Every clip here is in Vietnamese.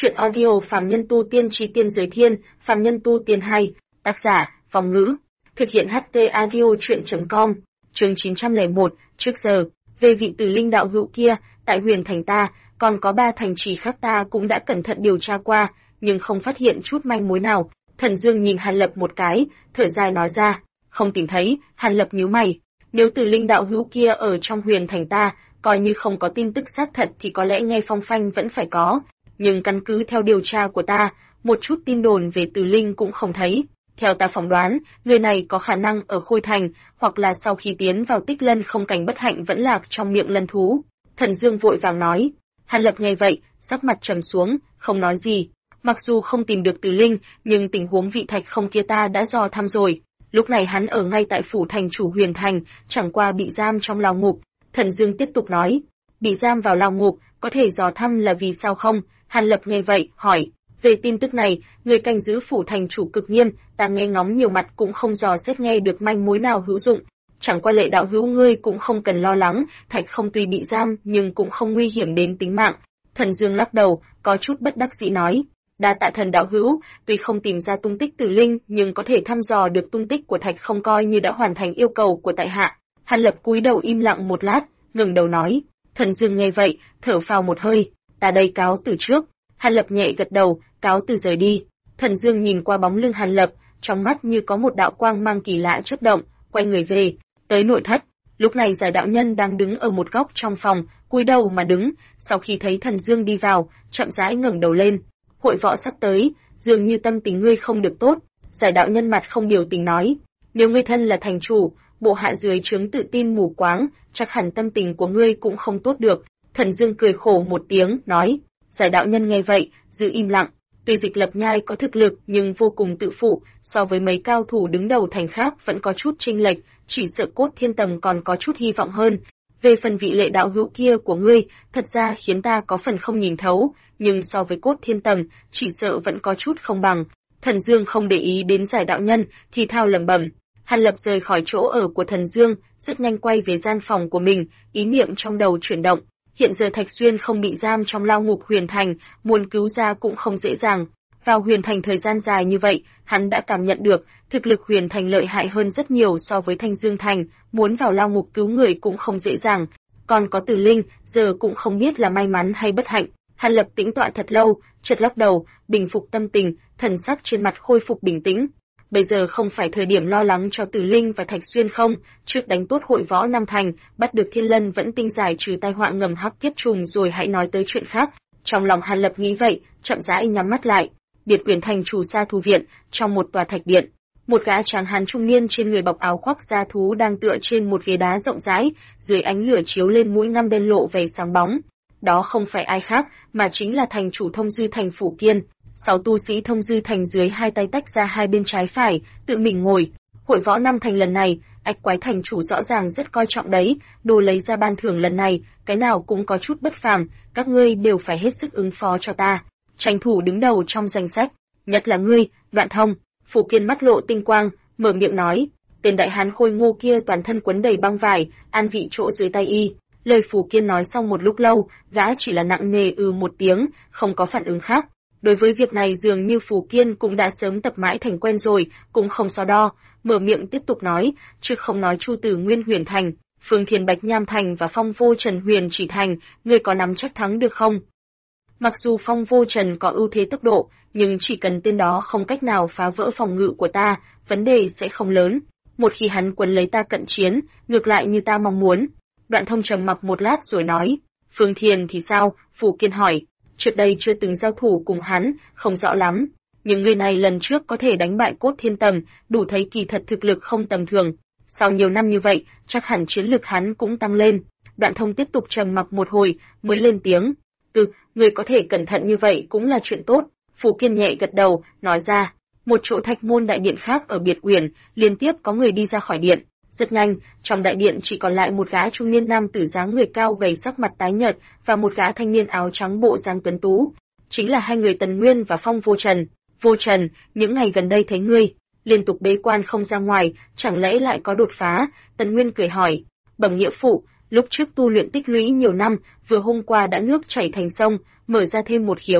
Chuyện audio Phàm Nhân Tu Tiên Chí Tiên Giới Thiên, Phàm Nhân Tu Tiên 2, tác giả, Phong Ngữ. Thực hiện HT Audio Chuyện.com, chương 901, trước giờ, về vị Tử Linh đạo hữu kia, tại Huyền Thành ta, còn có 3 thành trì khác ta cũng đã cẩn thận điều tra qua, nhưng không phát hiện chút manh mối nào. Thần Dương nhìn Hàn Lập một cái, thở dài nói ra, không tìm thấy. Hàn Lập nhíu mày, nếu Tử Linh đạo hữu kia ở trong Huyền Thành ta, coi như không có tin tức xác thật thì có lẽ nghe phong phanh vẫn phải có. Nhưng căn cứ theo điều tra của ta, một chút tin đồn về Tử Linh cũng không thấy. Theo ta phỏng đoán, người này có khả năng ở Khôi Thành, hoặc là sau khi tiến vào Tích Lân không cảnh bất hạnh vẫn lạc trong miệng lân thú. Thần Dương vội vàng nói. Hàn Lập nghe vậy, sắc mặt trầm xuống, không nói gì. Mặc dù không tìm được Tử Linh, nhưng tình huống vị Thạch Không kia ta đã dò thăm rồi. Lúc này hắn ở ngay tại phủ thành chủ Huyền Thành, chẳng qua bị giam trong lao ngục. Thần Dương tiếp tục nói, bị giam vào lao ngục, có thể dò thăm là vì sao không? Hàn Lập nghe vậy, hỏi, về tin tức này, người canh giữ phủ thành chủ cực nghiêm, ta nghe ngóng nhiều mặt cũng không dò xét nghe được manh mối nào hữu dụng. Chẳng qua Lệ đạo hữu ngươi cũng không cần lo lắng, Thạch Không tuy bị giam nhưng cũng không nguy hiểm đến tính mạng. Thần Dương lắc đầu, có chút bất đắc dĩ nói, đa tạ thần đạo hữu, tuy không tìm ra tung tích Tử Linh nhưng có thể thăm dò được tung tích của Thạch Không coi như đã hoàn thành yêu cầu của tại hạ. Hàn Lập cúi đầu im lặng một lát, ngẩng đầu nói. Thần Dương nghe vậy, thở phào một hơi, ta đây cáo từ trước. Hàn Lập nhẹ gật đầu, cáo từ rời đi. Thần Dương nhìn qua bóng lưng Hàn Lập, trong mắt như có một đạo quang mang kỳ lạ chớp động, quay người về, tới nội thất. Lúc này Giải đạo nhân đang đứng ở một góc trong phòng, cúi đầu mà đứng, sau khi thấy Thần Dương đi vào, chậm rãi ngẩng đầu lên. Hội võ sắp tới, dường như tâm tình ngươi không được tốt. Giải đạo nhân mặt không biểu tình nói, nếu ngươi thân là thành chủ, bộ hạ dưới trướng tự tin mù quáng, chắc hẳn tâm tình của ngươi cũng không tốt được. Thần Dương cười khổ một tiếng, nói. Giải đạo nhân nghe vậy, giữ im lặng. Tuy Dịch Lập Nhai có thực lực nhưng vô cùng tự phụ, so với mấy cao thủ đứng đầu thành khác vẫn có chút chênh lệch, chỉ sợ Cốt Thiên Tầng còn có chút hy vọng hơn. Về phần vị Lệ đạo hữu kia của ngươi, thật ra khiến ta có phần không nhìn thấu, nhưng so với Cốt Thiên Tầng, chỉ sợ vẫn có chút không bằng. Thần Dương không để ý đến Giải đạo nhân, thì thào lẩm bẩm. Hàn Lập rời khỏi chỗ ở của Thần Dương, rất nhanh quay về gian phòng của mình, ý niệm trong đầu chuyển động. Hiện giờ Thạch Xuyên không bị giam trong lao ngục Huyền Thành, muốn cứu ra cũng không dễ dàng. Vào Huyền Thành thời gian dài như vậy, hắn đã cảm nhận được, thực lực Huyền Thành lợi hại hơn rất nhiều so với Thanh Dương Thành, muốn vào lao ngục cứu người cũng không dễ dàng. Còn có Tử Linh, giờ cũng không biết là may mắn hay bất hạnh. Hàn Lập tĩnh tọa thật lâu, chợt lắc đầu, bình phục tâm tình, thần sắc trên mặt khôi phục bình tĩnh. Bây giờ không phải thời điểm lo lắng cho Tử Linh và Thạch Xuyên không, trước đánh tốt hội võ Nam Thành, bắt được Thiên Lân vẫn tinh giải trừ tai họa ngầm hắc kiếp trùng rồi hãy nói tới chuyện khác. Trong lòng Hàn Lập nghĩ vậy, chậm rãi nhắm mắt lại. Biệt Quyền thành chủ Sa Thú viện, trong một tòa thạch điện, một gã tráng hán trung niên trên người bọc áo khoác da thú đang tựa trên một ghế đá rộng rãi, dưới ánh lửa chiếu lên mũi ngăm đen lộ vẻ sáng bóng. Đó không phải ai khác, mà chính là thành chủ Thông Dư Thành Phủ Kiên. 6 tu sĩ Thông Dư Thành dưới hai tay tách ra hai bên trái phải, tự mình ngồi. Hội võ Nam Thành lần này, Ách Quái thành chủ rõ ràng rất coi trọng đấy, đồ lấy ra ban thưởng lần này, cái nào cũng có chút bất phàm, các ngươi đều phải hết sức ứng phó cho ta. Tranh thủ đứng đầu trong danh sách, nhất là ngươi, Đoạn Thông. Phủ Kiên mắt lộ tinh quang, mở miệng nói, tên đại hán khôi ngô kia toàn thân quấn đầy băng vải, an vị chỗ dưới tay y. Lời Phủ Kiên nói xong một lúc lâu, gã chỉ là nặng nề một tiếng, không có phản ứng khác. Đối với việc này dường như Phủ Kiên cũng đã sớm tập mãi thành quen rồi, cũng không so đo, mở miệng tiếp tục nói, chứ không nói Chu Tử Nguyên Huyền Thành, Phương Thiên Bạch Nham Thành và Phong Vô Trần Huyền Chỉ Thành, ngươi có nắm chắc thắng được không? Mặc dù Phong Vô Trần có ưu thế tốc độ, nhưng chỉ cần tên đó không cách nào phá vỡ phòng ngự của ta, vấn đề sẽ không lớn. Một khi hắn quấn lấy ta cận chiến, ngược lại như ta mong muốn. Đoạn Thông trầm mặc một lát rồi nói, Phương Thiên thì sao? Phủ Kiên hỏi. Trước đây chưa từng giao thủ cùng hắn, không rõ lắm. Nhưng người này lần trước có thể đánh bại Cốt Thiên Tầng, đủ thấy kỳ thật thực lực không tầm thường. Sau nhiều năm như vậy, chắc hẳn chiến lực hắn cũng tăng lên. Đoạn Thông tiếp tục trầm mặc một hồi, mới lên tiếng. Người có thể cẩn thận như vậy cũng là chuyện tốt. Phủ Kiên nhẹ gật đầu, nói ra. Một chỗ Thạch Môn đại điện khác ở Biệt Uyển, liên tiếp có người đi ra khỏi điện. Rất nhanh, trong đại điện chỉ còn lại một gã trung niên nam tử dáng người cao gầy sắc mặt tái nhợt và một gã thanh niên áo trắng bộ dáng tuấn tú. Chính là hai người Tần Nguyên và Phong Vô Trần. Vô Trần, những ngày gần đây thấy ngươi liên tục bế quan không ra ngoài, chẳng lẽ lại có đột phá? Tần Nguyên cười hỏi. Bẩm nghĩa phụ, lúc trước tu luyện tích lũy nhiều năm, vừa hôm qua đã nước chảy thành sông, mở ra thêm một khiếu.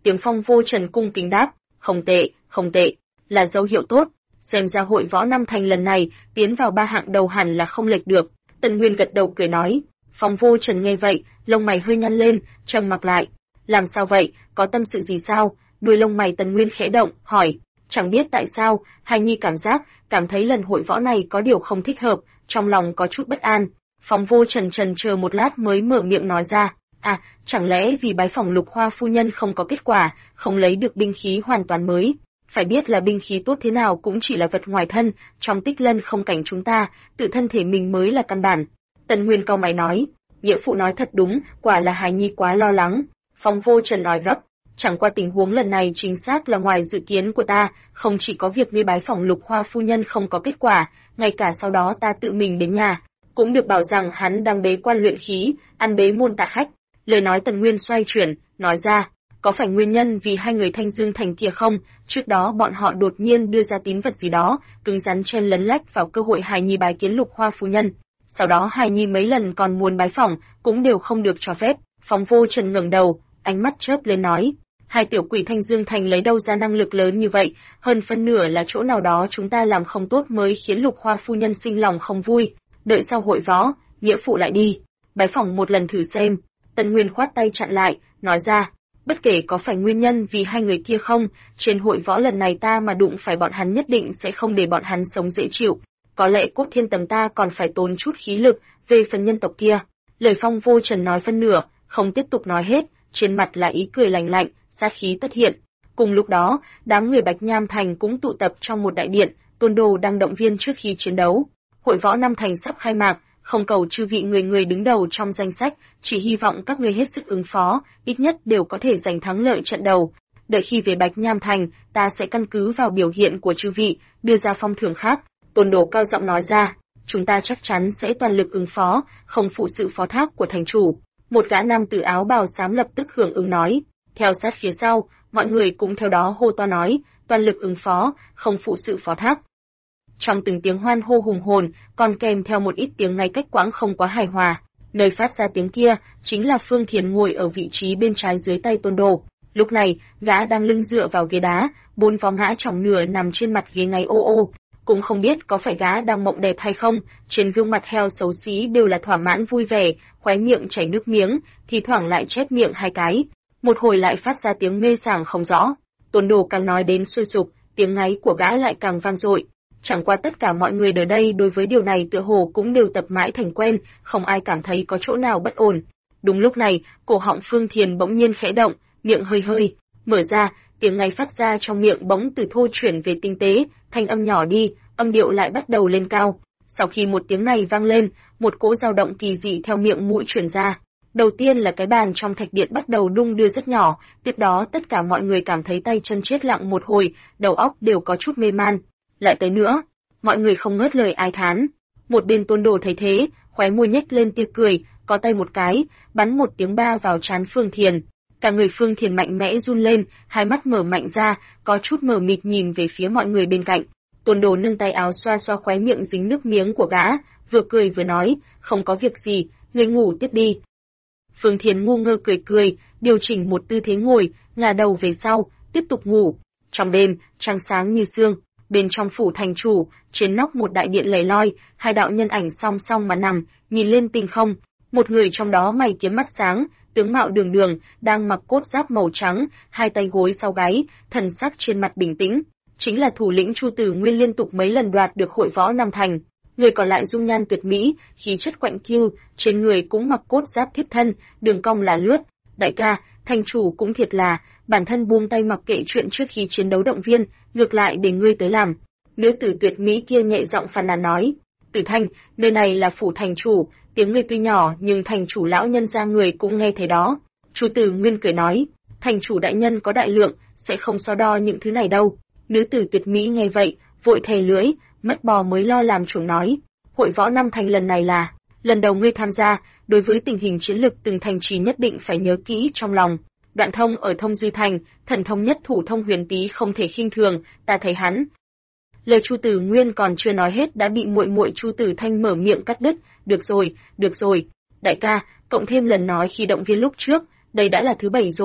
Tiếng Phong Vô Trần cung kính đáp, không tệ, không tệ, là dấu hiệu tốt, xem ra hội võ năm thành lần này tiến vào 3 hạng đầu hẳn là không lệch được. Tần Nguyên gật đầu cười nói. Phong Vô Trần nghe vậy, lông mày hơi nhăn lên, trầm mặc lại. Làm sao vậy, có tâm sự gì sao? Đuôi lông mày Tần Nguyên khẽ động, hỏi. Chẳng biết tại sao, Hài Nhi cảm thấy lần hội võ này có điều không thích hợp, trong lòng có chút bất an. Phong Vô Trần chần chờ một lát mới mở miệng nói ra. Chẳng lẽ vì bái phỏng Lục Hoa phu nhân không có kết quả, không lấy được binh khí hoàn toàn mới? Phải biết là binh khí tốt thế nào cũng chỉ là vật ngoài thân, trong Tích Lân không cảnh chúng ta, tự thân thể mình mới là căn bản. Tần Nguyên cau mày nói, nghĩa phụ nói thật đúng, quả là Hài Nhi quá lo lắng. Phong Vô Trần nói gấp, chẳng qua tình huống lần này chính xác là ngoài dự kiến của ta, không chỉ có việc ngươi bái phỏng Lục Hoa phu nhân không có kết quả, ngay cả sau đó ta tự mình đến nhà, cũng được bảo rằng hắn đang bế quan luyện khí, ăn bế môn tạ khách. Lời nói Tần Nguyên xoay chuyển, nói ra, có phải nguyên nhân vì hai người Thanh Dương Thành kia không? Trước đó bọn họ đột nhiên đưa ra tín vật gì đó, cứng rắn chen lấn lách vào cơ hội Hài Nhi bái kiến Lục Hoa phu nhân. Sau đó Hài Nhi mấy lần còn muốn bái phỏng, cũng đều không được cho phép. Phong Vô Trần ngẩng đầu, ánh mắt chớp lên nói, hai tiểu quỷ Thanh Dương Thành lấy đâu ra năng lực lớn như vậy, hơn phân nửa là chỗ nào đó chúng ta làm không tốt mới khiến Lục Hoa phu nhân sinh lòng không vui. Đợi sau hội võ, nghĩa phụ lại đi, bái phỏng một lần thử xem. Tần Nguyên khoát tay chặn lại, nói ra, bất kể có phải nguyên nhân vì hai người kia không, trên hội võ lần này ta mà đụng phải bọn hắn nhất định sẽ không để bọn hắn sống dễ chịu. Có lẽ Cốt Thiên Tầm ta còn phải tốn chút khí lực, về phần nhân tộc kia. Lời Phong Vô Trần nói phân nửa, không tiếp tục nói hết, trên mặt là ý cười lạnh lạnh, sát khí tất hiện. Cùng lúc đó, đám người Bạch Nham Thành cũng tụ tập trong một đại điện, Tôn Đồ đang động viên trước khi chiến đấu. Hội võ năm thành sắp khai mạc, không cầu chư vị người người đứng đầu trong danh sách, chỉ hy vọng các ngươi hết sức ứng phó, ít nhất đều có thể giành thắng lợi trận đầu. Đợi khi về Bạch Nham Thành, ta sẽ căn cứ vào biểu hiện của chư vị, đưa ra phong thưởng khác. Tôn Đồ cao giọng nói ra, chúng ta chắc chắn sẽ toàn lực ứng phó, không phụ sự phó thác của thành chủ. Một gã nam tử áo bào xám lập tức hưởng ứng nói. Theo sát phía sau, mọi người cũng theo đó hô to nói, toàn lực ứng phó, không phụ sự phó thác. Trong từng tiếng hoan hô hùng hồn, còn kèm theo một ít tiếng ngay cách quãng không quá hài hòa. Nơi phát ra tiếng kia, chính là Phương Thiền ngồi ở vị trí bên trái dưới tay Tôn Đồ. Lúc này, gã đang lưng dựa vào ghế đá, bốn vó ngã chỏng nửa nằm trên mặt ghế ngáy ô ô. Cũng không biết có phải gã đang mộng đẹp hay không, trên gương mặt heo xấu xí đều là thỏa mãn vui vẻ, khóe miệng chảy nước miếng, thì thoảng lại chép miệng hai cái. Một hồi lại phát ra tiếng mê sảng không rõ. Tôn Đồ càng nói đến sôi sục, tiếng ngáy của gã lại càng vang dội. Chẳng qua tất cả mọi người ở đây đối với điều này tựa hồ cũng đều tập mãi thành quen, không ai cảm thấy có chỗ nào bất ổn. Đúng lúc này, cổ họng Phương Thiền bỗng nhiên khẽ động, miệng hơi hơi mở ra, tiếng ngáy phát ra trong miệng bỗng từ thô chuyển về tinh tế, thanh âm nhỏ đi, âm điệu lại bắt đầu lên cao. Sau khi một tiếng này vang lên, một cỗ dao động kỳ dị theo miệng mũi truyền ra. Đầu tiên là cái bàn trong thạch điện bắt đầu đung đưa rất nhỏ, tiếp đó tất cả mọi người cảm thấy tay chân chết lặng một hồi, đầu óc đều có chút mê man. Lại tới nữa, mọi người không ngớt lời ai thán. Một bên Tôn Đồ thấy thế, khóe môi nhếch lên tia cười, có tay một cái, bắn một tiếng ba vào trán Phương Thiền. Cả người Phương Thiền mạnh mẽ run lên, hai mắt mở mạnh ra, có chút mờ mịt nhìn về phía mọi người bên cạnh. Tôn Đồ nâng tay áo xoa xoa khóe miệng dính nước miếng của gã, vừa cười vừa nói, không có việc gì, ngươi ngủ tiếp đi. Phương Thiền ngu ngơ cười cười, điều chỉnh một tư thế ngồi, ngả đầu về sau, tiếp tục ngủ. Trong đêm, trăng sáng như sương. Bên trong phủ thành chủ, trên nóc một đại điện lẻ loi, hai đạo nhân ảnh song song mà nằm, nhìn lên tinh không. Một người trong đó mày kiếm mắt sáng, tướng mạo đường đường, đang mặc cốt giáp màu trắng, hai tay gối sau gáy, thần sắc trên mặt bình tĩnh. Chính là thủ lĩnh Chu Tử Nguyên liên tục mấy lần đoạt được hội võ năm thành. Người còn lại dung nhan tuyệt mỹ, khí chất quạnh kiêu, trên người cũng mặc cốt giáp thiếp thân, đường cong là lướt. Đại ca, thành chủ cũng thiệt là, bản thân buông tay mặc kệ chuyện trước khi chiến đấu động viên, ngược lại để ngươi tới làm. Nữ tử tuyệt mỹ kia nhẹ giọng phàn nàn nói, Tử Thanh, nơi này là phủ thành chủ, tiếng ngươi tuy nhỏ nhưng thành chủ lão nhân gia người cũng nghe thấy đó. Chu Tử Nguyên cười nói, thành chủ đại nhân có đại lượng, sẽ không so đo những thứ này đâu. Nữ tử tuyệt mỹ nghe vậy, vội thè lưỡi, mất bò mới lo làm chuồng nói, hội võ năm thành lần này là lần đầu ngươi tham gia, đối với tình hình chiến lực từng thành trì nhất định phải nhớ kỹ trong lòng. Đoạn Thông ở Thông Dư Thành, thần thông nhất thủ Thông Huyền Tý không thể khinh thường, ta thấy hắn. Lời Chu Tử Nguyên còn chưa nói hết đã bị muội muội Chu Tử Thanh mở miệng cắt đứt, được rồi, đại ca, cộng thêm lần nói khi động viên lúc trước, đây đã là thứ 7 rồi,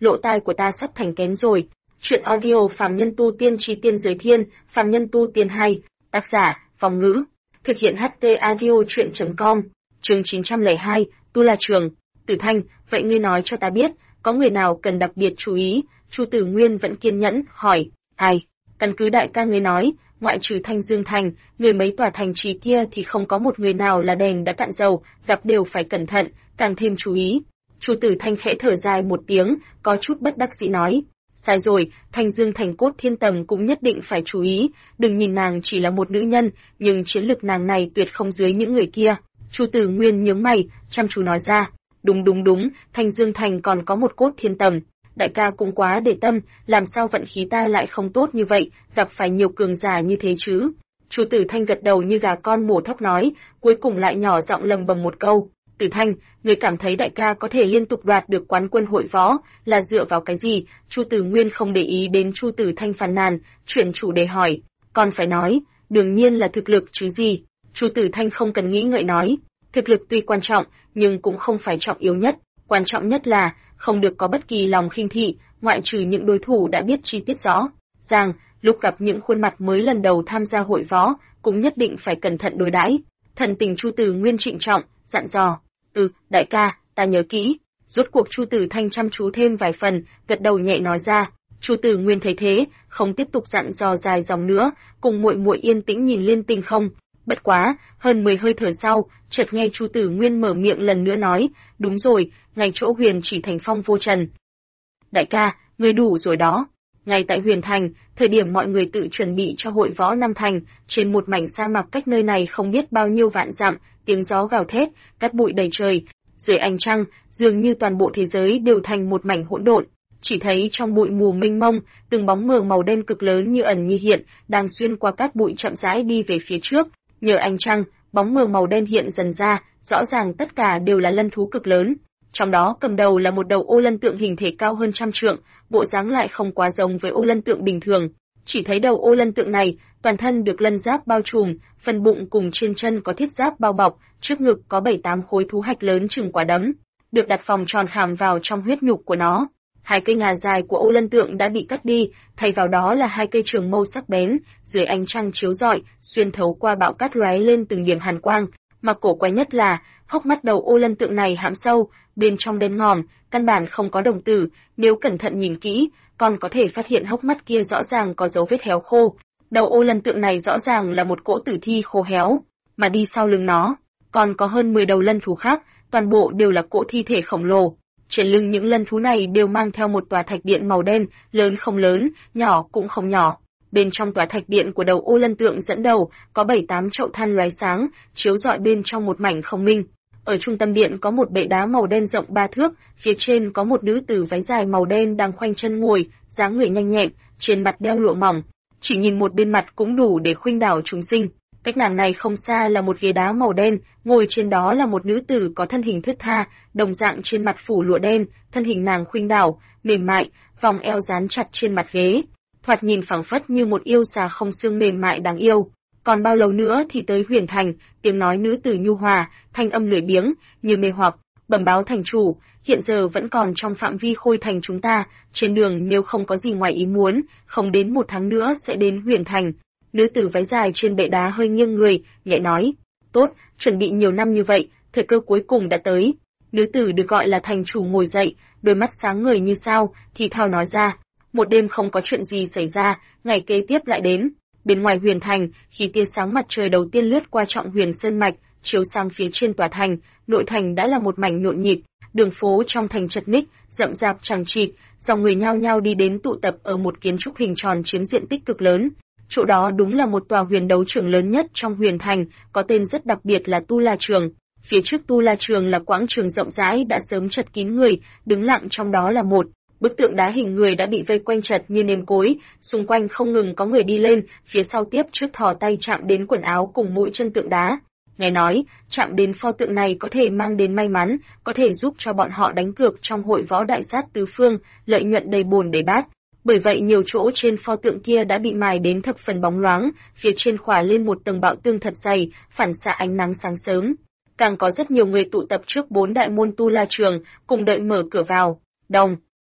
lỗ tai của ta sắp thành kén rồi. Chuyện audio phàm nhân tu tiên chi tiên giới thiên, phàm nhân tu tiên hay, tác giả, Phong Ngữ. Thực hiện HT audio chuyện.com, chương 902, Tu La Trường. Tử Thanh, vậy ngươi nói cho ta biết, có người nào cần đặc biệt chú ý? Chu Tử Nguyên vẫn kiên nhẫn, hỏi, ai? Căn cứ đại ca ngươi nói, ngoại trừ Thanh Dương Thành, người mấy tòa thành trì kia thì không có một người nào là đèn đã cạn dầu, gặp đều phải cẩn thận, càng thêm chú ý. Chu Tử Thanh khẽ thở dài một tiếng, có chút bất đắc dĩ nói. Sai rồi, Thanh Dương Thành Cốt Thiên Tầm cũng nhất định phải chú ý, đừng nhìn nàng chỉ là một nữ nhân, nhưng chiến lực nàng này tuyệt không dưới những người kia. Chu Tử Nguyên nhướng mày, chăm chú nói ra, đúng, Thanh Dương Thành còn có một Cốt Thiên Tầm. Đại ca cũng quá để tâm, làm sao vận khí ta lại không tốt như vậy, gặp phải nhiều cường giả như thế chứ. Chu Tử Thanh gật đầu như gà con mổ thóc nói, cuối cùng lại nhỏ giọng lầm bầm một câu. Tử Thanh, người cảm thấy đại ca có thể liên tục đoạt được quán quân hội võ, là dựa vào cái gì? Chu Tử Nguyên không để ý đến Chu Tử Thanh phàn nàn, chuyển chủ đề hỏi. Còn phải nói, đương nhiên là thực lực chứ gì. Chu Tử Thanh không cần nghĩ ngợi nói. Thực lực tuy quan trọng, nhưng cũng không phải trọng yếu nhất. Quan trọng nhất là, không được có bất kỳ lòng khinh thị, ngoại trừ những đối thủ đã biết chi tiết rõ ràng, lúc gặp những khuôn mặt mới lần đầu tham gia hội võ, cũng nhất định phải cẩn thận đối đãi. Thần tình Chu Tử Nguyên trịnh trọng, dặn dò. Đại ca, ta nhớ kỹ. Rốt cuộc Chu Tử Thanh chăm chú thêm vài phần, gật đầu nhẹ nói ra. Chu Tử Nguyên thấy thế, không tiếp tục dặn dò dài dòng nữa, cùng muội muội yên tĩnh nhìn lên tinh không. Bất quá, hơn 10 hơi thở sau, chợt nghe Chu Tử Nguyên mở miệng lần nữa nói, đúng rồi, ngay chỗ Huyền Chỉ Thành phong vô trần. Đại ca, ngươi đủ rồi đó. Ngay tại Huyền Thành, thời điểm mọi người tự chuẩn bị cho hội võ Nam Thành, trên một mảnh sa mạc cách nơi này không biết bao nhiêu vạn dặm, tiếng gió gào thét, cát bụi đầy trời. Dưới ánh trăng, dường như toàn bộ thế giới đều thành một mảnh hỗn độn. Chỉ thấy trong bụi mù mênh mông, từng bóng mờ màu đen cực lớn như ẩn như hiện, đang xuyên qua cát bụi chậm rãi đi về phía trước. Nhờ ánh trăng, bóng mờ màu đen hiện dần ra, rõ ràng tất cả đều là lân thú cực lớn. Trong đó cầm đầu là một đầu ô lân tượng hình thể cao hơn 100 trượng, bộ dáng lại không quá giống với ô lân tượng bình thường. Chỉ thấy đầu ô lân tượng này, toàn thân được lân giáp bao trùm, phần bụng cùng trên chân có thiết giáp bao bọc, trước ngực có 7-8 khối thú hạch lớn chừng quả đấm, được đặt vòng tròn khảm vào trong huyết nhục của nó. Hai cây ngà dài của ô lân tượng đã bị cắt đi, thay vào đó là hai cây trường mâu sắc bén, dưới ánh trăng chiếu rọi, xuyên thấu qua bão cát lóe lên từng điểm hàn quang. Mà cổ quái nhất là, hốc mắt đầu ô lân tượng này hãm sâu, bên trong đen ngòm, căn bản không có đồng tử, nếu cẩn thận nhìn kỹ, còn có thể phát hiện hốc mắt kia rõ ràng có dấu vết héo khô. Đầu ô lân tượng này rõ ràng là một cỗ tử thi khô héo, mà đi sau lưng nó, còn có hơn 10 đầu lân thú khác, toàn bộ đều là cỗ thi thể khổng lồ. Trên lưng những lân thú này đều mang theo một tòa thạch điện màu đen, lớn không lớn, nhỏ cũng không nhỏ. Bên trong tòa thạch điện của đầu ô lân tượng dẫn đầu, có 7-8 chậu than lóe sáng, chiếu rọi bên trong một mảnh không minh. Ở trung tâm điện có một bệ đá màu đen rộng 3 thước, phía trên có một nữ tử váy dài màu đen đang khoanh chân ngồi, dáng người nhanh nhẹn, trên mặt đeo lụa mỏng. Chỉ nhìn một bên mặt cũng đủ để khuynh đảo chúng sinh. Cách nàng này không xa là một ghế đá màu đen, ngồi trên đó là một nữ tử có thân hình thướt tha, đồng dạng trên mặt phủ lụa đen, thân hình nàng khuynh đảo, mềm mại, vòng eo dán chặt trên mặt ghế, thoạt nhìn phảng phất như một yêu xà không xương mềm mại đáng yêu. Còn bao lâu nữa thì tới Huyền Thành, tiếng nói nữ tử nhu hòa, thanh âm lười biếng, như mê hoặc, bẩm báo thành chủ, hiện giờ vẫn còn trong phạm vi Khôi Thành chúng ta, trên đường nếu không có gì ngoài ý muốn, không đến 1 tháng nữa sẽ đến Huyền Thành. Nữ tử váy dài trên bệ đá hơi nghiêng người, nhẹ nói, tốt, chuẩn bị nhiều năm như vậy, thời cơ cuối cùng đã tới. Nữ tử được gọi là thành chủ ngồi dậy, đôi mắt sáng ngời như sao, thì thào nói ra, một đêm không có chuyện gì xảy ra, ngày kế tiếp lại đến. Bên ngoài Huyền Thành, khi tia sáng mặt trời đầu tiên lướt qua Trọng Huyền Sơn mạch, chiếu sang phía trên tòa thành, nội thành đã là một mảnh nhộn nhịp, đường phố trong thành chật ních, rậm rạp chằng chịt, dòng người nhao nhao đi đến tụ tập ở một kiến trúc hình tròn chiếm diện tích cực lớn. Chỗ đó đúng là một tòa huyền đấu trường lớn nhất trong Huyền Thành, có tên rất đặc biệt là Tu La Trường. Phía trước Tu La Trường là quảng trường rộng rãi đã sớm chật kín người, đứng lặng trong đó là một bức tượng đá hình người đã bị vây quanh chật như nêm cối, xung quanh không ngừng có người đi lên, phía sau tiếp trước thò tay chạm đến quần áo cùng mũi chân tượng đá. Nghe nói, chạm đến pho tượng này có thể mang đến may mắn, có thể giúp cho bọn họ đánh cược trong hội võ đại sát tứ phương, lợi nhuận đầy bồn đầy bát. Bởi vậy nhiều chỗ trên pho tượng kia đã bị mài đến thập phần bóng loáng, phía trên khỏa lên một tầng bạo tương thật dày, phản xạ ánh nắng sáng sớm. Càng có rất nhiều người tụ tập trước 4 đại môn Tu La Trường, cùng đợi mở cửa vào. Đồng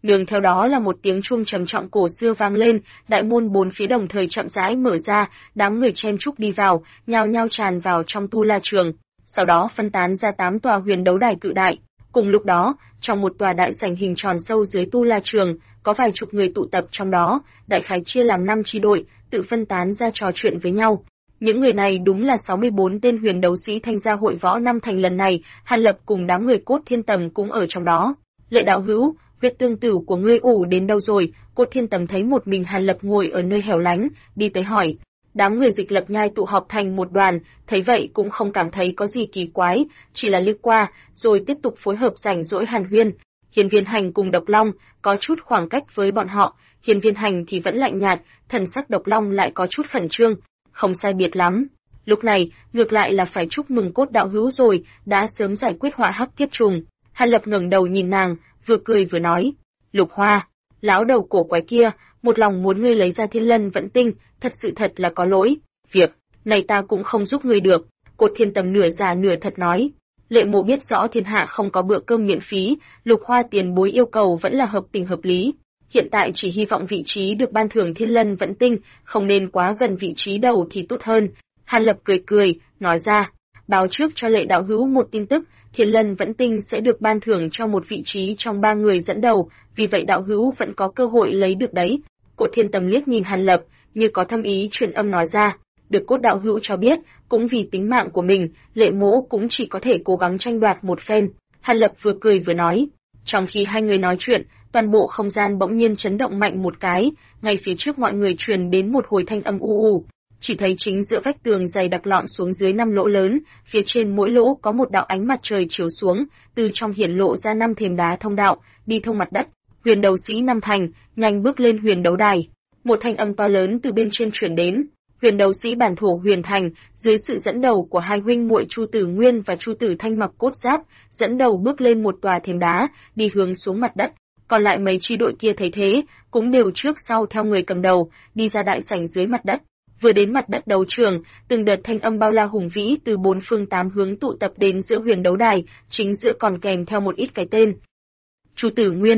Nương theo đó là một tiếng chuông trầm trọng cổ xưa vang lên, đại môn bốn phía đồng thời chậm rãi mở ra, đám người chen chúc đi vào, nhao nhao tràn vào trong tu la trường. Sau đó phân tán ra 8 tòa huyền đấu đài cự đại. Cùng lúc đó, trong một tòa đại sảnh hình tròn sâu dưới tu la trường, có vài chục người tụ tập trong đó, đại khái chia làm 5 chi đội, tự phân tán ra trò chuyện với nhau. Những người này đúng là 64 tên huyền đấu sĩ tham gia hội võ năm thành lần này, Hàn Lập cùng đám người Cốt Thiên Tầm cũng ở trong đó. Lệ đạo hữu, huyết tương tử của ngươi ủ đến đâu rồi? Cốt Thiên Tầm thấy một mình Hàn Lập ngồi ở nơi hẻo lánh, đi tới hỏi. Đám người Dịch Lập Nhai tụ họp thành một đoàn, thấy vậy cũng không cảm thấy có gì kỳ quái, chỉ là liếc qua, rồi tiếp tục phối hợp rảnh rỗi hàn huyên. Hiên Viên Hành cùng Độc Long có chút khoảng cách với bọn họ, Hiên Viên Hành thì vẫn lạnh nhạt, thần sắc Độc Long lại có chút khẩn trương, không sai biệt lắm. Lúc này, ngược lại là phải chúc mừng Cốt đạo hữu rồi, đã sớm giải quyết họa hắc kiếp trùng. Hàn Lập ngẩng đầu nhìn nàng, vừa cười vừa nói, Lục Hoa, lão đầu cổ quái kia, một lòng muốn ngươi lấy ra Thiên Lân Vận Tinh, thật là có lỗi. Việc này ta cũng không giúp ngươi được. Cốt Thiên Tầm nửa giả nửa thật nói. Lệ Mộ biết rõ thiên hạ không có bữa cơm miễn phí, Lục Hoa tiền bối yêu cầu vẫn là hợp tình hợp lý. Hiện tại chỉ hy vọng vị trí được ban thưởng Thiên Lân Vận Tinh, không nên quá gần vị trí đầu thì tốt hơn. Hàn Lập cười, nói ra, báo trước cho Lệ đạo hữu một tin tức, Thiên Lân Vận Tinh sẽ được ban thưởng cho một vị trí trong 3 người dẫn đầu, vì vậy đạo hữu vẫn có cơ hội lấy được đấy. Cốt Thiên Tầm liếc nhìn Hàn Lập, như có thâm ý truyền âm nói ra, được Cốt đạo hữu cho biết, cũng vì tính mạng của mình, Lệ Mỗ cũng chỉ có thể cố gắng tranh đoạt một phen. Hàn Lập vừa cười vừa nói. Trong khi hai người nói chuyện, toàn bộ không gian bỗng nhiên chấn động mạnh một cái, ngay phía trước mọi người truyền đến một hồi thanh âm u u. Chỉ thấy chính giữa vách tường dày đặc lọn xuống dưới 5 lỗ lớn, phía trên mỗi lỗ có một đạo ánh mặt trời chiếu xuống, từ trong hiển lộ ra 5 thềm đá thông đạo, đi thông mặt đất. Huyền đấu sĩ năm thành, nhanh bước lên huyền đấu đài. Một thanh âm to lớn từ bên trên truyền đến. Huyền đấu sĩ bản thổ Huyền Thành, dưới sự dẫn đầu của hai huynh muội Chu Tử Nguyên và Chu Tử Thanh mặc cốt giáp, dẫn đầu bước lên một tòa thềm đá, đi hướng xuống mặt đất. Còn lại mấy chi đội kia thấy thế, cũng đều trước sau theo người cầm đầu, đi ra đại sảnh dưới mặt đất. Vừa đến mặt đất đấu trường, từng đợt thanh âm bao la hùng vĩ từ 4 phương 8 hướng tụ tập đến giữa huyền đấu đài, chính giữa còn kèm theo một ít cái tên. Chu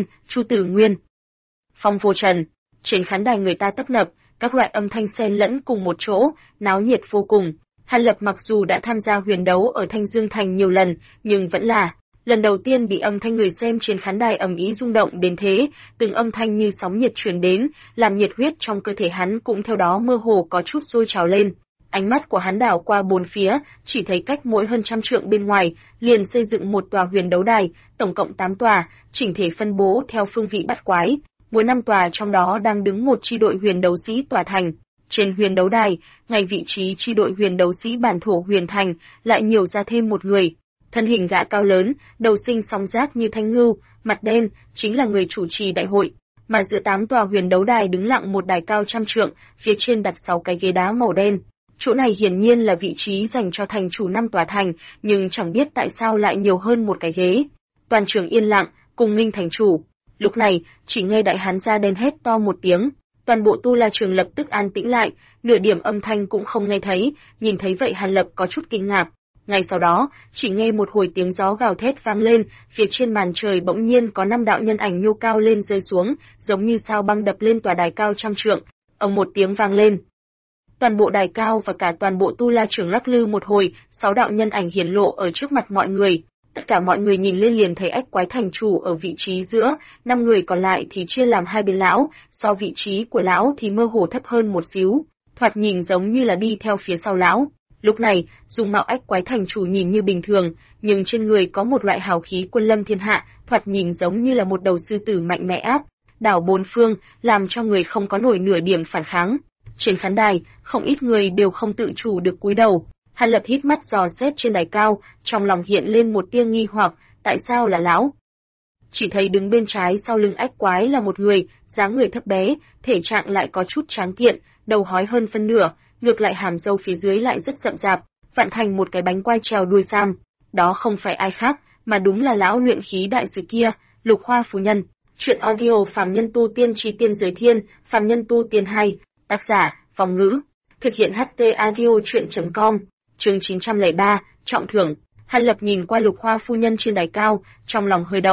Tử Nguyên. Phong vô trần. Trên khán đài người ta tấp nập, các loại âm thanh xen lẫn cùng một chỗ, náo nhiệt vô cùng. Hàn Lập mặc dù đã tham gia huyền đấu ở Thanh Dương Thành nhiều lần, nhưng vẫn là lần đầu tiên bị âm thanh người xem trên khán đài ầm ĩ rung động đến thế, từng âm thanh như sóng nhiệt truyền đến, làm nhiệt huyết trong cơ thể hắn cũng theo đó mơ hồ có chút sôi trào lên. Ánh mắt của hắn đảo qua bốn phía, chỉ thấy cách mỗi hơn 100 trượng bên ngoài, liền xây dựng một tòa huyền đấu đài, tổng cộng 8 tòa, chỉnh thể phân bố theo phương vị bát quái. Mỗi 5 tòa trong đó đang đứng một chi đội huyền đấu sĩ tòa thành. Trên huyền đấu đài, ngay vị trí chi đội huyền đấu sĩ bản thổ Huyền Thành, lại nhiều ra thêm một người. Thân hình gã cao lớn, đầu sinh song giác như thanh ngưu, mặt đen, chính là người chủ trì đại hội. Mà giữa 8 tòa huyền đấu đài đứng lặng một đài cao 100 trượng, phía trên đặt 6 cái ghế đá màu đen. Chỗ này hiển nhiên là vị trí dành cho thành chủ 5 tòa thành, nhưng chẳng biết tại sao lại nhiều hơn một cái ghế. Toàn trường yên lặng, cùng nghinh thành chủ. Lúc này, chỉ nghe đại hán da đen hét to một tiếng, toàn bộ tu la trường lập tức an tĩnh lại, nửa điểm âm thanh cũng không nghe thấy, nhìn thấy vậy Hàn Lập có chút kinh ngạc. Ngay sau đó, chỉ nghe một hồi tiếng gió gào thét vang lên, phía trên màn trời bỗng nhiên có 5 đạo nhân ảnh nhô cao lên rơi xuống, giống như sao băng đập lên tòa đài cao 100 trượng. Ầm một tiếng vang lên. Toàn bộ đài cao và cả toàn bộ tu la trường lắc lư một hồi, 6 đạo nhân ảnh hiển lộ ở trước mặt mọi người. Tất cả mọi người nhìn lên liền thấy Ách Quái thành chủ ở vị trí giữa, 5 người còn lại thì chia làm hai bên lão, so vị trí của lão thì mơ hồ thấp hơn một xíu, thoạt nhìn giống như là đi theo phía sau lão. Lúc này, dung mạo Ách Quái thành chủ nhìn như bình thường, nhưng trên người có một loại hào khí quân lâm thiên hạ, thoạt nhìn giống như là một đầu sư tử mạnh mẽ áp đảo bốn phương, làm cho người không có nổi nửa điểm phản kháng. Trên khán đài, không ít người đều không tự chủ được cúi đầu. Hàn Lập hít mắt dò xét trên đài cao, trong lòng hiện lên một tia nghi hoặc, tại sao là lão? Chỉ thấy đứng bên trái sau lưng Ách Quái là một người, dáng người thấp bé, thể trạng lại có chút tráng kiện, đầu hói hơn phân nửa, ngược lại hàm râu phía dưới lại rất rậm rạp, vặn thành một cái bánh quai trèo đuôi sam. Đó không phải ai khác, mà đúng là lão luyện khí đại sư kia, Lục Hoa phu nhân. Chuyện audio Phàm Nhân Tu Tiên Chí Tiên Giới Thiên, Phàm Nhân Tu Tiên 2, tác giả, Phong Ngữ. Thực hiện HT audio chuyện.com. Chương 903, trọng thưởng. Hàn Lập nhìn qua Lục Hoa phu nhân trên đài cao, trong lòng hơi động.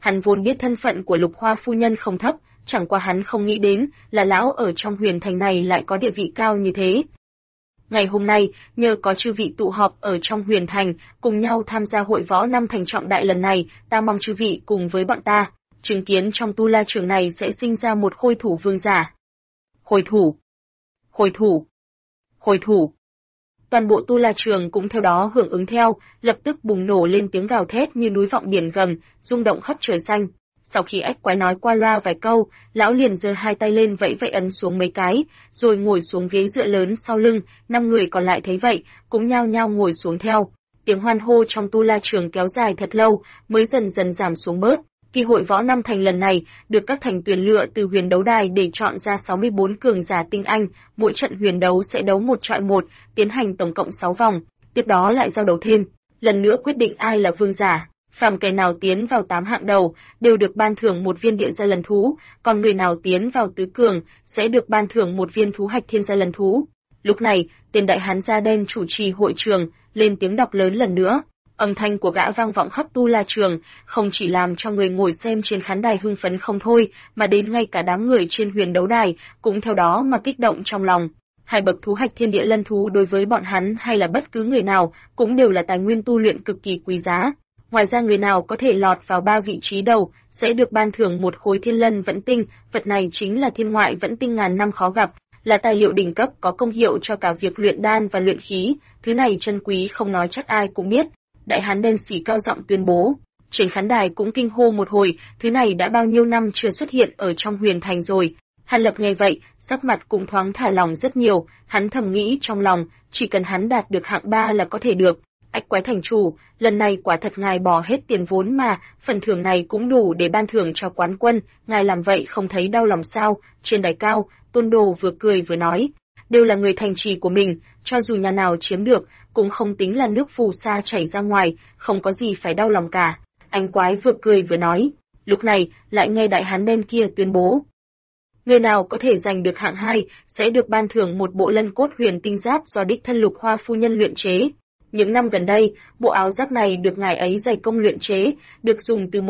Hắn vốn biết thân phận của Lục Hoa phu nhân không thấp, chẳng qua hắn không nghĩ đến là lão ở trong huyền thành này lại có địa vị cao như thế. Ngày hôm nay, nhờ có chư vị tụ họp ở trong huyền thành, cùng nhau tham gia hội võ năm thành trọng đại lần này, ta mong chư vị cùng với bọn ta, chứng kiến trong tu la trường này sẽ sinh ra một khôi thủ vương giả. Khôi thủ! Khôi thủ! Khôi thủ! Toàn bộ tu la trường cũng theo đó hưởng ứng theo, lập tức bùng nổ lên tiếng gào thét như núi vọng biển gầm, rung động khắp trời xanh. Sau khi ách quái nói qua loa vài câu, lão liền giơ hai tay lên vẫy vẫy ấn xuống mấy cái, rồi ngồi xuống ghế dựa lớn sau lưng, 5 người còn lại thấy vậy, cũng nhao nhao ngồi xuống theo. Tiếng hoan hô trong tu la trường kéo dài thật lâu, mới dần dần giảm xuống bớt. Kỳ hội võ năm thành lần này, được các thành tuyển lựa từ huyền đấu đài để chọn ra 64 cường giả tinh anh, mỗi trận huyền đấu sẽ đấu 1 chọi 1, tiến hành tổng cộng 6 vòng, tiếp đó lại giao đấu thêm, lần nữa quyết định ai là vương giả. Phàm kẻ nào tiến vào 8 hạng đầu đều được ban thưởng 1 viên địa gia lần thú, còn người nào tiến vào tứ cường sẽ được ban thưởng 1 viên thú hạch thiên gia lần thú. Lúc này, tên đại hán da đen chủ trì hội trường lên tiếng đọc lớn lần nữa. Âm thanh của gã vang vọng khắp tu la trường, không chỉ làm cho người ngồi xem trên khán đài hưng phấn không thôi, mà đến ngay cả đám người trên huyền đấu đài cũng theo đó mà kích động trong lòng. 2 bậc thú hạch thiên địa lân thú đối với bọn hắn hay là bất cứ người nào cũng đều là tài nguyên tu luyện cực kỳ quý giá. Ngoài ra người nào có thể lọt vào 3 vị trí đầu sẽ được ban thưởng 1 khối thiên lân vẫn tinh, vật này chính là thiên ngoại vẫn tinh ngàn năm khó gặp, là tài liệu đỉnh cấp có công hiệu cho cả việc luyện đan và luyện khí, thứ này chân quý không nói chắc ai cũng biết. Đại hán đen xỉ cao giọng tuyên bố. Trên khán đài cũng kinh hô một hồi, thứ này đã bao nhiêu năm chưa xuất hiện ở trong huyền thành rồi. Hàn Lập nghe vậy, sắc mặt cũng thoáng thả lòng rất nhiều, hắn thầm nghĩ trong lòng, chỉ cần hắn đạt được hạng 3 là có thể được. Ách quái thành chủ, lần này quả thật ngài bỏ hết tiền vốn mà, phần thưởng này cũng đủ để ban thưởng cho quán quân, ngài làm vậy không thấy đau lòng sao? Trên đài cao, Tôn Đồ vừa cười vừa nói, đều là người thành trì của mình, cho dù nhà nào chiếm được, cũng không tính là nước phù sa chảy ra ngoài, không có gì phải đau lòng cả. Anh quái vừa cười vừa nói, lúc này lại nghe đại hán đen kia tuyên bố. Người nào có thể giành được hạng 2 sẽ được ban thưởng 1 bộ lân cốt huyền tinh giáp do đích thân Lục Hoa phu nhân luyện chế. Những năm gần đây, bộ áo giáp này được ngài ấy dày công luyện chế, được dùng từ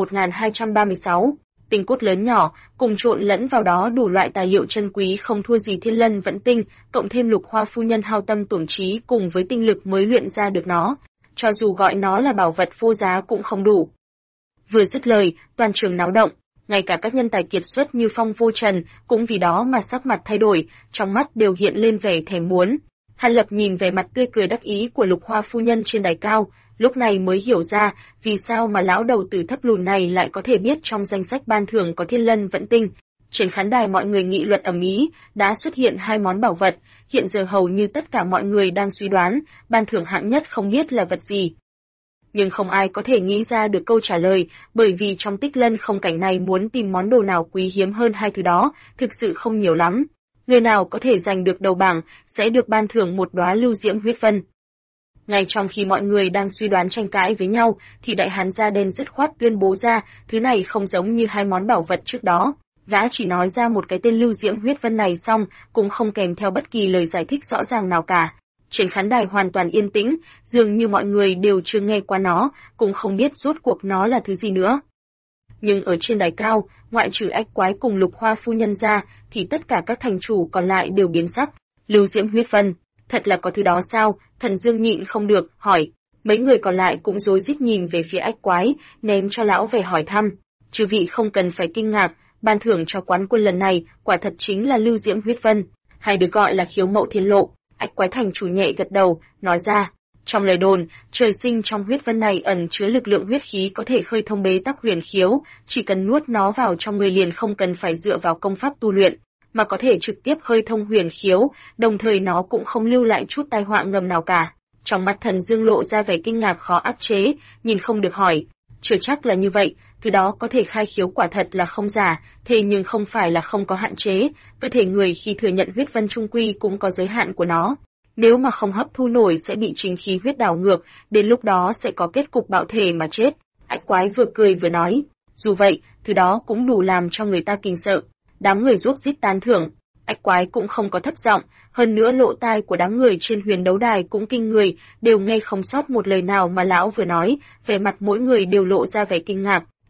1236. Tinh cốt lớn nhỏ, cùng trộn lẫn vào đó đủ loại tài liệu chân quý không thua gì thiên lân vẫn tinh, cộng thêm Lục Hoa phu nhân hao tâm tổn trí cùng với tinh lực mới luyện ra được nó. Cho dù gọi nó là bảo vật vô giá cũng không đủ. Vừa dứt lời, toàn trường náo động, ngay cả các nhân tài kiệt xuất như Phong Vô Trần cũng vì đó mà sắc mặt thay đổi, trong mắt đều hiện lên vẻ thèm muốn. Hàn Lập nhìn về mặt tươi cười đắc ý của Lục Hoa phu nhân trên đài cao, lúc này mới hiểu ra vì sao mà lão đầu tử thấp lùn này lại có thể biết trong danh sách ban thưởng có thiên lân vẫn tinh. Trên khán đài mọi người nghị luận ầm ĩ, đã xuất hiện 2 món bảo vật, hiện giờ hầu như tất cả mọi người đang suy đoán, ban thưởng hạng nhất không biết là vật gì. Nhưng không ai có thể nghĩ ra được câu trả lời, bởi vì trong Tích Lân không cảnh này muốn tìm món đồ nào quý hiếm hơn 2 thứ đó, thực sự không nhiều lắm. Người nào có thể giành được đầu bảng sẽ được ban thưởng 1 đóa lưu diễm huyết vân. Ngay trong khi mọi người đang suy đoán tranh cãi với nhau, thì đại hán da đen dứt khoát tuyên bố ra, thứ này không giống như 2 món bảo vật trước đó. Gã chỉ nói ra một cái tên lưu diễm huyết vân này xong, cũng không kèm theo bất kỳ lời giải thích rõ ràng nào cả. Trên khán đài hoàn toàn yên tĩnh, dường như mọi người đều chưa nghe qua nó, cũng không biết rốt cuộc nó là thứ gì nữa. Nhưng ở trên đài cao, ngoại trừ ách quái cùng Lục Hoa phu nhân ra, thì tất cả các thành chủ còn lại đều biến sắc. Lưu diễm huyết vân, thật là có thứ đó sao? Thần Dương nhịn không được, hỏi. Mấy người còn lại cũng rối rít nhìn về phía ách quái, ném cho lão về hỏi thăm. Chư vị không cần phải kinh ngạc, ban thưởng cho quán quân lần này, quả thật chính là lưu diễm huyết vân, hay được gọi là khiếu mậu thiên lộ. Ách quái thành chủ nhẹ gật đầu, nói ra. Trong lời đồn, trời sinh trong huyết vân này ẩn chứa lực lượng huyết khí có thể khơi thông bế tắc huyền khiếu, chỉ cần nuốt nó vào trong người liền không cần phải dựa vào công pháp tu luyện, mà có thể trực tiếp khơi thông huyền khiếu, đồng thời nó cũng không lưu lại chút tai họa ngầm nào cả. Trong mắt Thần Dương lộ ra vẻ kinh ngạc khó áp chế, nhìn không được hỏi, chưa chắc là như vậy, thứ đó có thể khai khiếu quả thật là không giả, thế nhưng không phải là không có hạn chế, cơ thể người khi thừa nhận huyết vân trung quy cũng có giới hạn của nó. Nếu mà không hấp thu nổi sẽ bị chính khí huyết đảo ngược, đến lúc đó sẽ có kết cục bạo thể mà chết. Ách quái vừa cười vừa nói, dù vậy, thứ đó cũng đủ làm cho người ta kinh sợ. Đám người rút rít tán thưởng, ách quái cũng không có thấp giọng, hơn nữa lỗ tai của đám người trên huyền đấu đài cũng kinh người, đều nghe không sót một lời nào mà lão vừa nói, vẻ mặt mỗi người đều lộ ra vẻ kinh ngạc.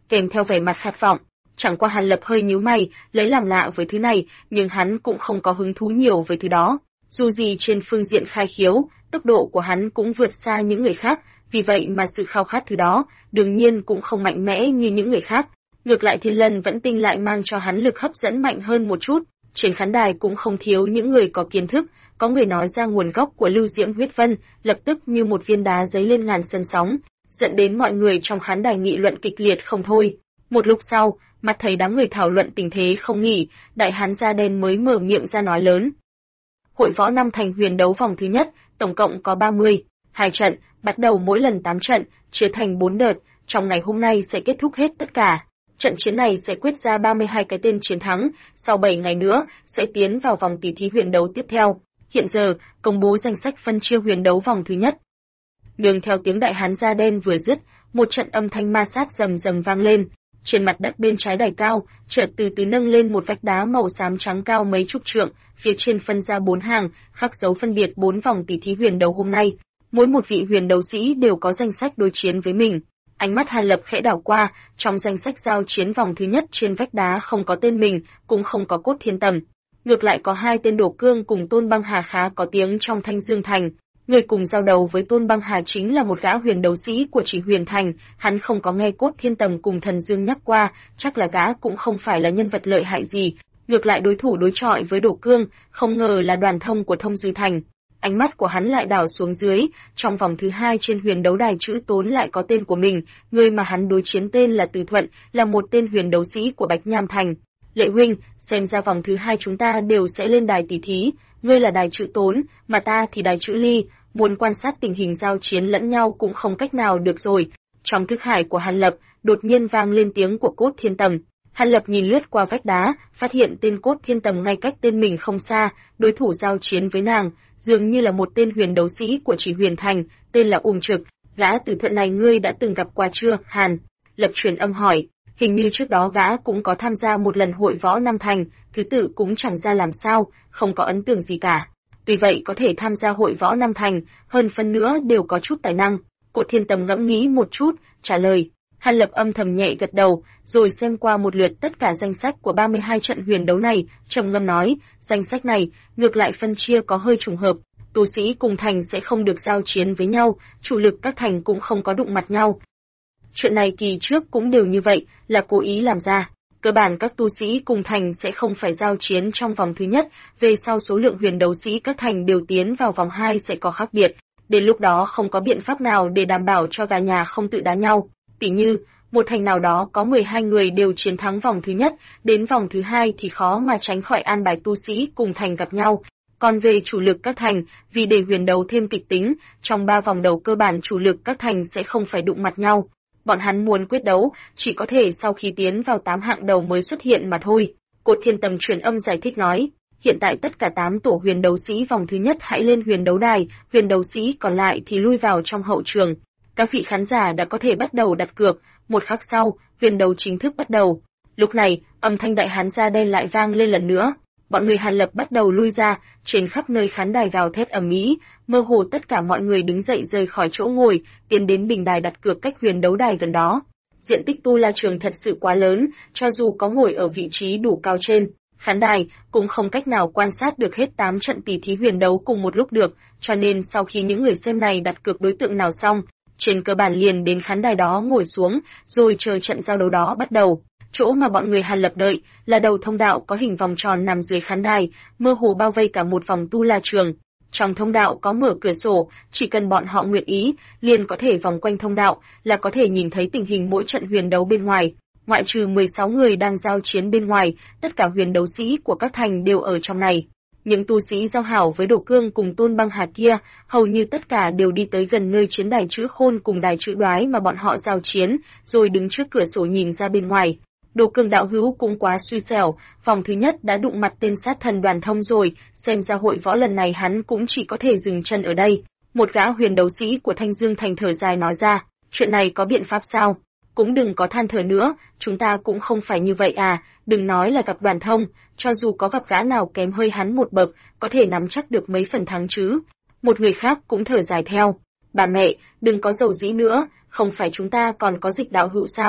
kèm theo vẻ mặt khát vọng. Chẳng qua Hàn Lập hơi nhíu mày, lấy làm lạ với thứ này, nhưng hắn cũng không có hứng thú nhiều với thứ đó. Dù gì trên phương diện khai khiếu, tốc độ của hắn cũng vượt xa những người khác, vì vậy mà sự khao khát thứ đó, đương nhiên cũng không mạnh mẽ như những người khác. Ngược lại Thiên Lân Vẫn Tinh lại mang cho hắn lực hấp dẫn mạnh hơn một chút. Trên khán đài cũng không thiếu những người có kiến thức, có người nói ra nguồn gốc của Lưu Diễm Huyết Vân, lập tức như một viên đá giấy lên ngàn sân sóng, dẫn đến mọi người trong khán đài nghị luận kịch liệt không thôi. Một lúc sau, mặt thấy đám người thảo luận tình thế không nghỉ, đại hán da đen mới mở miệng ra nói lớn. Hội võ Nam Thành huyền đấu vòng thứ nhất, tổng cộng có 32 trận, bắt đầu mỗi lần 8 trận, chia thành 4 đợt, trong ngày hôm nay sẽ kết thúc hết tất cả. Trận chiến này sẽ quyết ra 32 cái tên chiến thắng, sau 7 ngày nữa sẽ tiến vào vòng tỷ thí huyền đấu tiếp theo. Hiện giờ, công bố danh sách phân chia huyền đấu vòng thứ nhất. Nương theo tiếng đại hán da đen vừa dứt, một trận âm thanh ma sát rầm rầm vang lên. Trên mặt đất bên trái đài cao, chợt từ từ nâng lên một vách đá màu xám trắng cao mấy chục trượng, phía trên phân ra 4 hàng, khắc dấu phân biệt 4 vòng tỷ thí huyền đấu hôm nay. Mỗi một vị huyền đấu sĩ đều có danh sách đối chiến với mình. Ánh mắt Hàn Lập khẽ đảo qua, trong danh sách giao chiến vòng thứ nhất trên vách đá không có tên mình, cũng không có Cốt Thiên Tầm. Ngược lại có 2 tên Đổ Cương cùng Tôn Băng Hà khá có tiếng trong Thanh Dương Thành. Người cùng giao đầu với Tôn Băng Hà chính là một gã huyền đấu sĩ của Chỉ Huyền Thành, hắn không có nghe Cốt Thiên Tầm cùng Thần Dương nhắc qua, chắc là gã cũng không phải là nhân vật lợi hại gì. Ngược lại đối thủ đối chọi với Đổ Cương, không ngờ là Đoàn Thông của Thông Dư Thành. Ánh mắt của hắn lại đảo xuống dưới, trong vòng thứ 2 trên huyền đấu đài chữ Tốn lại có tên của mình, người mà hắn đối chiến tên là Từ Thuận, là một tên huyền đấu sĩ của Bạch Nham Thành. Lệ huynh, xem ra vòng thứ 2 chúng ta đều sẽ lên đài tỷ thí, ngươi là đài chữ Tốn, mà ta thì đài chữ Ly, muốn quan sát tình hình giao chiến lẫn nhau cũng không cách nào được rồi. Trong thức hải của Hàn Lập, đột nhiên vang lên tiếng của Cốt Thiên Tầm. Hàn Lập nhìn lướt qua vách đá, phát hiện tên Cốt Thiên Tầm ngay cách tên mình không xa, đối thủ giao chiến với nàng, dường như là một tên huyền đấu sĩ của Chỉ Huyền Thành, tên là Trực. Gã Từ Thuận này ngươi đã từng gặp qua chưa? Hàn Lập truyền âm hỏi. Hình như trước đó gã cũng có tham gia một lần hội võ Nam Thành, thứ tự cũng chẳng ra làm sao, không có ấn tượng gì cả. Tuy vậy có thể tham gia hội võ Nam Thành, hơn phân nữa đều có chút tài năng. Cốt Thiên Tầm ngẫm nghĩ một chút, trả lời. Hàn Lập âm thầm nhẹ gật đầu, rồi xem qua một lượt tất cả danh sách của 32 trận huyền đấu này, trầm ngâm nói, danh sách này, ngược lại phân chia có hơi trùng hợp. Tu sĩ cùng thành sẽ không được giao chiến với nhau, chủ lực các thành cũng không có đụng mặt nhau. Chuyện này kỳ trước cũng đều như vậy, là cố ý làm ra. Cơ bản các tu sĩ cùng thành sẽ không phải giao chiến trong vòng thứ nhất, về sau số lượng huyền đấu sĩ các thành đều tiến vào vòng 2 sẽ có khác biệt. Đến lúc đó không có biện pháp nào để đảm bảo cho gà nhà không tự đá nhau. Tỉ như, một thành nào đó có 12 người đều chiến thắng vòng thứ nhất, đến vòng thứ 2 thì khó mà tránh khỏi an bài tu sĩ cùng thành gặp nhau. Còn về chủ lực các thành, vì để huyền đấu thêm kịch tính, trong 3 vòng đầu cơ bản chủ lực các thành sẽ không phải đụng mặt nhau. Bọn hắn muốn quyết đấu, chỉ có thể sau khi tiến vào 8 hạng đầu mới xuất hiện mà thôi. Cốt Thiên Tầm truyền âm giải thích nói, hiện tại tất cả 8 tổ huyền đấu sĩ vòng thứ nhất hãy lên huyền đấu đài, huyền đấu sĩ còn lại thì lui vào trong hậu trường. Các vị khán giả đã có thể bắt đầu đặt cược, một khắc sau, huyền đấu chính thức bắt đầu. Lúc này, âm thanh đại hán da đen lại vang lên lần nữa. Bọn người Hàn Lập bắt đầu lui ra, trên khắp nơi khán đài gào thét ầm ĩ, mơ hồ tất cả mọi người đứng dậy rời khỏi chỗ ngồi, tiến đến bình đài đặt cược cách huyền đấu đài gần đó. Diện tích tu la trường thật sự quá lớn, cho dù có ngồi ở vị trí đủ cao trên khán đài, cũng không cách nào quan sát được hết 8 trận tỷ thí huyền đấu cùng một lúc được, cho nên sau khi những người xem này đặt cược đối tượng nào xong, trên cơ bản liền đến khán đài đó ngồi xuống, rồi chờ trận giao đấu đó bắt đầu. Chỗ mà bọn người Hàn Lập đợi là đầu thông đạo có hình vòng tròn nằm dưới khán đài, mơ hồ bao vây cả một vòng tu la trường. Trong thông đạo có mở cửa sổ, chỉ cần bọn họ nguyện ý, liền có thể vòng quanh thông đạo, là có thể nhìn thấy tình hình mỗi trận huyền đấu bên ngoài. Ngoại trừ 16 người đang giao chiến bên ngoài, tất cả huyền đấu sĩ của các thành đều ở trong này. Những tu sĩ giao hảo với Đổ Cương cùng Tôn Băng Hà kia, hầu như tất cả đều đi tới gần nơi chiến đài chữ Khôn cùng đài chữ Đoái mà bọn họ giao chiến, rồi đứng trước cửa sổ nhìn ra bên ngoài. Đổ Cương đạo hữu cũng quá xui xẻo, vòng thứ nhất đã đụng mặt tên sát thần Đoàn Thông rồi, xem ra hội võ lần này hắn cũng chỉ có thể dừng chân ở đây. Một gã huyền đấu sĩ của Thanh Dương Thành thở dài nói ra, chuyện này có biện pháp sao? Cũng đừng có than thở nữa, chúng ta cũng không phải như vậy à, đừng nói là gặp Đoàn Thông, cho dù có gặp gã nào kém hơi hắn một bậc, có thể nắm chắc được mấy phần thắng chứ. Một người khác cũng thở dài theo, bà mẹ, đừng có dầu dĩ nữa, không phải chúng ta còn có Dịch đạo hữu sao?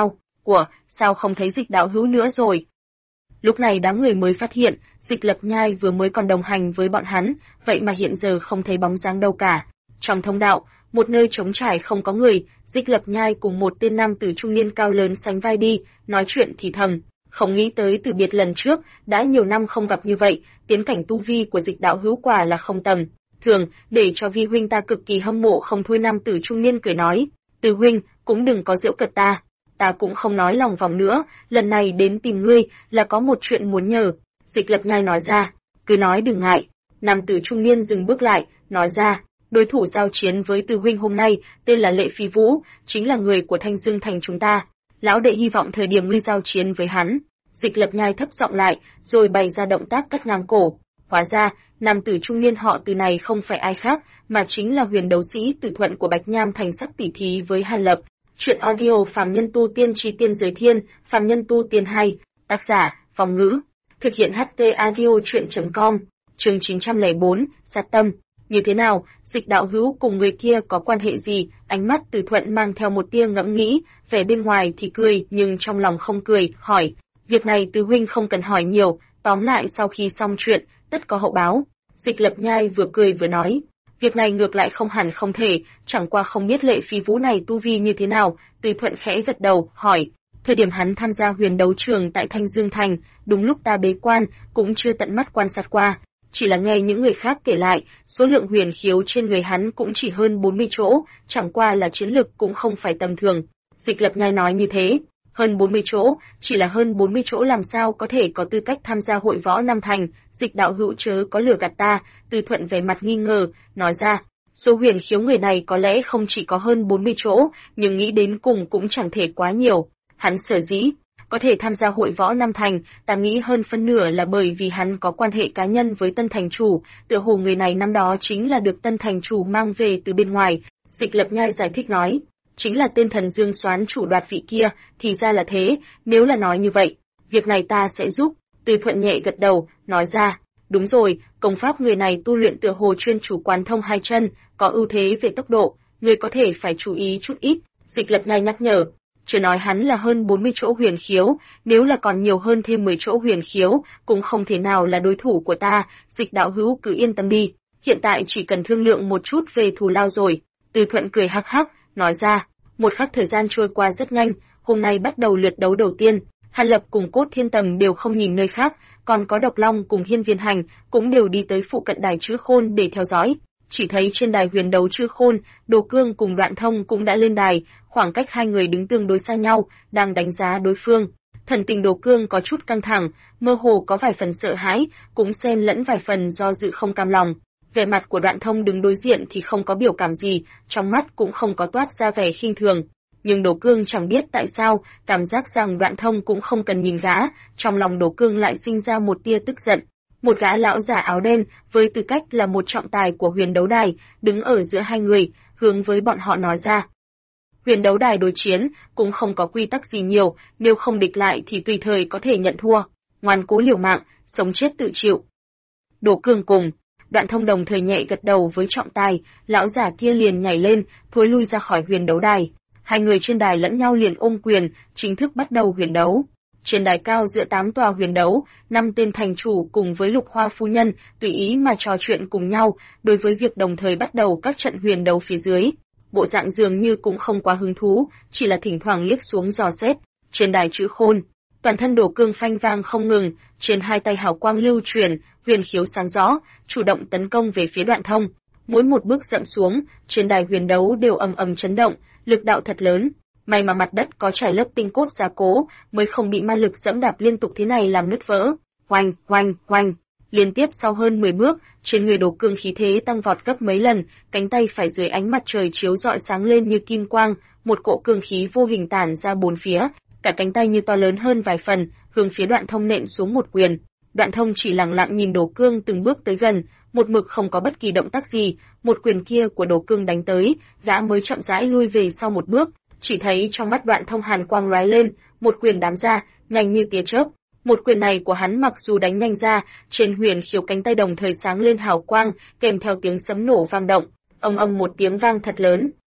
sao không thấy Dịch đạo hữu nữa rồi? Lúc này đám người mới phát hiện, Dịch Lập Nhai vừa mới còn đồng hành với bọn hắn, vậy mà hiện giờ không thấy bóng dáng đâu cả. Trong thông đạo, một nơi trống trải không có người, Dịch Lập Nhai cùng một tên nam tử trung niên cao lớn sánh vai đi, nói chuyện thì thầm. Không nghĩ tới từ biệt lần trước, đã nhiều năm không gặp như vậy, tiến cảnh tu vi của Dịch đạo hữu quả là không tầm thường, để cho vi huynh ta cực kỳ hâm mộ không thôi. Nam tử trung niên cười nói, Từ huynh, cũng đừng có giễu cợt ta cũng không nói lòng vòng nữa, lần này đến tìm ngươi là có một chuyện muốn nhờ. Dịch Lập Nhai nói ra, cứ nói đừng ngại. Nam tử trung niên dừng bước lại, nói ra, đối thủ giao chiến với Từ huynh hôm nay tên là Lệ Phi Vũ, chính là người của Thanh Dương thành chúng ta. Lão đệ hy vọng thời điểm ngươi giao chiến với hắn. Dịch Lập Nhai thấp giọng lại, rồi bày ra động tác cắt ngang cổ. Hóa ra, nam tử trung niên họ Từ này không phải ai khác, mà chính là huyền đấu sĩ Từ Thuận của Bạch Nham thành sắp tỉ thí với Hàn Lập. Chuyện audio Phàm Nhân Tu Tiên Chi Tiên Giới Thiên, Phàm Nhân Tu Tiên 2, tác giả, Phong Ngữ. Thực hiện HT audio chuyện.com, chương 904, sát tâm. Như thế nào, Dịch đạo hữu cùng người kia có quan hệ gì? Ánh mắt Từ Thuận mang theo một tia ngẫm nghĩ, vẻ bên ngoài thì cười nhưng trong lòng không cười, hỏi. Việc này Từ huynh không cần hỏi nhiều, tóm lại sau khi xong chuyện, tất có hậu báo. Dịch Lập Nhai vừa cười vừa nói. Việc này ngược lại không hẳn không thể, chẳng qua không biết Lệ Phi Vũ này tu vi như thế nào. Từ Thuận khẽ gật đầu, hỏi. Thời điểm hắn tham gia huyền đấu trường tại Thanh Dương Thành, đúng lúc ta bế quan, cũng chưa tận mắt quan sát qua. Chỉ là nghe những người khác kể lại, số lượng huyền khiếu trên người hắn cũng chỉ hơn 40 chỗ, chẳng qua là chiến lực cũng không phải tầm thường. Dịch Lập Nhai nói như thế. Hơn 40 chỗ, chỉ là hơn 40 chỗ làm sao có thể có tư cách tham gia hội võ Nam Thành, Dịch đạo hữu chớ có lừa gạt ta. Từ Thuận vẻ mặt nghi ngờ, nói ra, số huyền khiếu người này có lẽ không chỉ có hơn 40 chỗ, nhưng nghĩ đến cùng cũng chẳng thể quá nhiều. Hắn sở dĩ có thể tham gia hội võ Nam Thành, ta nghĩ hơn phân nửa là bởi vì hắn có quan hệ cá nhân với Tân Thành chủ, tựa hồ người này năm đó chính là được Tân Thành chủ mang về từ bên ngoài. Dịch Lập Nhai giải thích nói, chính là tên Thần Dương Soán chủ đoạt vị kia, thì ra là thế, nếu là nói như vậy, việc này ta sẽ giúp. Từ Thuận nhẹ gật đầu, nói ra, đúng rồi, công pháp người này tu luyện tựa hồ chuyên chủ quán thông hai chân, có ưu thế về tốc độ, người có thể phải chú ý chút ít. Dịch Lập Nhai nhắc nhở, chưa nói hắn là hơn 40 chỗ huyền khiếu, nếu là còn nhiều hơn thêm 10 chỗ huyền khiếu, cũng không thể nào là đối thủ của ta. Dịch đạo hữu cứ yên tâm đi, hiện tại chỉ cần thương lượng một chút về thù lao rồi. Từ Thuận cười hắc hắc, nói ra, một khắc thời gian trôi qua rất nhanh, hôm nay bắt đầu lượt đấu đầu tiên, Hàn Lập cùng Cốt Thiên Tầm đều không nhìn nơi khác, còn có Độc Long cùng Hiên Viên Hành cũng đều đi tới phụ cận đài Chữ Khôn để theo dõi. Chỉ thấy trên đài huyền đấu Chữ Khôn, Đồ Cương cùng Đoạn Thông cũng đã lên đài, khoảng cách hai người đứng tương đối xa nhau, đang đánh giá đối phương. Thần tình Đồ Cương có chút căng thẳng, mơ hồ có vài phần sợ hãi, cũng xen lẫn vài phần do dự không cam lòng. Vẻ mặt của Đoạn Thông đứng đối diện thì không có biểu cảm gì, trong mắt cũng không có toát ra vẻ khinh thường. Nhưng Đồ Cương chẳng biết tại sao, cảm giác rằng Đoạn Thông cũng không cần nhìn gã, trong lòng Đồ Cương lại sinh ra một tia tức giận. Một gã lão giả áo đen, với tư cách là một trọng tài của huyền đấu đài, đứng ở giữa hai người, hướng với bọn họ nói ra. Huyền đấu đài đối chiến, cũng không có quy tắc gì nhiều, nếu không địch lại thì tùy thời có thể nhận thua. Ngoan cố liều mạng, sống chết tự chịu. Đồ Cương cùng Đoạn Thông đồng thời nhẹ gật đầu với trọng tài, lão giả kia liền nhảy lên, thối lui ra khỏi huyền đấu đài. Hai người trên đài lẫn nhau liền ôm quyền, chính thức bắt đầu huyền đấu. Trên đài cao giữa 8 tòa huyền đấu, 5 tên thành chủ cùng với Lục Hoa phu nhân tùy ý mà trò chuyện cùng nhau, đối với việc đồng thời bắt đầu các trận huyền đấu phía dưới. Bộ dạng dường như cũng không quá hứng thú, chỉ là thỉnh thoảng liếc xuống dò xét. Trên đài Chữ Khôn, toàn thân Đồ Cương phanh vang không ngừng, trên hai tay hào quang lưu truyền, huyền khiếu sáng rõ, chủ động tấn công về phía Đoạn Thông. Mỗi một bước dậm xuống, trên đài huyền đấu đều ầm ầm chấn động, lực đạo thật lớn. May mà mặt đất có trải lớp tinh cốt gia cố, mới không bị ma lực dẫm đạp liên tục thế này làm nứt vỡ. Oanh, oanh, oanh. Liên tiếp sau hơn 10 bước, trên người Đồ Cương khí thế tăng vọt gấp mấy lần, cánh tay phải dưới ánh mặt trời chiếu rọi sáng lên như kim quang, một cỗ cương khí vô hình tản ra bốn phía, cả cánh tay như to lớn hơn vài phần, hướng phía Đoạn Thông nện xuống một quyền. Đoạn Thông chỉ lặng lặng nhìn Đồ Cương từng bước tới gần, một mực không có bất kỳ động tác gì, một quyền kia của Đồ Cương đánh tới, gã mới chậm rãi lui về sau một bước, chỉ thấy trong mắt Đoạn Thông hàn quang lóe lên, một quyền đám ra, nhanh như tia chớp. Một quyền này của hắn mặc dù đánh nhanh ra, trên huyền khiếu cánh tay đồng thời sáng lên hào quang, kèm theo tiếng sấm nổ vang động, ầm ầm một tiếng vang thật lớn.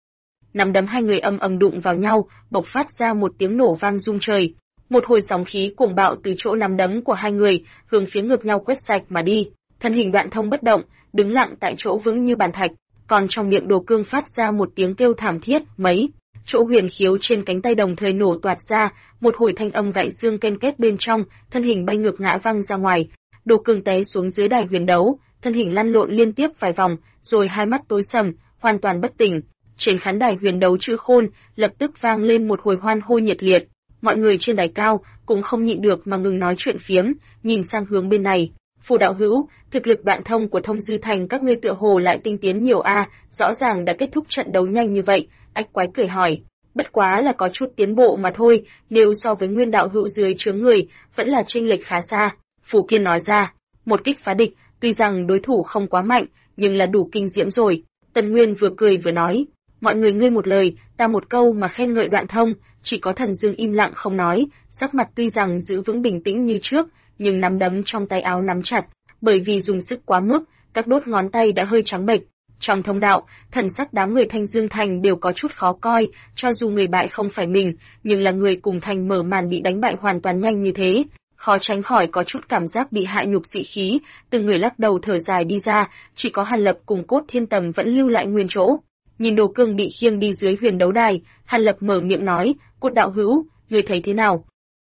nắm đấm hai người âm ầm đụng vào nhau, bộc phát ra một tiếng nổ vang rung trời. Một hồi sóng khí cuồng bạo từ chỗ nắm đấm của hai người hướng phía ngược nhau quét sạch mà đi. Thân hình Đoạn Thông bất động, đứng lặng tại chỗ vững như bàn thạch, còn trong miệng Đồ Cương phát ra một tiếng kêu thảm thiết, mấy chỗ huyền khiếu trên cánh tay đồng thời nổ toạt ra, một hồi thanh âm gãy xương ken két bên trong, thân hình bay ngược ngã văng ra ngoài. Đồ Cương té xuống dưới đài huyền đấu, thân hình lăn lộn liên tiếp vài vòng, rồi hai mắt tối sầm, hoàn toàn bất tỉnh. Trên khán đài huyền đấu Chữ Khôn lập tức vang lên một hồi hoan hô nhiệt liệt. Mọi người trên đài cao cũng không nhịn được mà ngừng nói chuyện phiếm, nhìn sang hướng bên này. Phù đạo hữu, thực lực Đoạn Thông của Thông Dư Thành các ngươi tựa hồ lại tinh tiến nhiều a, rõ ràng đã kết thúc trận đấu nhanh như vậy. Ách Quái cười hỏi, bất quá là có chút tiến bộ mà thôi, nếu so với Nguyên đạo hữu dưới trướng người, vẫn là chênh lệch khá xa. Phù Kiên nói ra, một kích phá địch, tuy rằng đối thủ không quá mạnh, nhưng là đủ kinh diễm rồi. Tần Nguyên vừa cười vừa nói, mọi người ngươi một lời, ta một câu mà khen ngợi Đoạn Thông. Chỉ có Thần Dương im lặng không nói, sắc mặt tuy rằng giữ vững bình tĩnh như trước, nhưng nắm đấm trong tay áo nắm chặt, bởi vì dùng sức quá mức, các đốt ngón tay đã hơi trắng bệch. Trong thông đạo, thần sắc đám người Thanh Dương Thành đều có chút khó coi, cho dù người bại không phải mình, nhưng là người cùng thành mở màn bị đánh bại hoàn toàn nhanh như thế, khó tránh khỏi có chút cảm giác bị hại nhục sĩ khí, từng người lắc đầu thở dài đi ra, chỉ có Hàn Lập cùng Cốt Thiên Tầm vẫn lưu lại nguyên chỗ. Nhìn Đồ Cương bị khiêng đi dưới huyền đấu đài, Hàn Lập mở miệng nói, Cốt đạo hữu, ngươi thấy thế nào?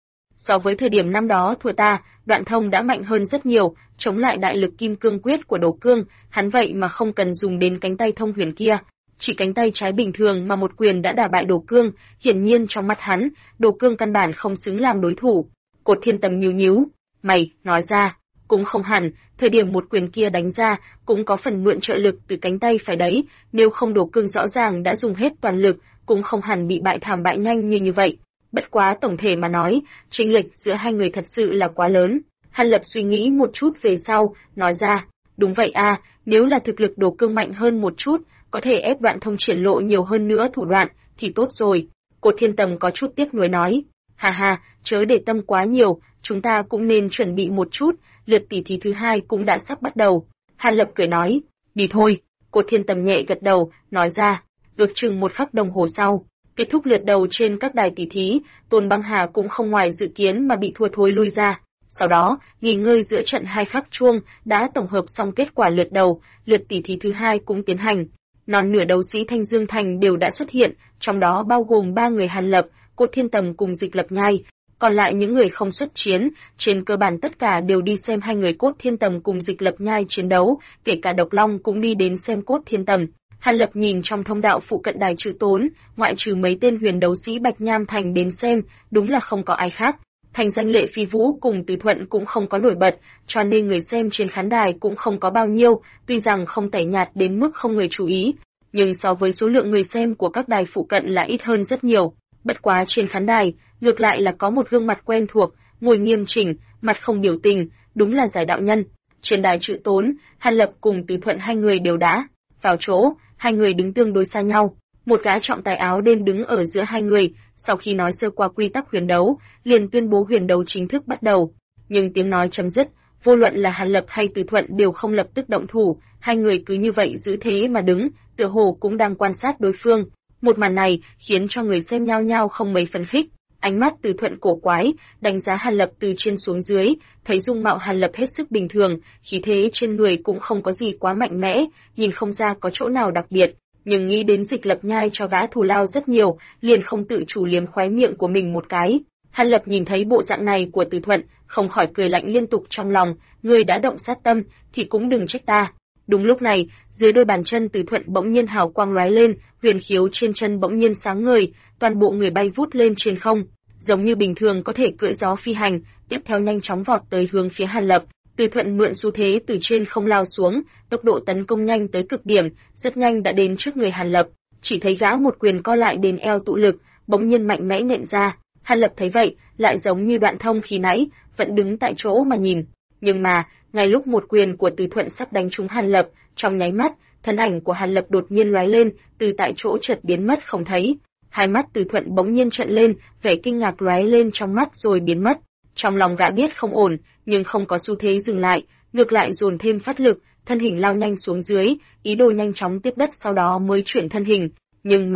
So với thời điểm năm đó thua ta, Đoạn Thông đã mạnh hơn rất nhiều, chống lại đại lực kim cương quyết của Đồ Cương, hắn vậy mà không cần dùng đến cánh tay thông huyền kia. Chỉ cánh tay trái bình thường mà một quyền đã đả bại Đồ Cương, hiển nhiên trong mắt hắn, Đồ Cương căn bản không xứng làm đối thủ. Cốt Thiên Tầm nhíu nhíu, mày, nói ra, cũng không hẳn, thời điểm một quyền kia đánh ra, cũng có phần mượn trợ lực từ cánh tay phải đấy, nếu không Đồ Cương rõ ràng đã dùng hết toàn lực, cũng không hẳn bị bại thảm bại nhanh như vậy. Bất quá tổng thể mà nói, chênh lệch giữa hai người thật sự là quá lớn. Hàn Lập suy nghĩ một chút về sau, nói ra, đúng vậy a, nếu là thực lực Đồ Cương mạnh hơn một chút, có thể ép Đoạn Thông triển lộ nhiều hơn nữa thủ đoạn, thì tốt rồi. Cốt Thiên Tầm có chút tiếc nuối nói, ha ha, chớ để tâm quá nhiều, chúng ta cũng nên chuẩn bị một chút, lượt tỷ thí thứ hai cũng đã sắp bắt đầu. Hàn Lập cười nói, đi thôi. Cốt Thiên Tầm nhẹ gật đầu, nói ra, ước chừng một khắc đồng hồ sau, kết thúc lượt đầu trên các đài tỷ thí, Tôn Băng Hà cũng không ngoài dự kiến mà bị thua thối lui ra. Sau đó, nghỉ ngơi giữa trận hai khắc chuông, đã tổng hợp xong kết quả lượt đầu, lượt tỷ thí thứ hai cũng tiến hành. Non nửa đấu sĩ Thanh Dương Thành đều đã xuất hiện, trong đó bao gồm 3 người Hàn Lập, Cốt Thiên Tầm cùng Dịch Lập Nhai. Còn lại những người không xuất chiến, trên cơ bản tất cả đều đi xem hai người Cốt Thiên Tầm cùng Dịch Lập Nhai chiến đấu, kể cả Độc Long cũng đi đến xem Cốt Thiên Tầm. Hàn Lập nhìn trong thông đạo phụ cận đài Trừ Tốn, ngoại trừ mấy tên huyền đấu sĩ Bạch Nham Thành đến xem, đúng là không có ai khác. Thành danh Lệ Phi Vũ cùng Từ Thuận cũng không có nổi bật, cho nên người xem trên khán đài cũng không có bao nhiêu, tuy rằng không tẻ nhạt đến mức không người chú ý, nhưng so với số lượng người xem của các đài phụ cận là ít hơn rất nhiều. Bất quá trên khán đài, ngược lại là có một gương mặt quen thuộc, ngồi nghiêm chỉnh, mặt không biểu tình, đúng là Giải đạo nhân. Trên đài Trừ Tốn, Hàn Lập cùng Từ Thuận hai người đều đã vào chỗ, hai người đứng tương đối xa nhau. Một gã trọng tài áo đen đứng ở giữa hai người, sau khi nói sơ qua quy tắc huyền đấu, liền tuyên bố huyền đấu chính thức bắt đầu. Nhưng tiếng nói chấm dứt, vô luận là Hàn Lập hay Từ Thuận đều không lập tức động thủ, hai người cứ như vậy giữ thế mà đứng, tựa hồ cũng đang quan sát đối phương. Một màn này khiến cho người xem nhao nhao không mấy phấn khích. Ánh mắt Từ Thuận cổ quái, đánh giá Hàn Lập từ trên xuống dưới, thấy dung mạo Hàn Lập hết sức bình thường, khí thế trên người cũng không có gì quá mạnh mẽ, nhìn không ra có chỗ nào đặc biệt. Nhưng nghĩ đến Dịch Lập Nhai cho gã thù lao rất nhiều, liền không tự chủ liếm khóe miệng của mình một cái. Hàn Lập nhìn thấy bộ dạng này của Từ Thuận, không khỏi cười lạnh liên tục trong lòng, người đã động sát tâm, thì cũng đừng trách ta. Đúng lúc này, dưới đôi bàn chân Từ Thuận bỗng nhiên hào quang lóe lên, huyền khiếu trên chân bỗng nhiên sáng ngời, toàn bộ người bay vút lên trên không, giống như bình thường có thể cưỡi gió phi hành, tiếp theo nhanh chóng vọt tới hướng phía Hàn Lập. Từ Thuận mượn xu thế từ trên không lao xuống, tốc độ tấn công nhanh tới cực điểm, rất nhanh đã đến trước người Hàn Lập. Chỉ thấy gã một quyền co lại đến eo tụ lực, bỗng nhiên mạnh mẽ nện ra. Hàn Lập thấy vậy, lại giống như Đoạn Thông khi nãy, vẫn đứng tại chỗ mà nhìn. Nhưng mà, ngay lúc một quyền của Từ Thuận sắp đánh trúng Hàn Lập, trong nháy mắt, thân ảnh của Hàn Lập đột nhiên lóe lên, từ tại chỗ chợt biến mất không thấy. Hai mắt Từ Thuận bỗng nhiên trợn lên, vẻ kinh ngạc lóe lên trong mắt rồi biến mất. Trong lòng gã biết không ổn, nhưng không có xu thế dừng lại, ngược lại dồn thêm phát lực, thân hình lao nhanh xuống dưới, ý đồ nhanh chóng tiếp đất sau đó mới chuyển thân hình. Nhưng mà,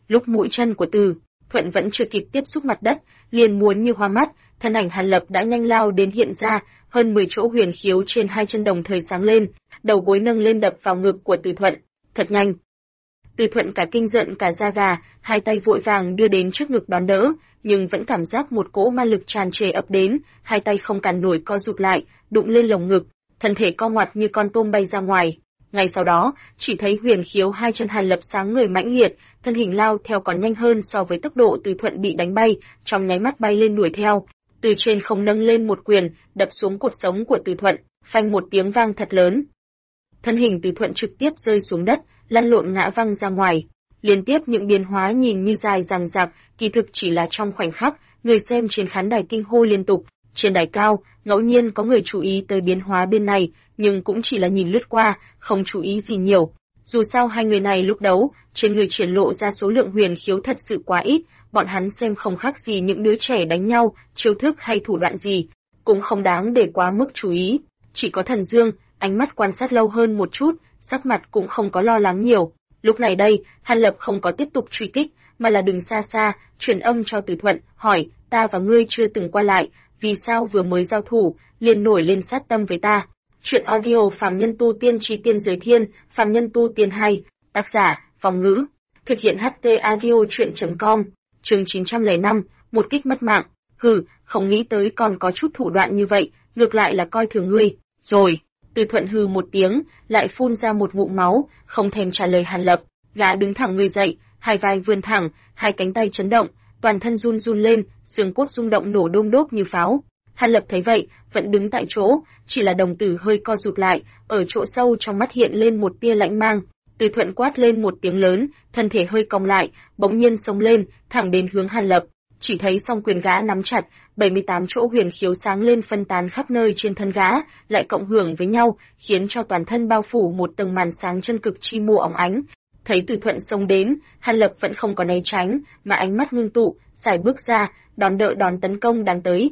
Lúc mũi chân của Từ Thuận vẫn chưa kịp tiếp xúc mặt đất, liền muốn như hoa mắt, thân ảnh Hàn Lập đã nhanh lao đến hiện ra, hơn 10 chỗ huyền khiếu trên hai chân đồng thời sáng lên, đầu gối nâng lên đập vào ngực của Từ Thuận, thật nhanh. Từ Thuận cả kinh giận cả da gà, hai tay vội vàng đưa đến trước ngực đón đỡ, nhưng vẫn cảm giác một cỗ ma lực tràn trề ập đến, hai tay không cản nổi co rụt lại, đụng lên lồng ngực, thân thể co ngoặt như con tôm bay ra ngoài. Ngay sau đó, chỉ thấy huyền khiếu hai chân Hàn Lập sáng người mãnh liệt, thân hình lao theo còn nhanh hơn so với tốc độ Từ Thuận bị đánh bay, trong nháy mắt bay lên đuổi theo, từ trên không nâng lên một quyền, đập xuống cột sống của Từ Thuận, phanh một tiếng vang thật lớn. Thân hình Từ Thuận trực tiếp rơi xuống đất, lăn lộn ngã văng ra ngoài. Liên tiếp những biến hóa nhìn như dài dằng dặc, kỳ thực chỉ là trong khoảnh khắc, người xem trên khán đài kinh hô liên tục. Trên đài cao, ngẫu nhiên có người chú ý tới biến hóa bên này, nhưng cũng chỉ là nhìn lướt qua, không chú ý gì nhiều. Dù sao hai người này lúc đấu, trên người triển lộ ra số lượng huyền khiếu thật sự quá ít, bọn hắn xem không khác gì những đứa trẻ đánh nhau, chiêu thức hay thủ đoạn gì, cũng không đáng để quá mức chú ý. Chỉ có Thần Dương, ánh mắt quan sát lâu hơn một chút, sắc mặt cũng không có lo lắng nhiều. Lúc này đây, Hàn Lập không có tiếp tục truy kích, mà là đứng xa xa, truyền âm cho Từ Thuận, hỏi, ta và ngươi chưa từng qua lại, vì sao vừa mới giao thủ, liền nổi lên sát tâm với ta? Chuyện audio Phàm Nhân Tu Tiên Chi Tiên Giới Thiên, Phàm Nhân Tu Tiên 2, tác giả, Vong Ngữ, thực hiện HT audio chuyện.com, chương 905, một kích mất mạng, hừ, không nghĩ tới còn có chút thủ đoạn như vậy, ngược lại là coi thường ngươi, rồi. Từ Thuận hừ một tiếng, lại phun ra một ngụm máu, không thèm trả lời Hàn Lập, gã đứng thẳng người dậy, hai vai vươn thẳng, hai cánh tay chấn động, toàn thân run run lên, xương cốt rung động nổ đôm đốp như pháo. Hàn Lập thấy vậy, vẫn đứng tại chỗ, chỉ là đồng tử hơi co rụt lại, ở chỗ sâu trong mắt hiện lên một tia lạnh mang. Từ Thuận quát lên một tiếng lớn, thân thể hơi cong lại, bỗng nhiên xông lên, thẳng đến hướng Hàn Lập. Chỉ thấy song quyền gã nắm chặt, 78 chỗ huyền khiếu sáng lên phân tán khắp nơi trên thân gã, lại cộng hưởng với nhau, khiến cho toàn thân bao phủ một tầng màn sáng chân cực chi mù óng ánh. Thấy Từ Thuận xông đến, Hàn Lập vẫn không có né tránh, mà ánh mắt ngưng tụ, xài bước ra, đón đỡ đòn tấn công đang tới.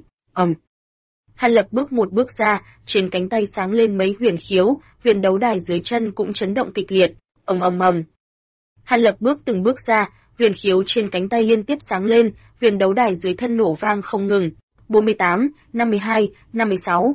Hàn Lập bước một bước ra, trên cánh tay sáng lên mấy huyền khiếu, huyền đấu đài dưới chân cũng chấn động kịch liệt. Hàn Lập bước từng bước ra, huyền khiếu trên cánh tay liên tiếp sáng lên, huyền đấu đài dưới thân nổ vang không ngừng. 48, 52, 56.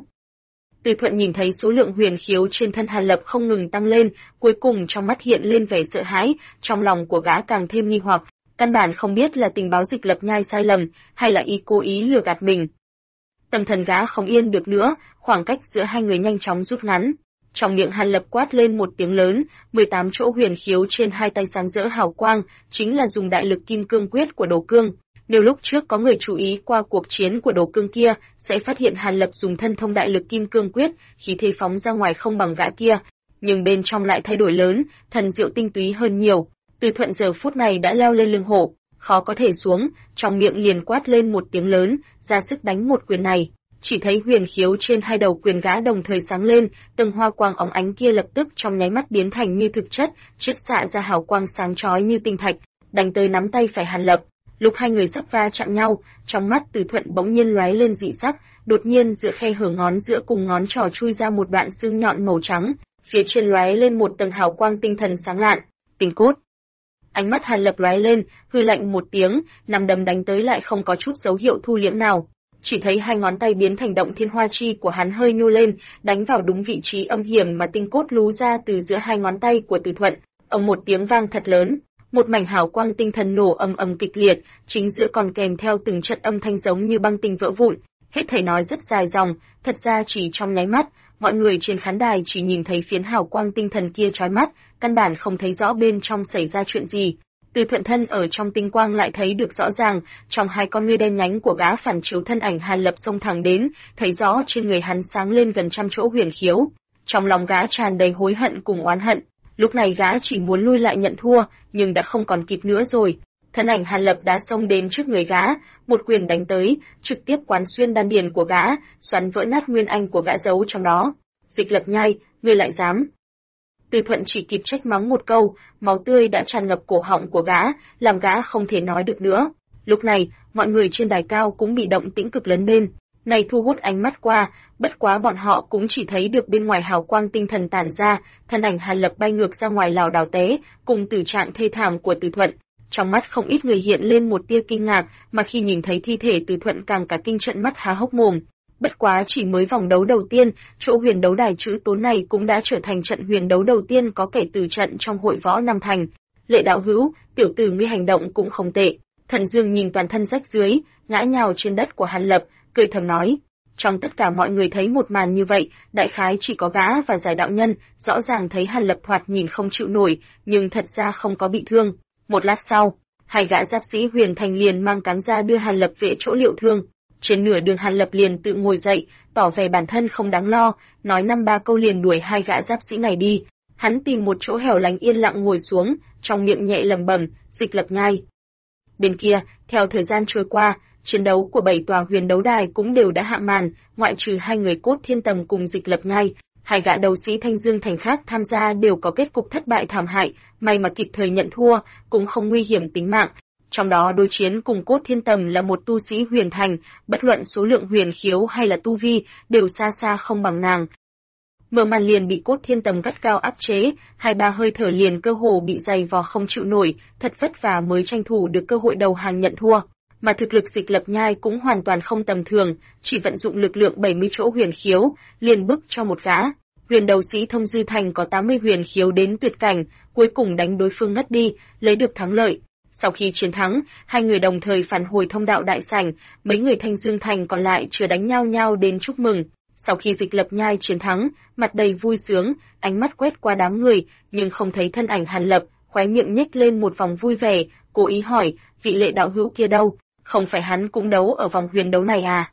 Từ Thuận nhìn thấy số lượng huyền khiếu trên thân Hàn Lập không ngừng tăng lên, cuối cùng trong mắt hiện lên vẻ sợ hãi, trong lòng của gã càng thêm nghi hoặc, căn bản không biết là tình báo Dịch Lập Nhai sai lầm, hay là ý cố ý lừa gạt mình. Tâm thần gã không yên được nữa, khoảng cách giữa hai người nhanh chóng rút ngắn. Trong miệng Hàn Lập quát lên một tiếng lớn, 18 chỗ huyền khiếu trên hai tay sáng rỡ hào quang, chính là dùng đại lực kim cương quyết của Đồ Cương. Nếu lúc trước có người chú ý qua cuộc chiến của Đồ Cương kia, sẽ phát hiện Hàn Lập dùng thân thông đại lực kim cương quyết, khí thế phóng ra ngoài không bằng gã kia, nhưng bên trong lại thay đổi lớn, thần diệu tinh túy hơn nhiều. Từ Thuận giờ phút này đã leo lên lưng hổ, khó có thể xuống, trong miệng liền quát lên một tiếng lớn, ra sức đánh một quyền này. Chỉ thấy huyền khiếu trên hai đầu quyền gã đồng thời sáng lên, từng hoa quang óng ánh kia lập tức trong nháy mắt biến thành như thực chất, chiết xạ ra hào quang sáng chói như tinh thạch, đánh tới nắm tay phải Hàn Lập. Lúc hai người sắp va chạm nhau, trong mắt Từ Thuận bỗng nhiên lóe lên dị sắc, đột nhiên giữa khe hở ngón giữa cùng ngón trỏ chui ra một đoạn xương nhọn màu trắng, phía trên lóe lên một tầng hào quang tinh thần sáng lạn, tinh cốt. Ánh mắt Hàn Lập lóe lên, hừ lạnh một tiếng, nắm đấm đánh tới lại không có chút dấu hiệu thu liễm nào. Chỉ thấy hai ngón tay biến thành động thiên hoa chi của hắn hơi nhô lên, đánh vào đúng vị trí âm hiểm mà tinh cốt lú ra từ giữa hai ngón tay của Từ Thuận. Một tiếng vang thật lớn, một mảnh hào quang tinh thần nổ ầm kịch liệt, chính giữa còn kèm theo từng trận âm thanh giống như băng tinh vỡ vụn. Hết thảy nói rất dài dòng, thật ra chỉ trong nháy mắt, mọi người trên khán đài chỉ nhìn thấy phiến hào quang tinh thần kia chói mắt, căn bản không thấy rõ bên trong xảy ra chuyện gì. Từ Thuận thân ở trong tinh quang lại thấy được rõ ràng, trong hai con ngươi đen nhánh của gã phản chiếu thân ảnh Hàn Lập xông thẳng đến, thấy rõ trên người hắn sáng lên gần trăm chỗ huyền khiếu. Trong lòng gã tràn đầy hối hận cùng oán hận, lúc này gã chỉ muốn lui lại nhận thua, nhưng đã không còn kịp nữa rồi. Thân ảnh Hàn Lập đã xông đến trước người gã, một quyền đánh tới, trực tiếp quán xuyên đan điền của gã, xoắn vỡ nát nguyên anh của gã giấu trong đó. Dịch Lập Nhai, ngươi lại dám? Từ Thuận chỉ kịp trách mắng một câu, máu tươi đã tràn ngập cổ họng của gã, làm gã không thể nói được nữa. Lúc này, mọi người trên đài cao cũng bị động tĩnh cực lớn lên, này thu hút ánh mắt qua, bất quá bọn họ cũng chỉ thấy được bên ngoài hào quang tinh thần tản ra, thân ảnh Hàn Lập bay ngược ra ngoài lảo đảo té, cùng tử trạng thê thảm của Từ Thuận. Trong mắt không ít người hiện lên một tia kinh ngạc, mà khi nhìn thấy thi thể Từ Thuận càng cả kinh trợn mắt há hốc mồm. Bất quá chỉ mới vòng đấu đầu tiên, chỗ huyền đấu đài chữ tốn này cũng đã trở thành trận huyền đấu đầu tiên có kể từ trận trong hội võ Nam Thành. Lệ đạo hữu, tiểu tử ngươi hành động cũng không tệ. Thần Dương nhìn toàn thân rách rưới, ngã nhào trên đất của Hàn Lập, cười thầm nói. Trong tất cả mọi người thấy một màn như vậy, đại khái chỉ có gã và Giải đạo nhân, rõ ràng thấy Hàn Lập thoạt nhìn không chịu nổi, nhưng thật ra không có bị thương. Một lát sau, hai gã giáp sĩ Huyền Thành liền mang cáng ra đưa Hàn Lập về chỗ liệu thương. Trên nửa đường Hàn Lập liền tự ngồi dậy, tỏ vẻ bản thân không đáng lo, nói 5-3 câu liền đuổi hai gã giáp sĩ này đi. Hắn tìm một chỗ hẻo lánh yên lặng ngồi xuống, trong miệng nhẹ lẩm bẩm, Dịch Lập nhai. Bên kia, theo thời gian trôi qua, chiến đấu của 7 tòa huyền đấu đài cũng đều đã hạ màn, ngoại trừ hai người Cốt Thiên Tầm cùng Dịch Lập nhai, hai gã đấu sĩ Thanh Dương Thành khác tham gia đều có kết cục thất bại thảm hại, may mà kịp thời nhận thua, cũng không nguy hiểm tính mạng. Trong đó đối chiến cùng Cốt Thiên Tầm là một tu sĩ huyền thành, bất luận số lượng huyền khiếu hay là tu vi, đều xa xa không bằng nàng. Mở màn liền bị Cốt Thiên Tầm gắt cao áp chế, 2-3 hơi thở liền cơ hồ bị dày vò không chịu nổi, thật vất vả mới tranh thủ được cơ hội đầu hàng nhận thua. Mà thực lực Dịch Lập nhai cũng hoàn toàn không tầm thường, chỉ vận dụng lực lượng 70 chỗ huyền khiếu, liền bức cho một gã. Huyền đấu sĩ Thông Dư Thành có 80 huyền khiếu đến tuyệt cảnh, cuối cùng đánh đối phương ngất đi, lấy được thắng lợi. Sau khi chiến thắng, hai người đồng thời phản hồi thông đạo đại sảnh, mấy người Thanh Dương Thành còn lại chưa đánh nhau đến chúc mừng. Sau khi Dịch Lập nhai chiến thắng, mặt đầy vui sướng, ánh mắt quét qua đám người, nhưng không thấy thân ảnh Hàn Lập, khóe miệng nhếch lên một vòng vui vẻ, cố ý hỏi, vị Lệ đạo hữu kia đâu, không phải hắn cũng đấu ở vòng huyền đấu này à?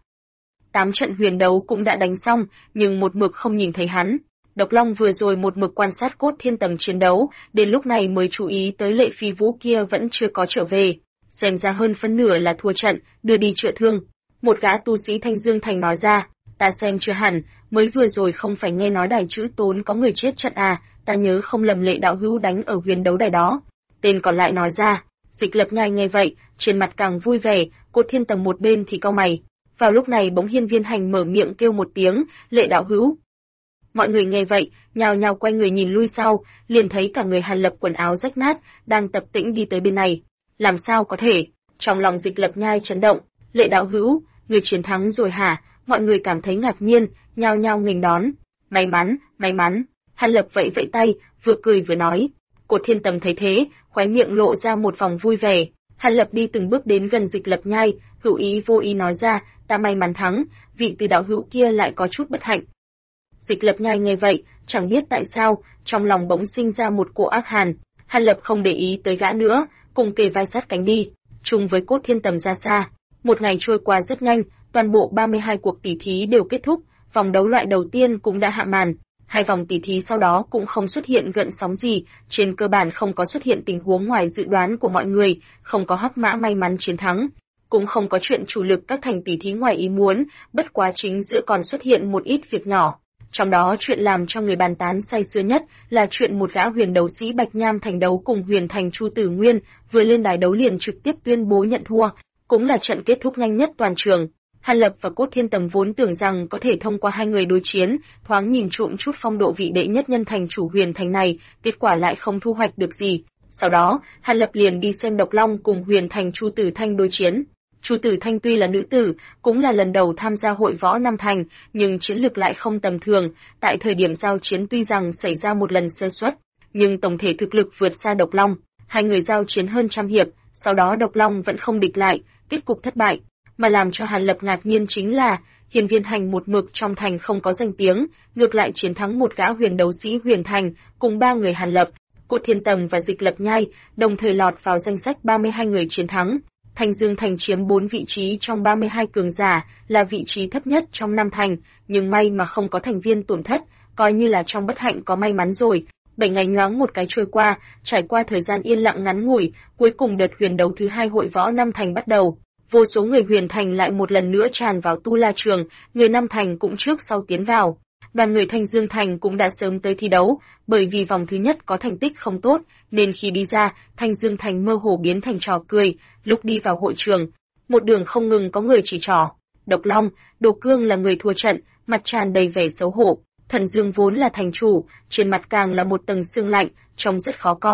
8 trận huyền đấu cũng đã đánh xong, nhưng một mực không nhìn thấy hắn. Độc Long vừa rồi một mực quan sát Cốt Thiên Tầm chiến đấu, đến lúc này mới chú ý tới Lệ Phi Vũ kia vẫn chưa có trở về, xem ra hơn phân nửa là thua trận, đưa đi chữa thương. Một gã tu sĩ Thanh Dương Thành nói ra, ta xem chưa hẳn, mới vừa rồi không phải nghe nói đài chữ tốn có người chết trận à, ta nhớ không lầm Lệ đạo hữu đánh ở huyền đấu đài đó. Tên còn lại nói ra. Dịch Lập nhai nghe vậy, trên mặt càng vui vẻ, Cốt Thiên Tầm một bên thì cau mày. Vào lúc này bỗng Hiên Viên Hành mở miệng kêu một tiếng, Lệ đạo hữu. Mọi người nghe vậy, nhao nhao quay người nhìn lui sau, liền thấy cả người Hàn Lập quần áo rách nát, đang tập tĩnh đi tới bên này. Làm sao có thể? Trong lòng Dịch Lập nhai chấn động, Lệ đạo hữu, người chiến thắng rồi hả? Mọi người cảm thấy ngạc nhiên, nhao nhao nghênh đón. May mắn, may mắn. Hàn Lập vẫy vẫy tay, vừa cười vừa nói. Cốt Thiên Tầm thấy thế, khóe miệng lộ ra một vòng vui vẻ. Hàn Lập đi từng bước đến gần Dịch Lập nhai, hữu ý vô ý nói ra, ta may mắn thắng, vị Từ đạo hữu kia lại có chút bất hạnh. Dịch Lập nhai nghe vậy, chẳng biết tại sao, trong lòng bỗng sinh ra một cỗ ác hàn. Hàn Lập không để ý tới gã nữa, cùng kề vai sát cánh đi, chung với Cốt Thiên Tầm ra xa. Một ngày trôi qua rất nhanh, toàn bộ 32 cuộc tỷ thí đều kết thúc, vòng đấu loại đầu tiên cũng đã hạ màn. Hai vòng tỷ thí sau đó cũng không xuất hiện gợn sóng gì, trên cơ bản không có xuất hiện tình huống ngoài dự đoán của mọi người, không có hắc mã may mắn chiến thắng, cũng không có chuyện chủ lực các thành tỷ thí ngoài ý muốn, bất quá chính giữa còn xuất hiện một ít việc nhỏ. Trong đó chuyện làm cho người bàn tán say sưa nhất là chuyện một gã huyền đấu sĩ Bạch Nham Thành đấu cùng huyền thành Chu Tử Nguyên, vừa lên đài đấu liền trực tiếp tuyên bố nhận thua, cũng là trận kết thúc nhanh nhất toàn trường. Hàn Lập và Cốt Thiên Tầm vốn tưởng rằng có thể thông qua hai người đối chiến, thoáng nhìn trộm chút phong độ vị đệ nhất nhân thành chủ huyền thành này, kết quả lại không thu hoạch được gì. Sau đó, Hàn Lập liền đi xem Độc Long cùng huyền thành Chu Tử Thanh đối chiến. Chu Tử Thanh tuy là nữ tử, cũng là lần đầu tham gia hội võ Nam Thành, nhưng chiến lược lại không tầm thường, tại thời điểm giao chiến tuy rằng xảy ra một lần sơ suất, nhưng tổng thể thực lực vượt xa Độc Long. Hai người giao chiến hơn trăm hiệp, sau đó Độc Long vẫn không địch lại, kết cục thất bại. Mà làm cho Hàn Lập ngạc nhiên chính là, Hiên Viên Hành một mực trong thành không có danh tiếng, ngược lại chiến thắng một gã huyền đấu sĩ huyền thành, cùng 3 người Hàn Lập, Cốt Thiên Tầm và Dịch Lập nhai, đồng thời lọt vào danh sách 32 người chiến thắng. Thanh Dương Thành chiếm 4 vị trí trong 32 cường giả, là vị trí thấp nhất trong Nam Thành, nhưng may mà không có thành viên tổn thất, coi như là trong bất hạnh có may mắn rồi. 7 ngày nhoáng một cái trôi qua, trải qua thời gian yên lặng ngắn ngủi, cuối cùng đợt huyền đấu thứ 2 hội võ Nam Thành bắt đầu. Vô số người huyền thành lại một lần nữa tràn vào tu la trường, người Nam Thành cũng trước sau tiến vào. Đoàn người Thanh Dương Thành cũng đã sớm tới thi đấu, bởi vì vòng thứ nhất có thành tích không tốt, nên khi đi ra, Thanh Dương Thành mơ hồ biến thành trò cười. Lúc đi vào hội trường, một đường không ngừng có người chỉ trỏ. Độc Long, Đồ Cương là người thua trận, mặt tràn đầy vẻ xấu hổ. Thần Dương vốn là thành chủ, trên mặt càng là một tầng sương lạnh, trông rất khó coi.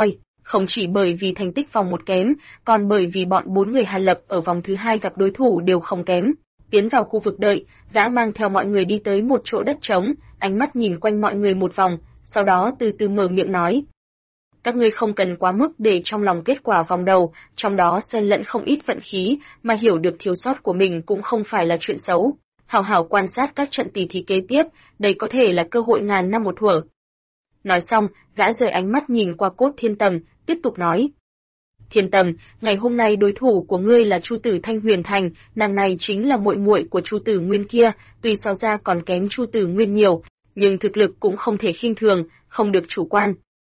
không chỉ bởi vì thành tích vòng 1 kém, còn bởi vì bọn 4 người Hàn Lập ở vòng thứ 2 gặp đối thủ đều không kém. Tiến vào khu vực đợi, gã mang theo mọi người đi tới một chỗ đất trống, ánh mắt nhìn quanh mọi người một vòng, sau đó từ từ mở miệng nói. Các ngươi không cần quá mức để trong lòng kết quả vòng đầu, trong đó xen lẫn không ít vận khí, mà hiểu được thiếu sót của mình cũng không phải là chuyện xấu. Hảo hảo quan sát các trận tỷ thí kế tiếp, đây có thể là cơ hội ngàn năm một thuở. Nói xong, gã rời ánh mắt nhìn qua Cốt Thiên Tầm, tiếp tục nói. Thiên Tầm, ngày hôm nay đối thủ của ngươi là Chu Tử Thanh Huyền Thành, nàng này chính là muội muội của Chu Tử Nguyên kia, tuy so ra còn kém Chu Tử Nguyên nhiều, nhưng thực lực cũng không thể khinh thường, không được chủ quan.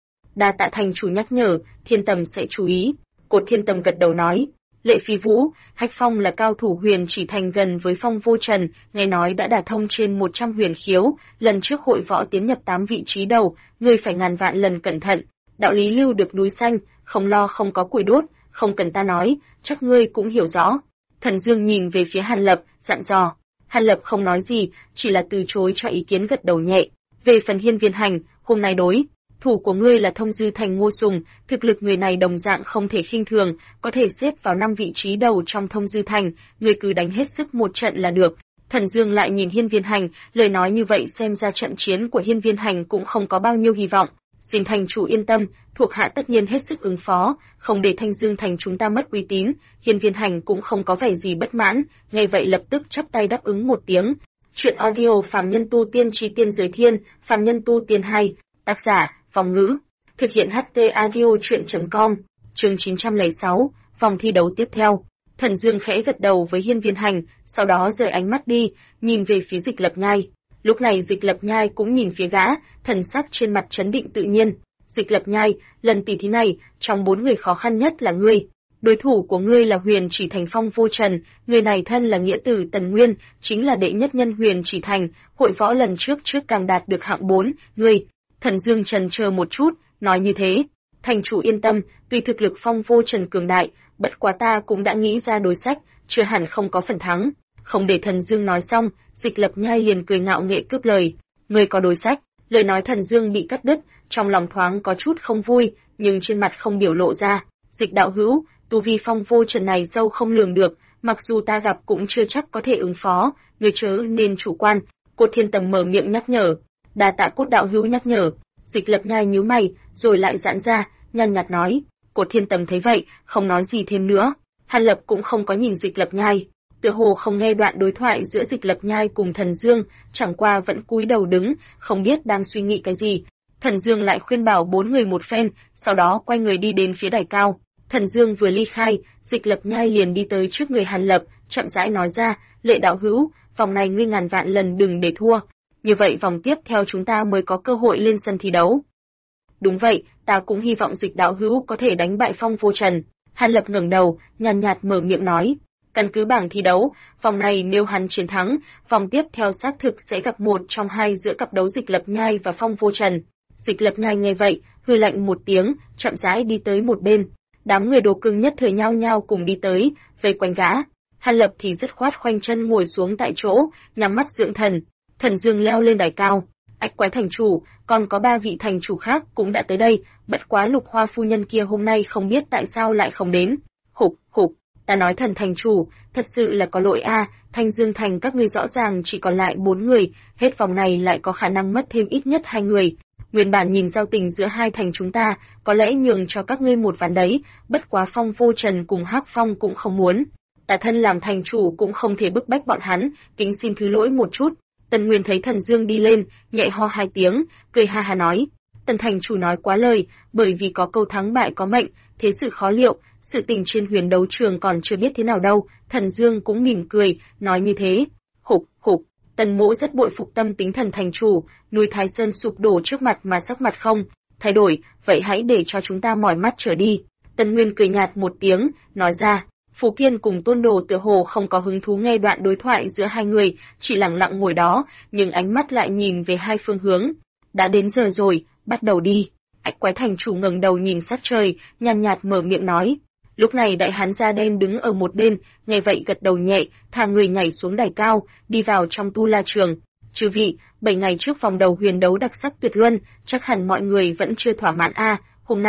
Đa tạ thành chủ nhắc nhở, Thiên Tầm sẽ chú ý. Cốt Thiên Tầm gật đầu nói. Lệ Phi Vũ, Hách Phong là cao thủ huyền chỉ thành gần với Phong Vô Trần, nghe nói đã đả thông trên 100 huyền khiếu, lần trước hội võ tiến nhập 8 vị trí đầu, ngươi phải ngàn vạn lần cẩn thận. Đạo lý lưu được núi xanh, không lo không có củi đốt, không cần ta nói, chắc ngươi cũng hiểu rõ. Thần Dương nhìn về phía Hàn Lập, dặn dò. Hàn Lập không nói gì, chỉ là từ chối cho ý kiến gật đầu nhẹ. Về phần Hiên Viên Hành, hôm nay đối thủ của ngươi là Thông Dư Thành Ngô Sùng, thực lực người này đồng dạng không thể khinh thường, có thể xếp vào 5 vị trí đầu trong Thông Dư Thành, ngươi cứ đánh hết sức một trận là được. Thần Dương lại nhìn Hiên Viên Hành, lời nói như vậy xem ra trận chiến của Hiên Viên Hành cũng không có bao nhiêu hy vọng. Xin thành chủ yên tâm, thuộc hạ tất nhiên hết sức ứng phó, không để Thanh Dương Thành chúng ta mất uy tín. Hiên Viên Hành cũng không có vẻ gì bất mãn, nghe vậy lập tức chắp tay đáp ứng một tiếng. Chuyện audio Phàm Nhân Tu Tiên Chí Tiên Giới Thiên, Phàm Nhân Tu Tiên 2, tác giả Vong Ngữ, thực hiện HT Audio Chuyện.com, chương 906, vòng thi đấu tiếp theo. Thần Dương khẽ gật đầu với Hiên Viên Hành, sau đó rời ánh mắt đi, nhìn về phía Dịch Lập Nhai. Lúc này Dịch Lập Nhai cũng nhìn phía gã, thần sắc trên mặt trấn định tự nhiên. Dịch Lập Nhai, lần tỷ thí này, trong 4 người khó khăn nhất là ngươi. Đối thủ của ngươi là Huyền Chỉ Thành Phong Vô Trần, người này thân là nghĩa tử Tần Nguyên, chính là đệ nhất nhân Huyền Chỉ Thành, hội võ lần trước càng đạt được hạng 4, ngươi. Thần Dương chần chờ một chút, nói như thế. Thành chủ yên tâm, tuy thực lực Phong Vô Trần cường đại, bất quá ta cũng đã nghĩ ra đối sách, chưa hẳn không có phần thắng. Không để Thần Dương nói xong, Dịch Lập Nhai liền cười ngạo nghễ cướp lời. Ngươi có đối sách? Lời nói Thần Dương bị cắt đứt, trong lòng thoáng có chút không vui, nhưng trên mặt không biểu lộ ra. Dịch đạo hữu, tu vi Phong Vô Trần này sâu không lường được, mặc dù ta gặp cũng chưa chắc có thể ứng phó, ngươi chớ nên chủ quan. Cốt Thiên Tầm mở miệng nhắc nhở. Đa tạ Cốt đạo hữu nhắc nhở. Dịch Lập Nhai nhíu mày, rồi lại giãn ra, nhàn nhạt nói. Cốt Thiên Tầm thấy vậy, không nói gì thêm nữa. Hàn Lập cũng không có nhìn Dịch Lập Nhai, tựa hồ không nghe đoạn đối thoại giữa Dịch Lập Nhai cùng Thần Dương, chẳng qua vẫn cúi đầu đứng, không biết đang suy nghĩ cái gì. Thần Dương lại khuyên bảo 4 người một phen, sau đó quay người đi đến phía đài cao. Thần Dương vừa ly khai, Dịch Lập Nhai liền đi tới trước người Hàn Lập, chậm rãi nói ra, Lệ đạo hữu, vòng này ngươi ngàn vạn lần đừng để thua. Như vậy vòng tiếp theo chúng ta mới có cơ hội lên sân thi đấu. Đúng vậy, ta cũng hy vọng Dịch đạo hữu có thể đánh bại Phong Vô Trần. Hàn Lập ngẩng đầu, nhàn nhạt mở miệng nói. Căn cứ bảng thi đấu, vòng này nếu hắn chiến thắng, vòng tiếp theo xác thực sẽ gặp một trong hai giữa cặp đấu Dịch Lập Nhai và Phong Vô Trần. Dịch Lập Nhai nghe vậy, hừ lạnh một tiếng, chậm rãi đi tới một bên. Đám người đồ cưng nhất thời nhao nhao cùng đi tới, vây quanh gã. Hàn Lập thì dứt khoát khoanh chân ngồi xuống tại chỗ, nhắm mắt dưỡng thần. Thần Dương leo lên đài cao. Ách Quái thành chủ, còn có 3 vị thành chủ khác cũng đã tới đây, bất quá Lục Hoa phu nhân kia hôm nay không biết tại sao lại không đến. Hục, ta nói Thần thành chủ, thật sự là có lỗi a, Thanh Dương thành các ngươi rõ ràng chỉ còn lại 4 người, hết vòng này lại có khả năng mất thêm ít nhất 2 người. Nguyên bản nhìn giao tình giữa hai thành chúng ta, có lẽ nhường cho các ngươi một ván đấy, bất quá Phong Vô Trần cùng Hắc Phong cũng không muốn. Ta thân làm thành chủ cũng không thể bức bách bọn hắn, kính xin thứ lỗi một chút. Tần Nguyên thấy Thần Dương đi lên, nhẹ ho 2 tiếng, cười ha ha nói, Tần thành chủ nói quá lời, bởi vì có câu thắng bại có mệnh, thế sự khó liệu, sự tình trên huyền đấu trường còn chưa biết thế nào đâu. Thần Dương cũng mỉm cười, nói như thế. Hục, Tần Mỗ rất bội phục tâm tính Thần thành chủ, núi Thái Sơn sụp đổ trước mặt mà sắc mặt không thay đổi, vậy hãy để cho chúng ta mỏi mắt trở đi. Tần Nguyên cười nhạt một tiếng, nói ra. Phú Kiên cùng Tôn Đồ tựa hồ không có hứng thú nghe đoạn đối thoại giữa hai người, chỉ lặng lặng ngồi đó, nhưng ánh mắt lại nhìn về hai phương hướng. Đã đến giờ rồi, bắt đầu đi. Ách Quái thành chủ ngẩng đầu nhìn sát trời, nhàn nhạt mở miệng nói. Lúc này đại hán da đen đứng ở một bên, nghe vậy gật đầu nhẹ, thả người nhảy xuống đài cao, đi vào trong tu la trường. Chư vị, 7 ngày trước vòng đầu huyền đấu đặc sắc tuyệt luân, chắc hẳn mọi người vẫn chưa thỏa mãn a. Hôm nay,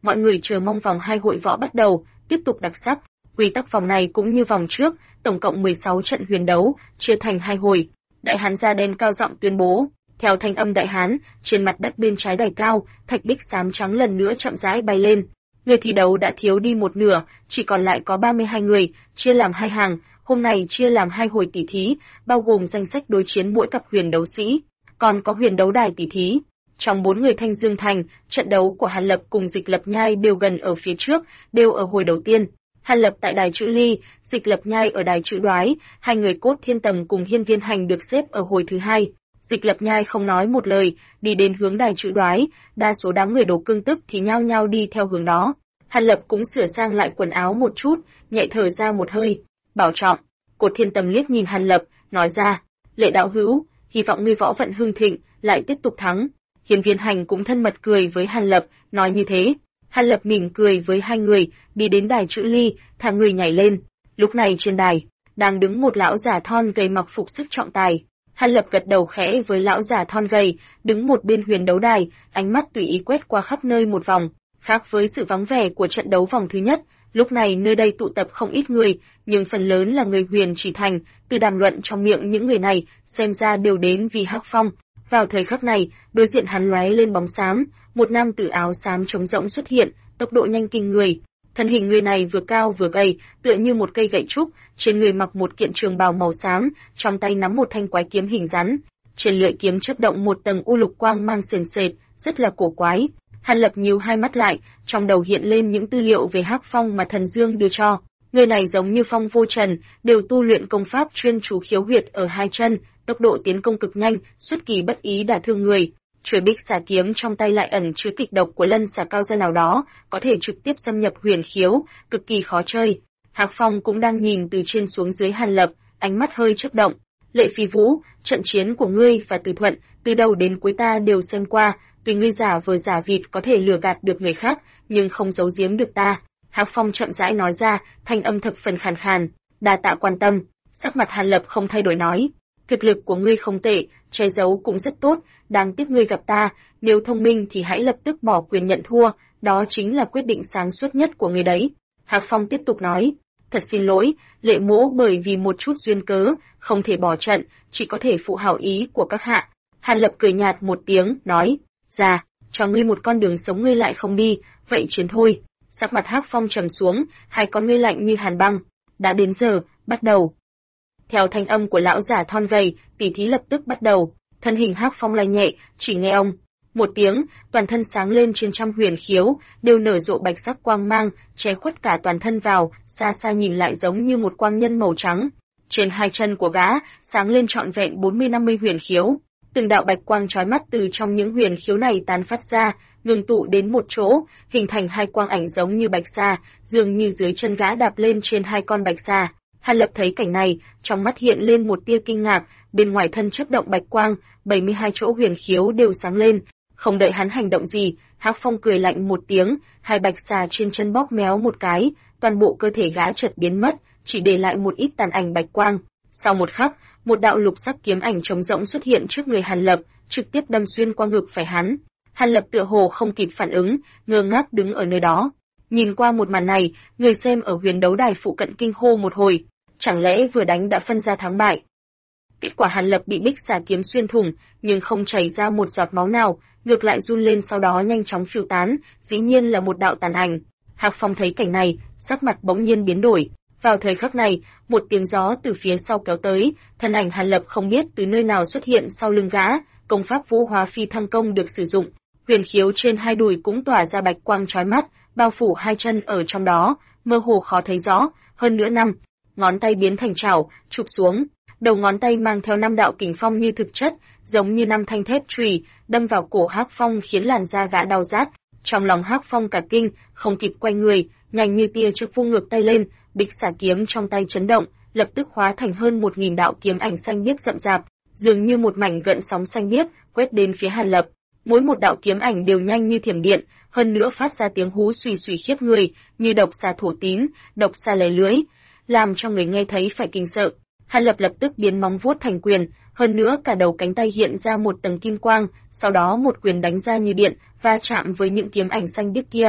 Mọi người chờ mong vòng 2 hội võ bắt đầu, tiếp tục đặc sắc. Quy tắc vòng này cũng như vòng trước, tổng cộng 16 trận huyền đấu, chia thành 2 hồi. Đại hán da đen cao giọng tuyên bố. Theo thanh âm đại hán, trên mặt đất bên trái đài cao, thạch bích xám trắng lần nữa chậm rãi bay lên. Người thi đấu đã thiếu đi một nửa, chỉ còn lại có 32 người, chia làm 2 hàng. Hôm nay chia làm 2 hồi tỷ thí, bao gồm danh sách đối chiến mỗi cặp huyền đấu sĩ, còn có huyền đấu đài tỷ thí. Trong 4 người Thanh Dương Thành, trận đấu của Hàn Lập cùng Dịch Lập Nhai đều gần ở phía trước, đều ở hồi đầu tiên. Hàn Lập tại đài chữ ly, Dịch Lập Nhai ở đài chữ đoái, hai người Cốt Thiên Tầm cùng Hiên Viên Hành được xếp ở hồi thứ 2. Dịch Lập Nhai không nói một lời, đi đến hướng đài chữ đoái, đa số đám người Đồ Cương Tức thì nhao nhao đi theo hướng đó. Hàn Lập cũng sửa sang lại quần áo một chút, nhẹ thở ra một hơi. Bảo trọng. Cốt Thiên Tầm liếc nhìn Hàn Lập, nói ra, Lệ đạo hữu, hy vọng ngươi võ vận hưng thịnh, lại tiếp tục thắng. Hiên Viên Hành cũng thân mật cười với Hàn Lập, nói như thế. Hàn Lập mỉm cười với hai người, đi đến đài chữ ly, thả người nhảy lên. Lúc này trên đài, đang đứng một lão già thon gầy mặc phục sức trọng tài. Hàn Lập gật đầu khẽ với lão già thon gầy, đứng một bên huyền đấu đài, ánh mắt tùy ý quét qua khắp nơi một vòng. Khác với sự vắng vẻ của trận đấu vòng thứ nhất, lúc này nơi đây tụ tập không ít người, nhưng phần lớn là người Huyền Chỉ Thành, từ đàm luận trong miệng những người này, xem ra đều đến vì Hắc Phong. Vào thời khắc này, đối diện hắn lóe lên bóng xám, một nam tử áo xám trống rỗng xuất hiện, tốc độ nhanh kinh người. Thân hình người này vừa cao vừa gầy, tựa như một cây gậy trúc, trên người mặc một kiện trường bào màu xám, trong tay nắm một thanh quái kiếm hình rắn. Trên lưỡi kiếm chớp động một tầng u lục quang mang sền sệt, rất là cổ quái. Hàn Lập nhíu hai mắt lại, trong đầu hiện lên những tư liệu về Hắc Phong mà Thần Dương đưa cho. Người này giống như Phong Vô Trần, đều tu luyện công pháp chuyên chú khiếu huyệt ở hai chân, tốc độ tiến công cực nhanh, xuất kỳ bất ý đả thương người. Chuôi bích xà kiếm trong tay lại ẩn chứa kịch độc của lân xà cao gia nào đó, có thể trực tiếp xâm nhập huyền khiếu, cực kỳ khó chơi. Hắc Phong cũng đang nhìn từ trên xuống dưới Hàn Lập, ánh mắt hơi chớp động. Lệ Phi Vũ, trận chiến của ngươi và Từ Thuận, từ đầu đến cuối ta đều xem qua, tuy ngươi giả vờ giả vịt có thể lừa gạt được người khác, nhưng không giấu giếm được ta. Hắc Phong chậm rãi nói ra, thanh âm thập phần khàn khàn. Đa tạ quan tâm. Sắc mặt Hàn Lập không thay đổi nói, thực lực của ngươi không tệ, che giấu cũng rất tốt, đáng tiếc ngươi gặp ta, nếu thông minh thì hãy lập tức bỏ quyền nhận thua, đó chính là quyết định sáng suốt nhất của ngươi đấy. Hắc Phong tiếp tục nói, thật xin lỗi, Lệ Mỗ bởi vì một chút duyên cớ, không thể bỏ trận, chỉ có thể phụ hảo ý của các hạ. Hàn Lập cười nhạt một tiếng, nói, ra, cho ngươi một con đường sống ngươi lại không đi, vậy chiến thôi. Sắc mặt Hắc Phong trầm xuống, hai con ngươi lạnh như hàn băng. Đã đến giờ, bắt đầu. Theo thanh âm của lão giả thon gầy, tỷ thí lập tức bắt đầu. Thân hình Hắc Phong lay nhẹ, chỉ nghe ông một tiếng, toàn thân sáng lên trên trăm huyền khiếu, đều nở rộ bạch sắc quang mang, che khuất cả toàn thân vào, xa xa nhìn lại giống như một quang nhân màu trắng. Trên hai chân của gã, sáng lên trọn vẹn 40-50 huyền khiếu. Từng đạo bạch quang chói mắt từ trong những huyền khiếu này tán phát ra, ngừng tụ đến một chỗ, hình thành hai quang ảnh giống như bạch sa, dường như dưới chân gã đạp lên trên hai con bạch sa. Hàn Lập thấy cảnh này, trong mắt hiện lên một tia kinh ngạc, bên ngoài thân chớp động bạch quang, 72 chỗ huyền khiếu đều sáng lên. Không đợi hắn hành động gì, Hắc Phong cười lạnh một tiếng, hai bạch xà trên chân bóp méo một cái, toàn bộ cơ thể gã chợt biến mất, chỉ để lại một ít tàn ảnh bạch quang. Sau một khắc, một đạo lục sắc kiếm ảnh trống rỗng xuất hiện trước người Hàn Lập, trực tiếp đâm xuyên qua ngực phải hắn. Hàn Lập tựa hồ không kịp phản ứng, ngơ ngác đứng ở nơi đó. Nhìn qua một màn này, người xem ở huyền đấu đài phụ cận kinh hô một hồi, chẳng lẽ vừa đánh đã phân ra thắng bại? Kết quả Hàn Lập bị bích xà kiếm xuyên thủng, nhưng không chảy ra một giọt máu nào, ngược lại run lên sau đó nhanh chóng phiêu tán, dĩ nhiên là một đạo tàn ảnh. Hạc Phong thấy cảnh này, sắc mặt bỗng nhiên biến đổi. Vào thời khắc này, một tiếng gió từ phía sau kéo tới, thân ảnh Hàn Lập không biết từ nơi nào xuất hiện sau lưng gã, công pháp Vũ Hóa Phi Thăng công được sử dụng, huyền khiếu trên hai đùi cũng tỏa ra bạch quang chói mắt, bao phủ hai chân ở trong đó, mơ hồ khó thấy rõ, hơn nữa ngón tay biến thành chảo, chụp xuống, đầu ngón tay mang theo 5 đạo kình phong như thực chất, giống như 5 thanh thép chùy, đâm vào cổ Hắc Phong khiến làn da gã đau rát. Trong lòng Hắc Phong cả kinh, không kịp quay người, nhanh như tia chớp vung ngược tay lên, bích xà kiếm trong tay chấn động, lập tức hóa thành hơn 1000 đạo kiếm ảnh xanh biếc rậm rạp, dường như một mảnh gợn sóng xanh biếc quét đến phía Hàn Lập. Mỗi một đạo kiếm ảnh đều nhanh như thiểm điện, hơn nữa phát ra tiếng hú xùy xùy khiếp người, như độc xà thổ tín, độc xà lè lưới, làm cho người nghe thấy phải kinh sợ. Hàn Lập lập tức biến móng vuốt thành quyền, hơn nữa cả đầu cánh tay hiện ra một tầng kim quang, sau đó một quyền đánh ra như điện, va chạm với những kiếm ảnh xanh biếc kia.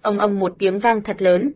ầm một tiếng vang thật lớn.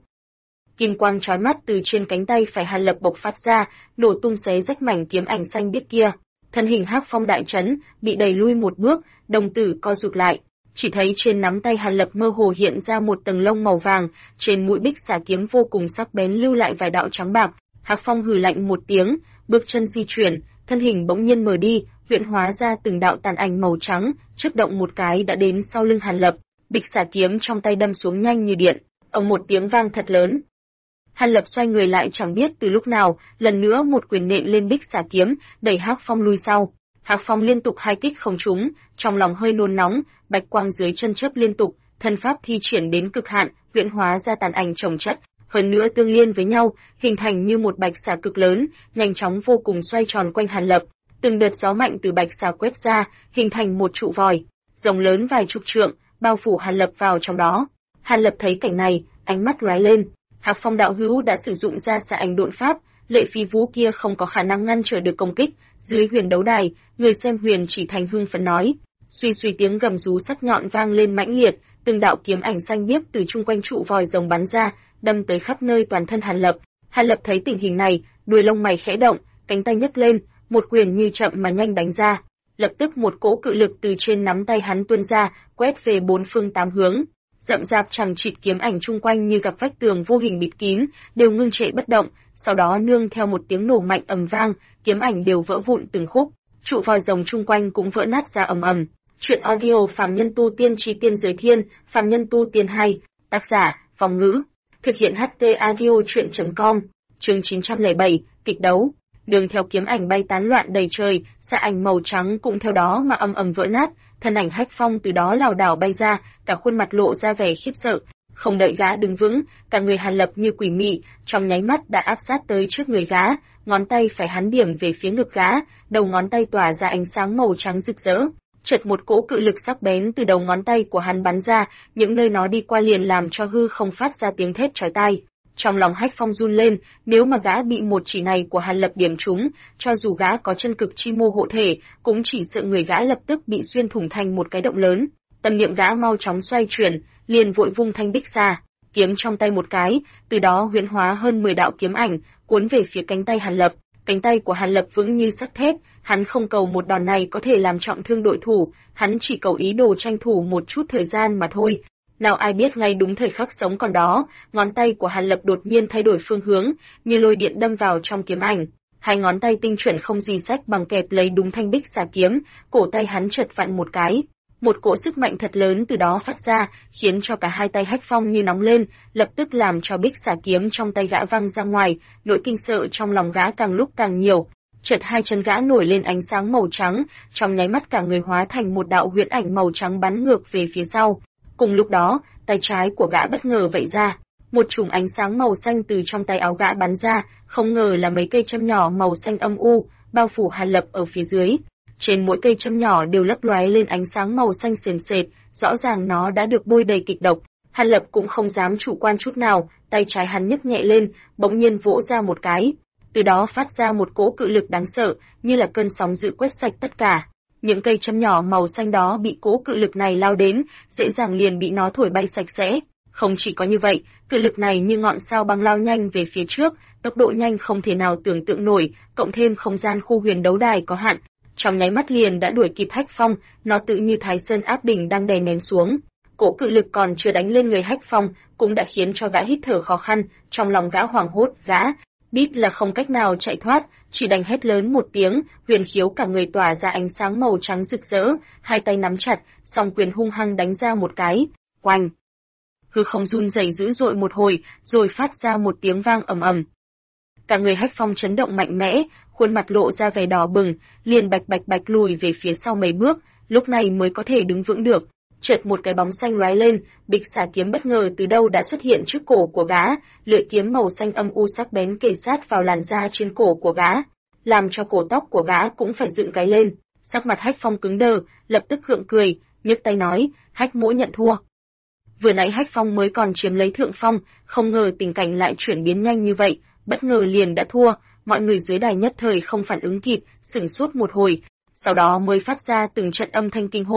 Kim quang chói mắt từ trên cánh tay phải Hàn Lập bộc phát ra, nổ tung xé rách mảnh kiếm ảnh xanh biếc kia. Thân hình Hắc Phong đại chấn, bị đẩy lui một bước, đồng tử co rụt lại. Chỉ thấy trên nắm tay Hàn Lập mơ hồ hiện ra một tầng lông màu vàng, trên mũi bích xà kiếm vô cùng sắc bén lưu lại vài đạo trắng bạc. Hắc Phong hừ lạnh một tiếng, bước chân di chuyển, thân hình bỗng nhiên mờ đi, huyễn hóa ra từng đạo tàn ảnh màu trắng, chớp động một cái đã đến sau lưng Hàn Lập. Bích xà kiếm trong tay đâm xuống nhanh như điện, một tiếng vang thật lớn. Hàn Lập xoay người lại chẳng biết từ lúc nào, lần nữa một quyền nện lên bích xà kiếm, đẩy Hắc Phong lui sau. Hắc Phong liên tục hai kích không trúng, trong lòng hơi nôn nóng, bạch quang dưới chân chớp liên tục, thân pháp thi triển đến cực hạn, huyễn hóa ra tàn ảnh chồng chất, hơn nữa tương liên với nhau, hình thành như một bạch xà cực lớn, nhanh chóng vô cùng xoay tròn quanh Hàn Lập. Từng đợt gió mạnh từ bạch xà quét ra, hình thành một trụ vòi, rồng lớn vài chục trượng, bao phủ Hàn Lập vào trong đó. Hàn Lập thấy cảnh này, ánh mắt lóe lên. Hắc Phong đạo hữu đã sử dụng ra xà ảnh độn pháp, lệ phi vũ kia không có khả năng ngăn trở được công kích. Dưới huyền đấu đài, người xem huyền chỉ thành hưng phấn nói. Suy suy tiếng gầm rú sắc nhọn vang lên mãnh liệt, từng đạo kiếm ảnh xanh biếc từ chung quanh trụ vòi rồng bắn ra, đâm tới khắp nơi toàn thân Hàn Lập. Hàn Lập thấy tình hình này, đuôi lông mày khẽ động, cánh tay nhấc lên, một quyền như chậm mà nhanh đánh ra. Lập tức một cỗ cự lực từ trên nắm tay hắn tuôn ra, quét về bốn phương tám hướng. Rậm rạp chằng chịt kiếm ảnh chung quanh như gặp vách tường vô hình bịt kín, đều ngưng trệ bất động, sau đó nương theo một tiếng nổ mạnh ầm vang, kiếm ảnh đều vỡ vụn từng khúc, trụ vòi rồng chung quanh cũng vỡ nát ra ầm ầm. Truyện audio Phàm Nhân Tu Tiên Chí Tiên Giới Thiên, Phàm Nhân Tu Tiên 2, tác giả, Phong Ngữ, thực hiện HT audio truyện.com, chương 907, kịch đấu. Đường theo kiếm ảnh bay tán loạn đầy trời, xà ảnh màu trắng cũng theo đó mà ầm vỡ nát, thân ảnh Hắc Phong từ đó lảo đảo bay ra, cả khuôn mặt lộ ra vẻ khiếp sợ. Không đợi gã đứng vững, cả người Hàn Lập như quỷ mị, trong nháy mắt đã áp sát tới trước người gã, ngón tay phải hắn điểm về phía ngực gã, đầu ngón tay tỏa ra ánh sáng màu trắng rực rỡ. Chợt một cỗ cự lực sắc bén từ đầu ngón tay của hắn bắn ra, những nơi nó đi qua liền làm cho hư không phát ra tiếng thét chói tai. Trong lòng Hắc Phong run lên, nếu mà gã bị một chỉ này của Hàn Lập điểm trúng, cho dù gã có chân cực chi mô hộ thể, cũng chỉ sợ người gã lập tức bị xuyên thủng thành một cái động lớn. Tâm niệm gã mau chóng xoay chuyển, liền vội vung thanh bích xà kiếm trong tay một cái, từ đó huyễn hóa hơn 10 đạo kiếm ảnh, cuốn về phía cánh tay Hàn Lập. Cánh tay của Hàn Lập vững như sắt thép, hắn không cầu một đòn này có thể làm trọng thương đội thủ, hắn chỉ cầu ý đồ tranh thủ một chút thời gian mà thôi. Nào ai biết ngay đúng thời khắc sống còn đó, ngón tay của Hàn Lập đột nhiên thay đổi phương hướng, như lôi điện đâm vào trong kiếm ảnh. Hai ngón tay tinh chuẩn không gì sách bằng kẹp lấy đúng thanh bích xà kiếm, cổ tay hắn chợt vặn một cái. Một cỗ sức mạnh thật lớn từ đó phát ra, khiến cho cả hai tay Hắc Phong như nóng lên, lập tức làm cho bích xà kiếm trong tay gã văng ra ngoài, nỗi kinh sợ trong lòng gã càng lúc càng nhiều. Chợt hai chân gã nổi lên ánh sáng màu trắng, trong nháy mắt cả người hóa thành một đạo huyễn ảnh màu trắng bắn ngược về phía sau. Cùng lúc đó, tay trái của gã bất ngờ vẩy ra, một chùm ánh sáng màu xanh từ trong tay áo gã bắn ra, không ngờ là mấy cây châm nhỏ màu xanh âm u, bao phủ Hàn Lập ở phía dưới. Trên mỗi cây châm nhỏ đều lấp lóe lên ánh sáng màu xanh sền sệt, rõ ràng nó đã được bôi đầy kịch độc. Hàn Lập cũng không dám chủ quan chút nào, tay trái hắn nhấc nhẹ lên, bỗng nhiên vỗ ra một cái, từ đó phát ra một cỗ cự lực đáng sợ, như là cơn sóng dữ quét sạch tất cả. Những cây châm nhỏ màu xanh đó bị cỗ cự lực này lao đến, dễ dàng liền bị nó thổi bay sạch sẽ. Không chỉ có như vậy, cự lực này như ngọn sao băng lao nhanh về phía trước, tốc độ nhanh không thể nào tưởng tượng nổi, cộng thêm không gian khu huyền đấu đài có hạn, trong nháy mắt liền đã đuổi kịp Hắc Phong, nó tự như Thái Sơn áp đỉnh đang đè nén xuống. Cỗ cự lực còn chưa đánh lên người Hắc Phong, cũng đã khiến cho gã hít thở khó khăn, trong lòng gã hoảng hốt, gã biết là không cách nào chạy thoát, chỉ đành hét lớn một tiếng, huyền khiếu cả người tỏa ra ánh sáng màu trắng rực rỡ, hai tay nắm chặt, song quyền hung hăng đánh ra một cái, oanh. Hư không run rẩy dữ dội một hồi, rồi phát ra một tiếng vang ầm ầm. Cả người Hắc Phong chấn động mạnh mẽ, khuôn mặt lộ ra vẻ đỏ bừng, liền bạch lùi về phía sau mấy bước, lúc này mới có thể đứng vững được. Chợt một cái bóng xanh lóe lên, bịch xà kiếm bất ngờ từ đâu đã xuất hiện trước cổ của gã, lưỡi kiếm màu xanh âm u sắc bén kề sát vào làn da trên cổ của gã, làm cho cổ tóc của gã cũng phải dựng cái lên. Sắc mặt Hắc Phong cứng đờ, lập tức gượng cười, nhấc tay nói, Hắc mỗ nhận thua. Vừa nãy Hắc Phong mới còn chiếm lấy thượng phong, không ngờ tình cảnh lại chuyển biến nhanh như vậy, bất ngờ liền đã thua. Mọi người dưới đài nhất thời không phản ứng kịp, sửng sốt một hồi, sau đó mới phát ra từng trận âm thanh kinh hô.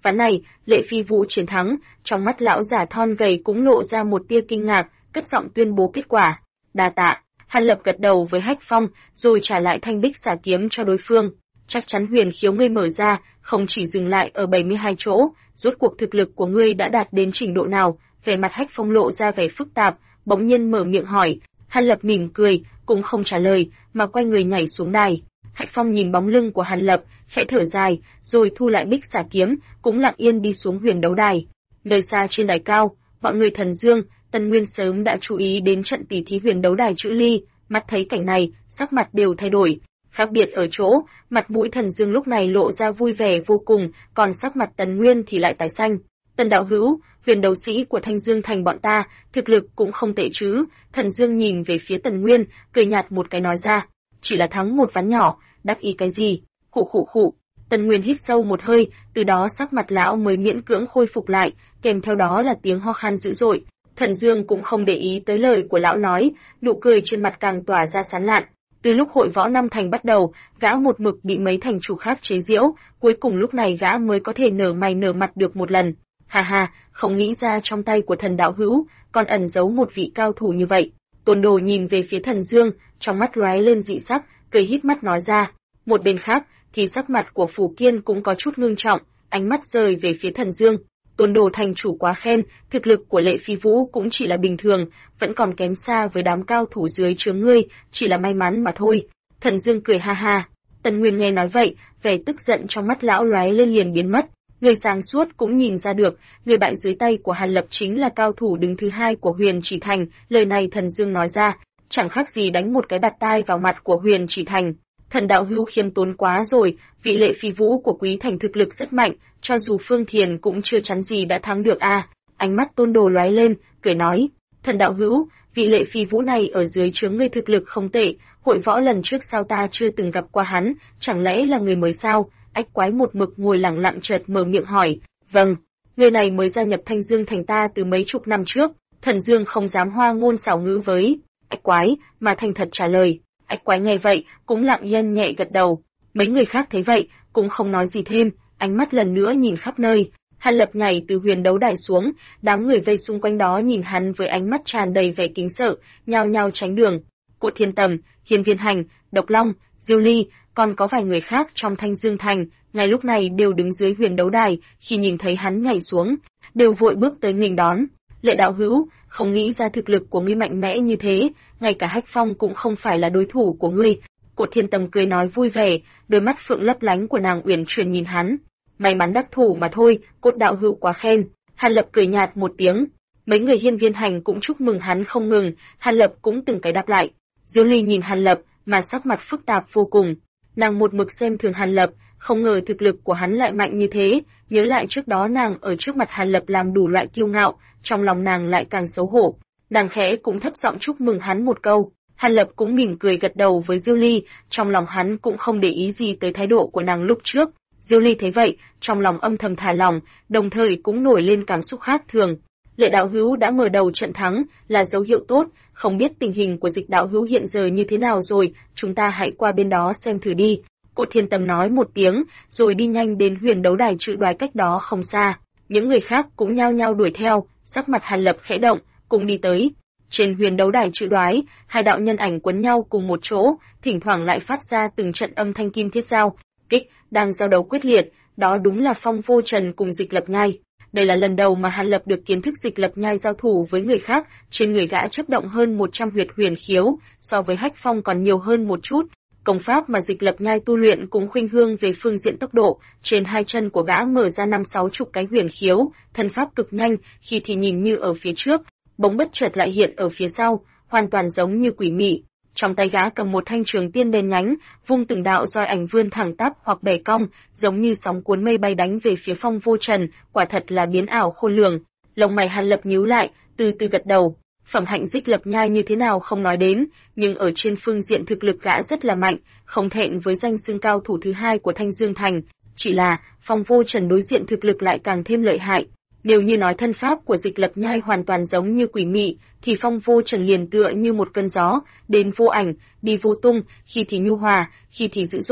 Ván này, Lệ Phi Vũ chiến thắng, trong mắt lão già thon gầy cũng lộ ra một tia kinh ngạc, cất giọng tuyên bố kết quả. Đa tạ. Hàn Lập gật đầu với Hách Phong, rồi trả lại thanh bích xà kiếm cho đối phương. Chắc chắn huyền khiếu ngươi mở ra, không chỉ dừng lại ở 72 chỗ, rốt cuộc thực lực của ngươi đã đạt đến trình độ nào? Vẻ mặt Hách Phong lộ ra vẻ phức tạp, bỗng nhiên mở miệng hỏi. Hàn Lập mỉm cười, cũng không trả lời, mà quay người nhảy xuống đài. Hách Phong nhìn bóng lưng của Hàn Lập, khẽ thở dài, rồi thu lại bích xà kiếm, cũng lặng yên đi xuống huyền đấu đài. Nơi xa trên đài cao, bọn người Thần Dương, Tần Nguyên sớm đã chú ý đến trận tỷ thí huyền đấu đài chữ ly, mắt thấy cảnh này, sắc mặt đều thay đổi. Khác biệt ở chỗ, mặt mũi Thần Dương lúc này lộ ra vui vẻ vô cùng, còn sắc mặt Tần Nguyên thì lại tái xanh. Tần đạo hữu, huyền đấu sĩ của Thanh Dương thành bọn ta, thực lực cũng không tệ chứ? Thần Dương nhìn về phía Tần Nguyên, cười nhạt một cái nói ra, chỉ là thắng một ván nhỏ, đắc ý cái gì? Khụ khụ khụ. Tần Nguyên hít sâu một hơi, từ đó sắc mặt lão mới miễn cưỡng khôi phục lại, kèm theo đó là tiếng ho khan dữ dội. Thần Dương cũng không để ý tới lời của lão nói, nụ cười trên mặt càng tỏa ra sán lạn. Từ lúc hội võ năm thành bắt đầu, gã một mực bị mấy thành chủ khác chế giễu, cuối cùng lúc này gã mới có thể nở mày nở mặt được một lần. Ha ha, không nghĩ ra trong tay của thần đạo hữu còn ẩn giấu một vị cao thủ như vậy. Tôn Đồ nhìn về phía Thần Dương, trong mắt lóe lên dị sắc, cười híp mắt nói ra. Một bên khác, thì sắc mặt của Phù Kiên cũng có chút ngưng trọng, ánh mắt rời về phía Thần Dương. Tôn Đồ thành chủ quá khen, thực lực của Lệ Phi Vũ cũng chỉ là bình thường, vẫn còn kém xa với đám cao thủ dưới trướng ngươi, chỉ là may mắn mà thôi. Thần Dương cười ha ha. Tần Nguyên nghe nói vậy, vẻ tức giận trong mắt lão lóe lên liền biến mất. Người sáng suốt cũng nhìn ra được, người bại dưới tay của Hàn Lập chính là cao thủ đứng thứ hai của Huyền Chỉ Thành. Lời này Thần Dương nói ra, chẳng khác gì đánh một cái bạt tai vào mặt của Huyền Chỉ Thành. Thần đạo hữu khiêm tốn quá rồi, vị Lệ Phi Vũ của Quý Thành thực lực rất mạnh, cho dù Phương Thiền cũng chưa chắn gì đã thắng được a. Ánh mắt Tôn Đồ lóe lên, cười nói, thần đạo hữu, vị Lệ Phi Vũ này ở dưới trướng ngươi thực lực không tệ, hội võ lần trước sao ta chưa từng gặp qua hắn, chẳng lẽ là người mới sao? Ách Quái một mực ngồi lặng lặng chợt mở miệng hỏi, vâng, người này mới gia nhập Thanh Dương thành ta từ mấy chục năm trước. Thần Dương không dám hoa ngôn xảo ngữ với Ách Quái, mà thành thật trả lời. Ách Quái nghe vậy, cũng lặng yên nhẹ gật đầu. Mấy người khác thấy vậy, cũng không nói gì thêm, ánh mắt lần nữa nhìn khắp nơi. Hàn Lập nhảy từ huyền đấu đài xuống, đám người vây xung quanh đó nhìn hắn với ánh mắt tràn đầy vẻ kính sợ, nhao nhao tránh đường. Cụ Thiên Tầm, Hiên Viên Hành, Độc Long, Diêu Ly, còn có vài người khác trong Thanh Dương thành, ngay lúc này đều đứng dưới huyền đấu đài, khi nhìn thấy hắn nhảy xuống, đều vội bước tới nghênh đón. Lệ đạo hữu, không nghĩ ra thực lực của ngươi mạnh mẽ như thế, ngay cả Hách Phong cũng không phải là đối thủ của ngươi. Cột Thiên Tầm cười nói vui vẻ, đôi mắt phượng lấp lánh của nàng uyển chuyển nhìn hắn. May mắn đắc thủ mà thôi, Cột đạo hữu quá khen. Hàn Lập cười nhạt một tiếng. Mấy người Hiên Viên Hành cũng chúc mừng hắn không ngừng, Hàn Lập cũng từng cái đáp lại. Diêu Ly nhìn Hàn Lập, mà sắc mặt phức tạp vô cùng. Nàng một mực xem thường Hàn Lập, không ngờ thực lực của hắn lại mạnh như thế, nhớ lại trước đó nàng ở trước mặt Hàn Lập làm đủ loại kiêu ngạo, trong lòng nàng lại càng xấu hổ. Nàng khẽ cũng thấp giọng chúc mừng hắn một câu. Hàn Lập cũng mỉm cười gật đầu với Diêu Ly, trong lòng hắn cũng không để ý gì tới thái độ của nàng lúc trước. Diêu Ly thấy vậy, trong lòng âm thầm thả lòng, đồng thời cũng nổi lên cảm xúc khác thường. Lệ đạo hữu đã mở đầu trận thắng, là dấu hiệu tốt, không biết tình hình của Dịch đạo hữu hiện giờ như thế nào rồi, chúng ta hãy qua bên đó xem thử đi. Cụ Thiên Tầm nói một tiếng, rồi đi nhanh đến huyền đấu đài trự đoái cách đó không xa. Những người khác cũng nhao nhao đuổi theo, sắc mặt Hàn Lập khẽ động, cùng đi tới. Trên huyền đấu đài trự đoái, hai đạo nhân ảnh quấn nhau cùng một chỗ, thỉnh thoảng lại phát ra từng trận âm thanh kim thiết giao kích, đang giao đấu quyết liệt. Đó đúng là Phong Vô Trần cùng Dịch Lập Nhai. Đây là lần đầu mà Hàn Lập được kiến thức Dịch Lập Nhai giao thủ với người khác, trên người gã chớp động hơn 100 huyệt huyền khiếu, so với Hách Phong còn nhiều hơn một chút. Công pháp mà Dịch Lập Nhai tu luyện cũng khuynh hướng về phương diện tốc độ, trên hai chân của gã mở ra 50-60 cái huyền khiếu, thân pháp cực nhanh, khi thì nhìn như ở phía trước, bỗng bất chợt lại hiện ở phía sau, hoàn toàn giống như quỷ mị. Trong tay gã cầm một thanh trường tiên đen nhánh, vung từng đạo roi ảnh vươn thẳng tắp hoặc bẻ cong, giống như sóng cuốn mây bay đánh về phía Phong Vô Trần, quả thật là biến ảo khôn lường. Lông mày Hàn Lập nhíu lại, từ từ gật đầu. Phẩm hạnh Dịch Lập Nhai như thế nào không nói đến, nhưng ở trên phương diện thực lực gã rất là mạnh, không thẹn với danh xưng cao thủ thứ hai của Thanh Dương thành. Chỉ là Phong Vô Trần đối diện thực lực lại càng thêm lợi hại. Nếu như nói thân pháp của Dịch Lập Nhai hoàn toàn giống như quỷ mị, thì Phong Vô Trần liền tựa như một cơn gió, đến vô ảnh, đi vô tung, khi thì nhu hòa, khi thì dữ dội.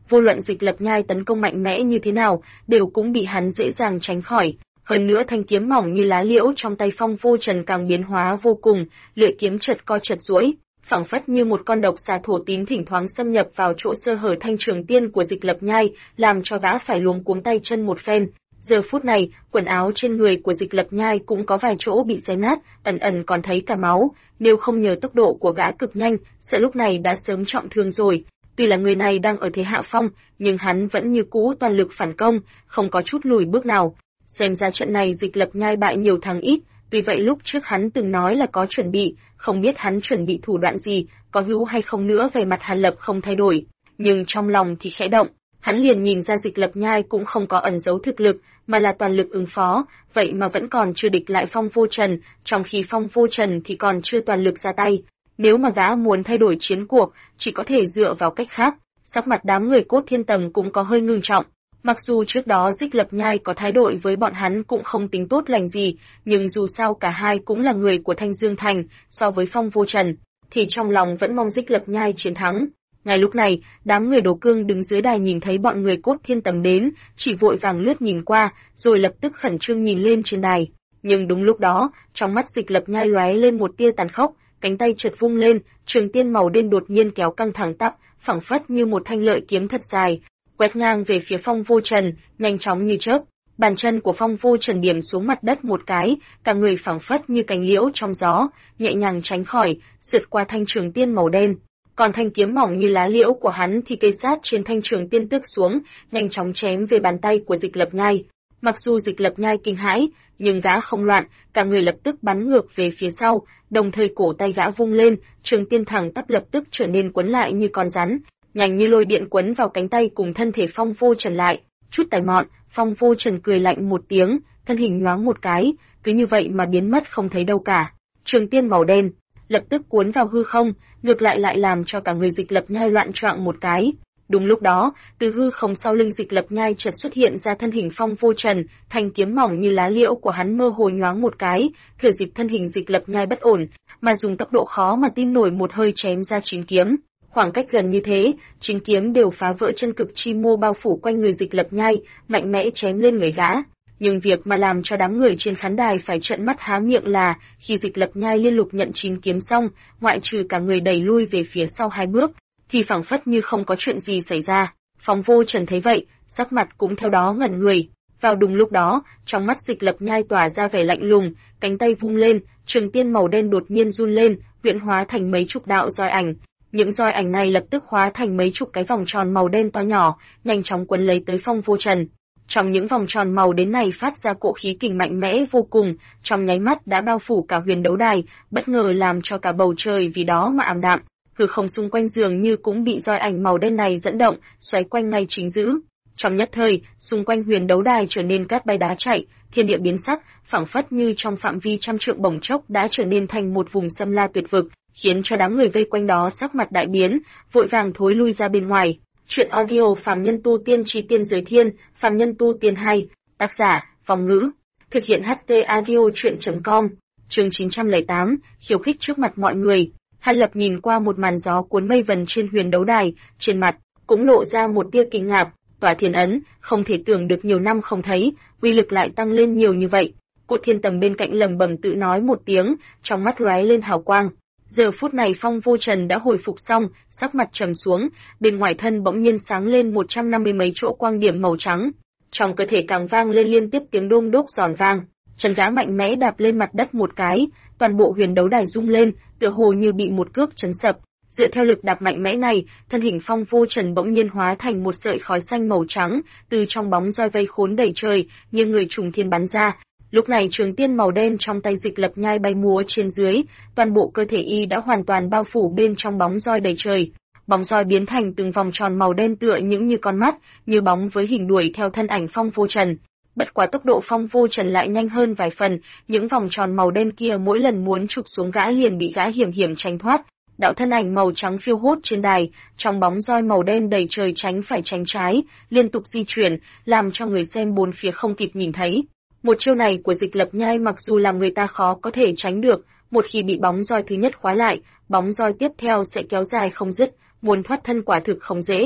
Vô luận Dịch Lập Nhai tấn công mạnh mẽ như thế nào, đều cũng bị hắn dễ dàng tránh khỏi. Hơn nữa thanh kiếm mỏng như lá liễu trong tay Phong Vô Trần càng biến hóa vô cùng, lưỡi kiếm chật co chật duỗi, phảng phất như một con độc xà thổ tín thỉnh thoảng xâm nhập vào chỗ sơ hở thanh trường tiên của Dịch Lập Nhai, làm cho gã phải luống cuống tay chân một phen. Giờ phút này, quần áo trên người của Dịch Lập Nhai cũng có vài chỗ bị xé nát, ẩn ẩn còn thấy cả máu, nếu không nhờ tốc độ của gã cực nhanh, sợ lúc này đã sớm trọng thương rồi. Tuy là người này đang ở thế hạ phong, nhưng hắn vẫn như cũ toàn lực phản công, không có chút lùi bước nào. Xem ra trận này Dịch Lập Nhai bại nhiều thắng ít, tuy vậy lúc trước hắn từng nói là có chuẩn bị, không biết hắn chuẩn bị thủ đoạn gì, có hữu hay không nữa. Về mặt Hàn Lập không thay đổi, nhưng trong lòng thì khẽ động, hắn liền nhìn ra Dịch Lập Nhai cũng không có ẩn giấu thực lực, mà là toàn lực ứng phó, vậy mà vẫn còn chưa địch lại Phong Vô Trần, trong khi Phong Vô Trần thì còn chưa toàn lực ra tay. Nếu mà gã muốn thay đổi chiến cuộc, chỉ có thể dựa vào cách khác. Sắc mặt đám người Cốt Thiên Tầm cũng có hơi ngưng trọng. Mặc dù trước đó Dịch Lập Nhai có thái độ với bọn hắn cũng không tính tốt lành gì, nhưng dù sao cả hai cũng là người của Thanh Dương Thành, so với Phong Vô Trần, thì trong lòng vẫn mong Dịch Lập Nhai chiến thắng. Ngay lúc này, đám người Đồ Cương đứng dưới đài nhìn thấy bọn người Cốt Thiên Tầm đến, chỉ vội vàng lướt nhìn qua, rồi lập tức khẩn trương nhìn lên trên đài. Nhưng đúng lúc đó, trong mắt Dịch Lập Nhai lóe lên một tia tàn khốc, cánh tay chợt vung lên, trường tiên màu đen đột nhiên kéo căng thẳng tắp, phảng phất như một thanh lợi kiếm thật dài, quét ngang về phía Phong Vô Trần, nhanh chóng như chớp. Bàn chân của Phong Vô Trần điểm xuống mặt đất một cái, cả người phảng phất như cành liễu trong gió, nhẹ nhàng tránh khỏi, sượt qua thanh trường tiên màu đen. Còn thanh kiếm mỏng như lá liễu của hắn thì kê sát trên thanh trường tiên tước xuống, nhanh chóng chém về bàn tay của Dịch Lập Nhai. Mặc dù Dịch Lập Nhai kinh hãi, nhưng gã không loạn, cả người lập tức bắn ngược về phía sau, đồng thời cổ tay gã vung lên, trường tiên thẳng tắp lập tức trở nên quấn lại như con rắn, nhanh như lôi điện quấn vào cánh tay cùng thân thể Phong Vô Trần lại. Chút tài mọn, Phong Vô Trần cười lạnh một tiếng, thân hình nhoáng một cái, cứ như vậy mà biến mất không thấy đâu cả. Trường tiên màu đen lập tức cuốn vào hư không, ngược lại làm cho cả người Dịch Lập Nhai loạn choạng một cái. Đúng lúc đó, từ hư không sau lưng Dịch Lập Nhai chợt xuất hiện ra thân hình Phong Vô Trần, thanh kiếm mỏng như lá liễu của hắn mơ hồ nhoáng một cái, thừa dịp thân hình Dịch Lập Nhai bất ổn, mà dùng tốc độ khó mà tin nổi một hơi chém ra 9 kiếm. Khoảng cách gần như thế, 9 kiếm đều phá vỡ chân cực chi mô bao phủ quanh người Dịch Lập Nhai, mạnh mẽ chém lên người gã. Nhưng việc mà làm cho đám người trên khán đài phải trợn mắt há miệng là, khi Dịch Lập Nhai liên tục nhận 9 kiếm xong, ngoại trừ cả người đẩy lui về phía sau 2 bước, thì phảng phất như không có chuyện gì xảy ra. Phong Vô Trần thấy vậy, sắc mặt cũng theo đó ngẩn người. Vào đúng lúc đó, trong mắt Dịch Lập Nhai tỏa ra vẻ lạnh lùng, cánh tay vung lên, trường tiên màu đen đột nhiên run lên, huyễn hóa thành mấy chục đạo roi ảnh. Những roi ảnh này lập tức hóa thành mấy chục cái vòng tròn màu đen to nhỏ, nhanh chóng quấn lấy tới Phong Vô Trần. Trong những vòng tròn màu đến này phát ra cỗ khí kình mạnh mẽ vô cùng, trong nháy mắt đã bao phủ cả huyền đấu đài, bất ngờ làm cho cả bầu trời vì đó mà ảm đạm. Hư không xung quanh dường như cũng bị roi ảnh màu đen này dẫn động, xoáy quanh ngay chính giữa. Trong nhất thời, xung quanh huyền đấu đài trở nên cát bay đá chạy, thiên địa biến sắc, phảng phất như trong phạm vi trăm trượng bổng chốc đã trở nên thành một vùng xâm la tuyệt vực, khiến cho đám người vây quanh đó sắc mặt đại biến, vội vàng thối lui ra bên ngoài. Chuyện audio Phàm Nhân Tu Tiên Chí Tiên Giới Thiên, Phàm Nhân Tu Tiên 2, tác giả, Phong Ngữ, thực hiện HT audio chuyện.com, chương 908, khiêu khích trước mặt mọi người. Hàn Lập nhìn qua một màn gió cuốn mây vần trên huyền đấu đài, trên mặt cũng lộ ra một tia kinh ngạc, tỏa thiên ấn, không thể tưởng được nhiều năm không thấy, uy lực lại tăng lên nhiều như vậy. Cốt Thiên Tầm bên cạnh lẩm bẩm tự nói một tiếng, trong mắt lóe lên hào quang. Giờ phút này Phong Vô Trần đã hồi phục xong, sắc mặt trầm xuống, bên ngoài thân bỗng nhiên sáng lên 150 mấy chỗ quang điểm màu trắng. Trong cơ thể càng vang lên liên tiếp tiếng đôm đốp giòn vang, chân gã mạnh mẽ đạp lên mặt đất một cái, toàn bộ huyền đấu đài rung lên, tựa hồ như bị một cước chấn sập. Dựa theo lực đạp mạnh mẽ này, thân hình Phong Vô Trần bỗng nhiên hóa thành một sợi khói xanh màu trắng, từ trong bóng roi vây khốn đầy trời, như người trùng thiên bắn ra. Lúc này trường tiên màu đen trong tay Dịch Lập Nhai bay múa trên dưới, toàn bộ cơ thể y đã hoàn toàn bao phủ bên trong bóng roi đầy trời. Bóng roi biến thành từng vòng tròn màu đen tựa những như con mắt, như bóng với hình đuổi theo thân ảnh Phong Vô Trần. Bất quá tốc độ Phong Vô Trần lại nhanh hơn vài phần, những vòng tròn màu đen kia mỗi lần muốn chụp xuống gã liền bị gã hiểm hiểm tránh thoát. Đạo thân ảnh màu trắng phiêu hốt trên đài, trong bóng roi màu đen đầy trời tránh phải tránh trái, liên tục di chuyển, làm cho người xem bốn phía không kịp nhìn thấy. Một chiêu này của Dịch Lập Nhai mặc dù làm người ta khó có thể tránh được, một khi bị bóng roi thứ nhất khóa lại, bóng roi tiếp theo sẽ kéo dài không dứt, muốn thoát thân quả thực không dễ.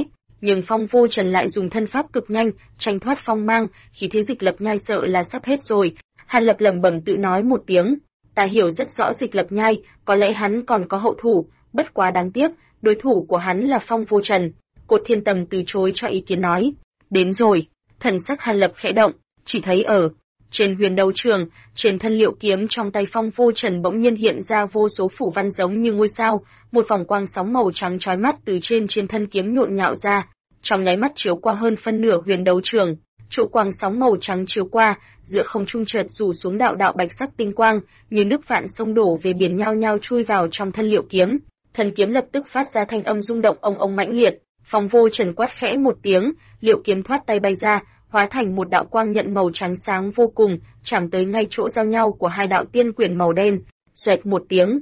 nhưng Phong Vô Trần lại dùng thân pháp cực nhanh, tranh thoát phong mang, khí thế Dịch Lập Nhai sợ là sắp hết rồi. Hàn Lập lẩm bẩm tự nói một tiếng, ta hiểu rất rõ Dịch Lập Nhai, có lẽ hắn còn có hậu thủ, bất quá đáng tiếc, đối thủ của hắn là Phong Vô Trần. Cột Thiên Tầm từ chối cho ý kiến nói, đến rồi. Thần sắc Hàn Lập khẽ động, chỉ thấy ở trên huyền đấu trường, trên thân liệu kiếm trong tay Phong Vô Trần bỗng nhiên hiện ra vô số phủ văn giống như ngôi sao, một vòng quang sóng màu trắng chói mắt từ trên thân kiếm nhộn nhạo ra, trong nháy mắt chiếu qua hơn phân nửa huyền đấu trường. Trụ quang sóng màu trắng chiếu qua, giữa không trung chợt rủ xuống đạo đạo bạch sắc tinh quang, như nước vạn sông đổ về biển nhao nhao chui vào trong thân liệu kiếm. Thân kiếm lập tức phát ra thanh âm rung động ong ong mãnh liệt. Phong Vô Trần quát khẽ một tiếng, liệu kiếm thoát tay bay ra, hóa thành một đạo quang nhận màu trắng sáng vô cùng, chạm tới ngay chỗ giao nhau của hai đạo tiên quyển màu đen. Xoẹt một tiếng,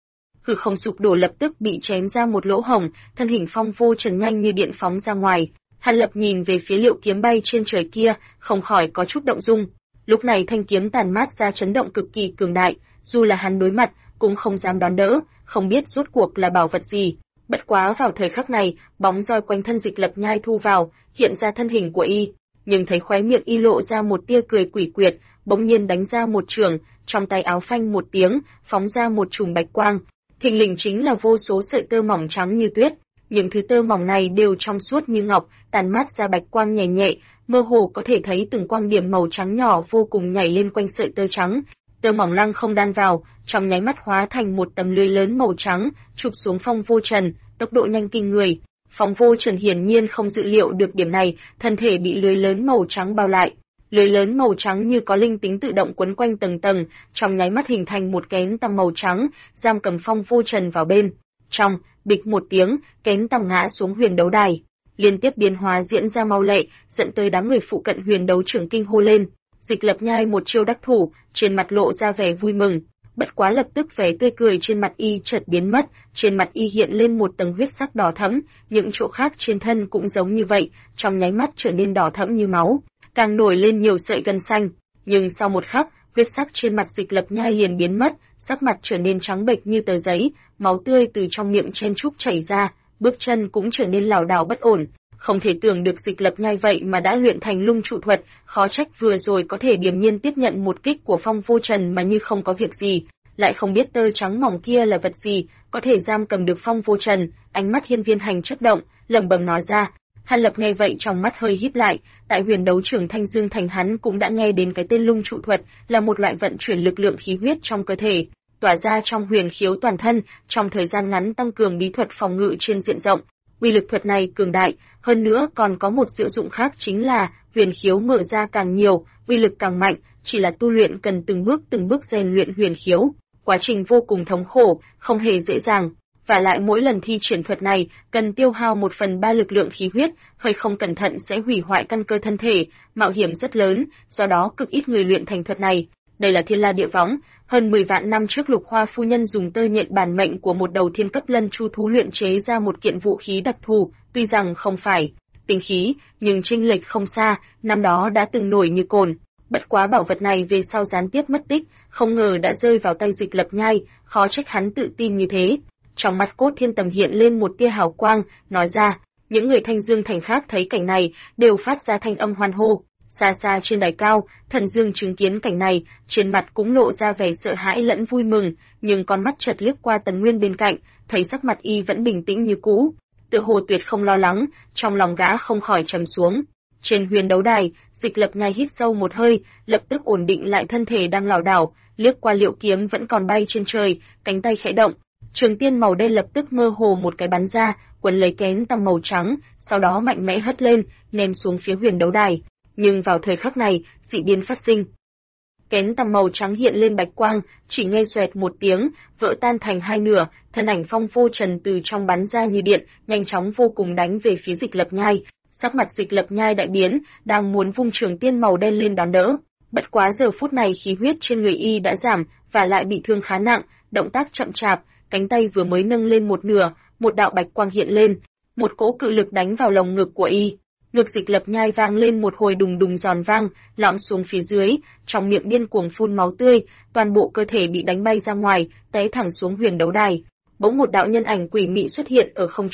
hư không sụp đổ lập tức bị chém ra một lỗ hổng, thân hình Phong Vô Trần nhanh như điện phóng ra ngoài. Hàn Lập nhìn về phía liệu kiếm bay trên trời kia, không khỏi có chút động dung. Lúc này thanh kiếm tàn mát ra chấn động cực kỳ cường đại, dù là hắn đối mặt cũng không dám đón đỡ, không biết rốt cuộc là bảo vật gì. Bất quá vào thời khắc này, bóng roi quanh thân Dịch Lập Nhai thu vào, hiện ra thân hình của y, nhưng thấy khóe miệng y lộ ra một tia cười quỷ quyệt, bỗng nhiên đánh ra một chưởng, trong tay áo phanh một tiếng, phóng ra một chùm bạch quang. Thình lình chính là vô số sợi tơ mỏng trắng như tuyết, những thứ tơ mỏng này đều trong suốt như ngọc, tàn mát ra bạch quang nhẹ nhẹ, mơ hồ có thể thấy từng quang điểm màu trắng nhỏ vô cùng nhảy lên quanh sợi tơ trắng. Tơ mỏng lăng không đan vào, trong nháy mắt hóa thành một tấm lưới lớn màu trắng, chụp xuống Phong Vô Trần, tốc độ nhanh kinh người. Phong Vô Trần hiển nhiên không dự liệu được điểm này, thân thể bị lưới lớn màu trắng bao lại. Lưới lớn màu trắng như có linh tính tự động quấn quanh tầng tầng, trong nháy mắt hình thành một kén tằm màu trắng, giam cầm Phong Vô Trần vào bên. Trong, bịch một tiếng, kén tằm ngã xuống huyền đấu đài. Liên tiếp biến hóa diễn ra mau lẹ, dẫn tới đám người phụ cận huyền đấu trưởng kinh hô lên. Dịch Lập Nhai một chiêu đắc thủ, trên mặt lộ ra vẻ vui mừng. Bất quá lập tức vẻ tươi cười trên mặt y chợt biến mất, trên mặt y hiện lên một tầng huyết sắc đỏ thẫm, những chỗ khác trên thân cũng giống như vậy, trong nháy mắt trở nên đỏ thẫm như máu, càng nổi lên nhiều sợi gân xanh. Nhưng sau một khắc, huyết sắc trên mặt Dịch Lập Nhai liền biến mất, sắc mặt trở nên trắng bệch như tờ giấy, máu tươi từ trong miệng chen chúc chảy ra, bước chân cũng trở nên lảo đảo bất ổn. Không thể tưởng được Dịch Lập Nhai vậy mà đã luyện thành lung trụ thuật, khó trách vừa rồi có thể điềm nhiên tiếp nhận một kích của Phong Vô Trần mà như không có việc gì, lại không biết tơ trắng mỏng kia là vật gì, có thể giam cầm được Phong Vô Trần. Ánh mắt Hiên Viên Hành chớp động, lẩm bẩm nói ra. Hàn Lập nghe vậy trong mắt hơi híp lại, tại huyền đấu trường Thanh Dương Thành hắn cũng đã nghe đến cái tên lung trụ thuật, là một loại vận chuyển lực lượng khí huyết trong cơ thể, tỏa ra trong huyền khiếu toàn thân, trong thời gian ngắn tăng cường bí thuật phòng ngự trên diện rộng. Uy lực thuật này cường đại, hơn nữa còn có một diệu dụng khác chính là huyền khiếu mở ra càng nhiều, uy lực càng mạnh, chỉ là tu luyện cần từng bước rèn luyện huyền khiếu, quá trình vô cùng thống khổ, không hề dễ dàng. Và lại mỗi lần thi triển thuật này cần tiêu hao 1/3 lực lượng khí huyết, hơi không cẩn thận sẽ hủy hoại căn cơ thân thể, mạo hiểm rất lớn, do đó cực ít người luyện thành thuật này. Đây là Thiên La Địa Võng, hơn 10 vạn năm trước Lục Hoa phu nhân dùng tơ nhện bản mệnh của một đầu thiên cấp lân chu thú luyện chế ra một kiện vũ khí đặc thù, tuy rằng không phải tinh khí, nhưng chênh lệch không xa, năm đó đã từng nổi như cồn. Bất quá bảo vật này về sau gián tiếp mất tích, không ngờ đã rơi vào tay Dịch Lập Nhai, khó trách hắn tự tin như thế. Trong mắt Cốt Thiên Tầm hiện lên một tia hào quang, nói ra, những người Thanh Dương Thành khác thấy cảnh này, đều phát ra thanh âm hoan hô. Xa xa trên đài cao, Thần Dương chứng kiến cảnh này, trên mặt cũng lộ ra vẻ sợ hãi lẫn vui mừng, nhưng con mắt chợt liếc qua Tần Nguyên bên cạnh, thấy sắc mặt y vẫn bình tĩnh như cũ, tựa hồ tuyệt không lo lắng, trong lòng gã không khỏi trầm xuống. Trên huyền đấu đài, Dịch Lập Nhai hít sâu một hơi, lập tức ổn định lại thân thể đang lảo đảo, liếc qua liệu kiếm vẫn còn bay trên trời, cánh tay khẽ động, trường tiên màu đen lập tức mơ hồ một cái bắn ra, quấn lấy kén tằm màu trắng, sau đó mạnh mẽ hất lên, ném xuống phía huyền đấu đài. Nhưng vào thời khắc này, dị biến phát sinh. Kén tằm màu trắng hiện lên bạch quang, chỉ nghe xoẹt một tiếng, vỡ tan thành hai nửa, thân ảnh Phong Vô Trần từ trong bắn ra như điện, nhanh chóng vô cùng đánh về phía Dịch Lập Nhai. Sắc mặt Dịch Lập Nhai đại biến, đang muốn vung trường tiên màu đen lên đón đỡ. Bất quá giờ phút này khí huyết trên người y đã giảm, và lại bị thương khá nặng, động tác chậm chạp, cánh tay vừa mới nâng lên một nửa, một đạo bạch quang hiện lên, một cỗ cự lực đánh vào lồng ngực của y. Ngực Dịch Lập Nhai vang lên một hồi đùng đùng giòn vang, lõm xuống phía dưới, trong miệng điên cuồng phun máu tươi, toàn bộ cơ thể bị đánh bay ra ngoài, té thẳng xuống huyền đấu đài. Bỗng một đạo nhân ảnh quỷ mị xuất hiện ở không trung,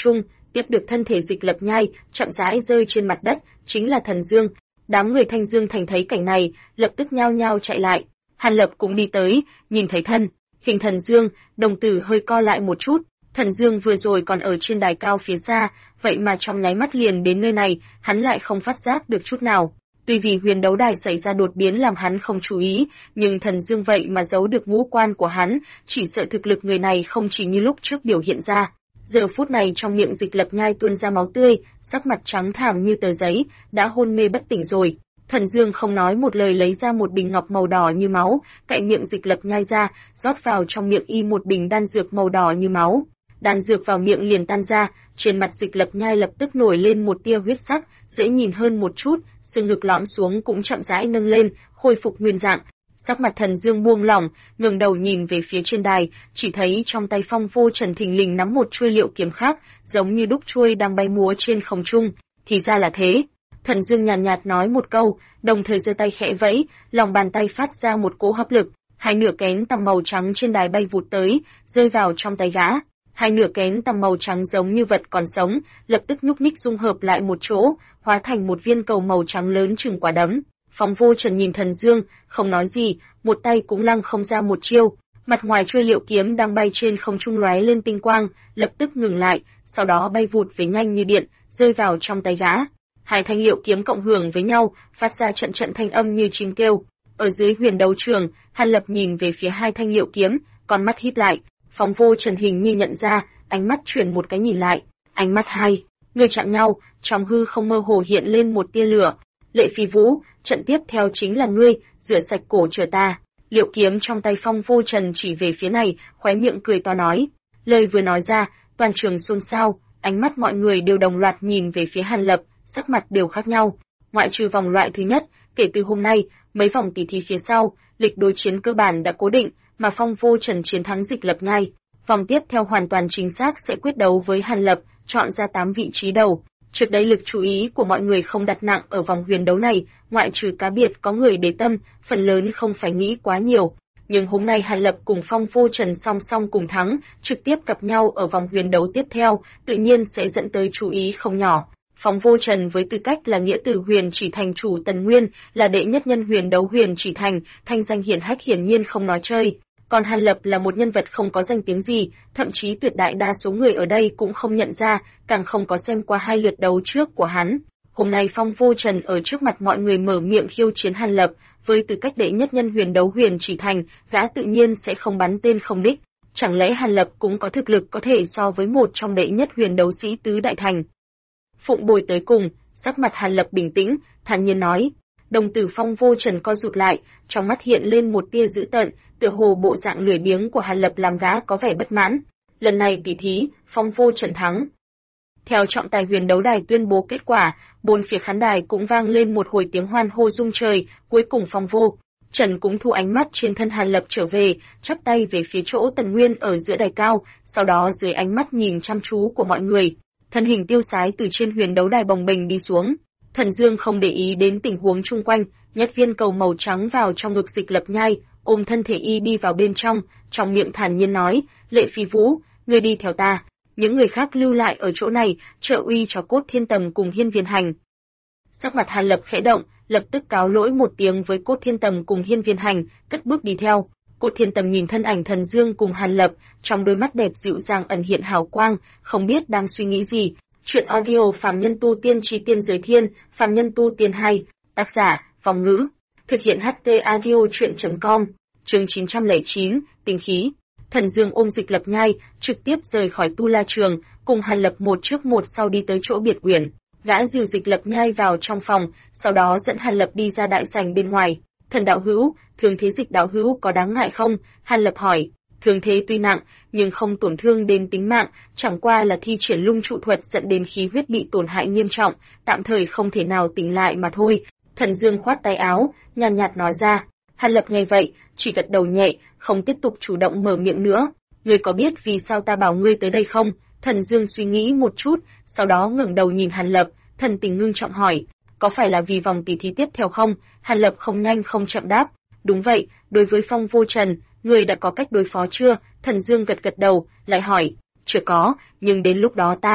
tiếp được thân thể Dịch Lập Nhai, chậm rãi rơi trên mặt đất, chính là Thần Dương. Đám người Thanh Dương Thành thấy cảnh này, lập tức nhao nhao chạy lại. Hàn Lập cũng đi tới, nhìn thấy hình Thần Dương, đồng tử hơi co lại một chút. Thần Dương vừa rồi còn ở trên đài cao phía xa, vậy mà trong nháy mắt liền đến nơi này, hắn lại không phát giác được chút nào. Tuy vì huyền đấu đài xảy ra đột biến làm hắn không chú ý, nhưng Thần Dương vậy mà giấu được ngũ quan của hắn, chỉ sợ thực lực người này không chỉ như lúc trước biểu hiện ra. Giờ phút này trong miệng Dịch Lập Nhai tuôn ra máu tươi, sắc mặt trắng thảm như tờ giấy, đã hôn mê bất tỉnh rồi. Thần Dương không nói một lời lấy ra một bình ngọc màu đỏ như máu, cạy miệng Dịch Lập Nhai ra, rót vào trong miệng y một bình đan dược màu đỏ như máu. Đan dược vào miệng liền tan ra, trên mặt Dịch Lập Nhai lập tức nổi lên một tia huyết sắc, dễ nhìn hơn một chút, xương ngực lõm xuống cũng chậm rãi nâng lên, khôi phục nguyên dạng. Sắc mặt Thần Dương buông lỏng, ngẩng đầu nhìn về phía trên đài, chỉ thấy trong tay Phong Vô Trần thình lình nắm một chuôi liệu kiếm khác, giống như đúc chuôi đang bay múa trên không trung. Thì ra là thế. Thần Dương nhàn nhạt nói một câu, đồng thời giơ tay khẽ vẫy, lòng bàn tay phát ra một cỗ hấp lực, hai nửa kén tằm màu trắng trên đài bay vụt tới, rơi vào trong tay gã. Hai nửa kén tằm màu trắng giống như vật còn sống, lập tức nhúc nhích dung hợp lại một chỗ, hóa thành một viên cầu màu trắng lớn chừng quả đấm. Phong Vô Trần nhìn Thần Dương, không nói gì, một tay cũng lăng không ra một chiêu. Mặt ngoài chuôi liệu kiếm đang bay trên không trung lóe lên tinh quang, lập tức ngừng lại, sau đó bay vụt về nhanh như điện, rơi vào trong tay gã. Hai thanh liệu kiếm cộng hưởng với nhau, phát ra trận trận thanh âm như chim kêu. Ở dưới huyền đấu trường, Hàn Lập nhìn về phía hai thanh liệu kiếm, con mắt híp lại. Phong Vô Trần hình như nhận ra, ánh mắt chuyển một cái nhìn lại. Ánh mắt hai người chạm nhau, trong hư không mơ hồ hiện lên một tia lửa. Lệ Phi Vũ, trận tiếp theo chính là ngươi, rửa sạch cổ chờ ta. Liệu kiếm trong tay Phong Vô Trần chỉ về phía này, khóe miệng cười to nói. Lời vừa nói ra, toàn trường xôn xao, ánh mắt mọi người đều đồng loạt nhìn về phía Hàn Lập, sắc mặt đều khác nhau. Ngoại trừ vòng loại thứ nhất, kể từ hôm nay, mấy vòng tỷ thí phía sau, lịch đối chiến cơ bản đã cố định, mà Phong Vô Trần chiến thắng Dịch Lập Nhai. Vòng tiếp theo hoàn toàn chính xác sẽ quyết đấu với Hàn Lập, chọn ra 8 vị trí đầu. Trước đây lực chú ý của mọi người không đặt nặng ở vòng huyền đấu này, ngoại trừ cá biệt có người để tâm, phần lớn không phải nghĩ quá nhiều. Nhưng hôm nay Hàn Lập cùng Phong Vô Trần song song cùng thắng, trực tiếp gặp nhau ở vòng huyền đấu tiếp theo, tự nhiên sẽ dẫn tới chú ý không nhỏ. Phong Vô Trần với tư cách là nghĩa tử Huyền Chỉ Thành chủ Tần Nguyên, là đệ nhất nhân huyền đấu Huyền Chỉ Thành, thanh danh hiển hách hiển nhiên không nói chơi. Còn Hàn Lập là một nhân vật không có danh tiếng gì, thậm chí tuyệt đại đa số người ở đây cũng không nhận ra, càng không có xem qua hai lượt đấu trước của hắn. Hôm nay Phong Vô Trần ở trước mặt mọi người mở miệng khiêu chiến Hàn Lập, với tư cách đệ nhất nhân huyền đấu Huyền Chỉ Thành, gã tự nhiên sẽ không bắn tên không đích. Chẳng lẽ Hàn Lập cũng có thực lực có thể so với một trong đệ nhất huyền đấu sĩ tứ đại thành? Phụng bồi tới cùng, sắc mặt Hàn Lập bình tĩnh, thản nhiên nói. Đồng tử Phong Vô Trần co rụt lại, trong mắt hiện lên một tia dữ tợn, tựa hồ bộ dạng lười biếng của Hàn Lập làm gã có vẻ bất mãn. Lần này tỷ thí, Phong Vô Trần thắng. Theo trọng tài huyền đấu đài tuyên bố kết quả, bốn phía khán đài cũng vang lên một hồi tiếng hoan hô rung trời, cuối cùng Phong Vô Trần cũng thu ánh mắt trên thân Hàn Lập trở về, chắp tay về phía chỗ Tần Nguyên ở giữa đài cao, sau đó dưới ánh mắt nhìn chăm chú của mọi người, thân hình tiêu sái từ trên huyền đấu đài bồng bềnh đi xuống. Thần Dương không để ý đến tình huống chung quanh, nhét viên cầu màu trắng vào trong ngực Dịch Lập Nhai, ôm thân thể y đi vào bên trong miệng thản nhiên nói, Lệ Phi Vũ, ngươi đi theo ta, những người khác lưu lại ở chỗ này, trợ uy cho Cốt Thiên Tầm cùng Hiên Viên Hành. Sắc mặt Hàn Lập khẽ động, lập tức cáo lỗi một tiếng với Cốt Thiên Tầm cùng Hiên Viên Hành, cất bước đi theo. Cốt Thiên Tầm nhìn thân ảnh Thần Dương cùng Hàn Lập, trong đôi mắt đẹp dịu dàng ẩn hiện hào quang, không biết đang suy nghĩ gì. Chuyện audio Phàm Nhân Tu Tiên Chi Tiên Giới Thiên, Phàm Nhân Tu Tiên 2, tác giả, Vong Ngữ, thực hiện HT audio chuyện.com, chương 909, tinh khí. Thần Dương ôm Dịch Lập Nhai, trực tiếp rời khỏi Tu La Trường, cùng Hàn Lập một trước một sau đi tới chỗ biệt uyển. Gã dìu Dịch Lập Nhai vào trong phòng, sau đó dẫn Hàn Lập đi ra đại sảnh bên ngoài. Thần đạo hữu, thương thế Dịch đạo hữu có đáng ngại không? Hàn Lập hỏi. Thương thế tuy nặng, nhưng không tổn thương đến tính mạng, chẳng qua là thi triển lung trụ thuật dẫn đến khí huyết bị tổn hại nghiêm trọng, tạm thời không thể nào tỉnh lại mà thôi. Thần Dương khoát tay áo, nhàn nhạt nói ra. Hàn Lập nghe vậy, chỉ gật đầu nhẹ, không tiếp tục chủ động mở miệng nữa. Ngươi có biết vì sao ta bảo ngươi tới đây không? Thần Dương suy nghĩ một chút, sau đó ngẩng đầu nhìn Hàn Lập, thần tình ngưng trọng hỏi. Có phải là vì vòng tỷ thí tiếp theo không? Hàn Lập không nhanh không chậm đáp. Đúng vậy, đối với Phong Vô Trần, ngươi đã có cách đối phó chưa? Thần Dương gật gật đầu, lại hỏi. Chưa có, nhưng đến lúc đó ta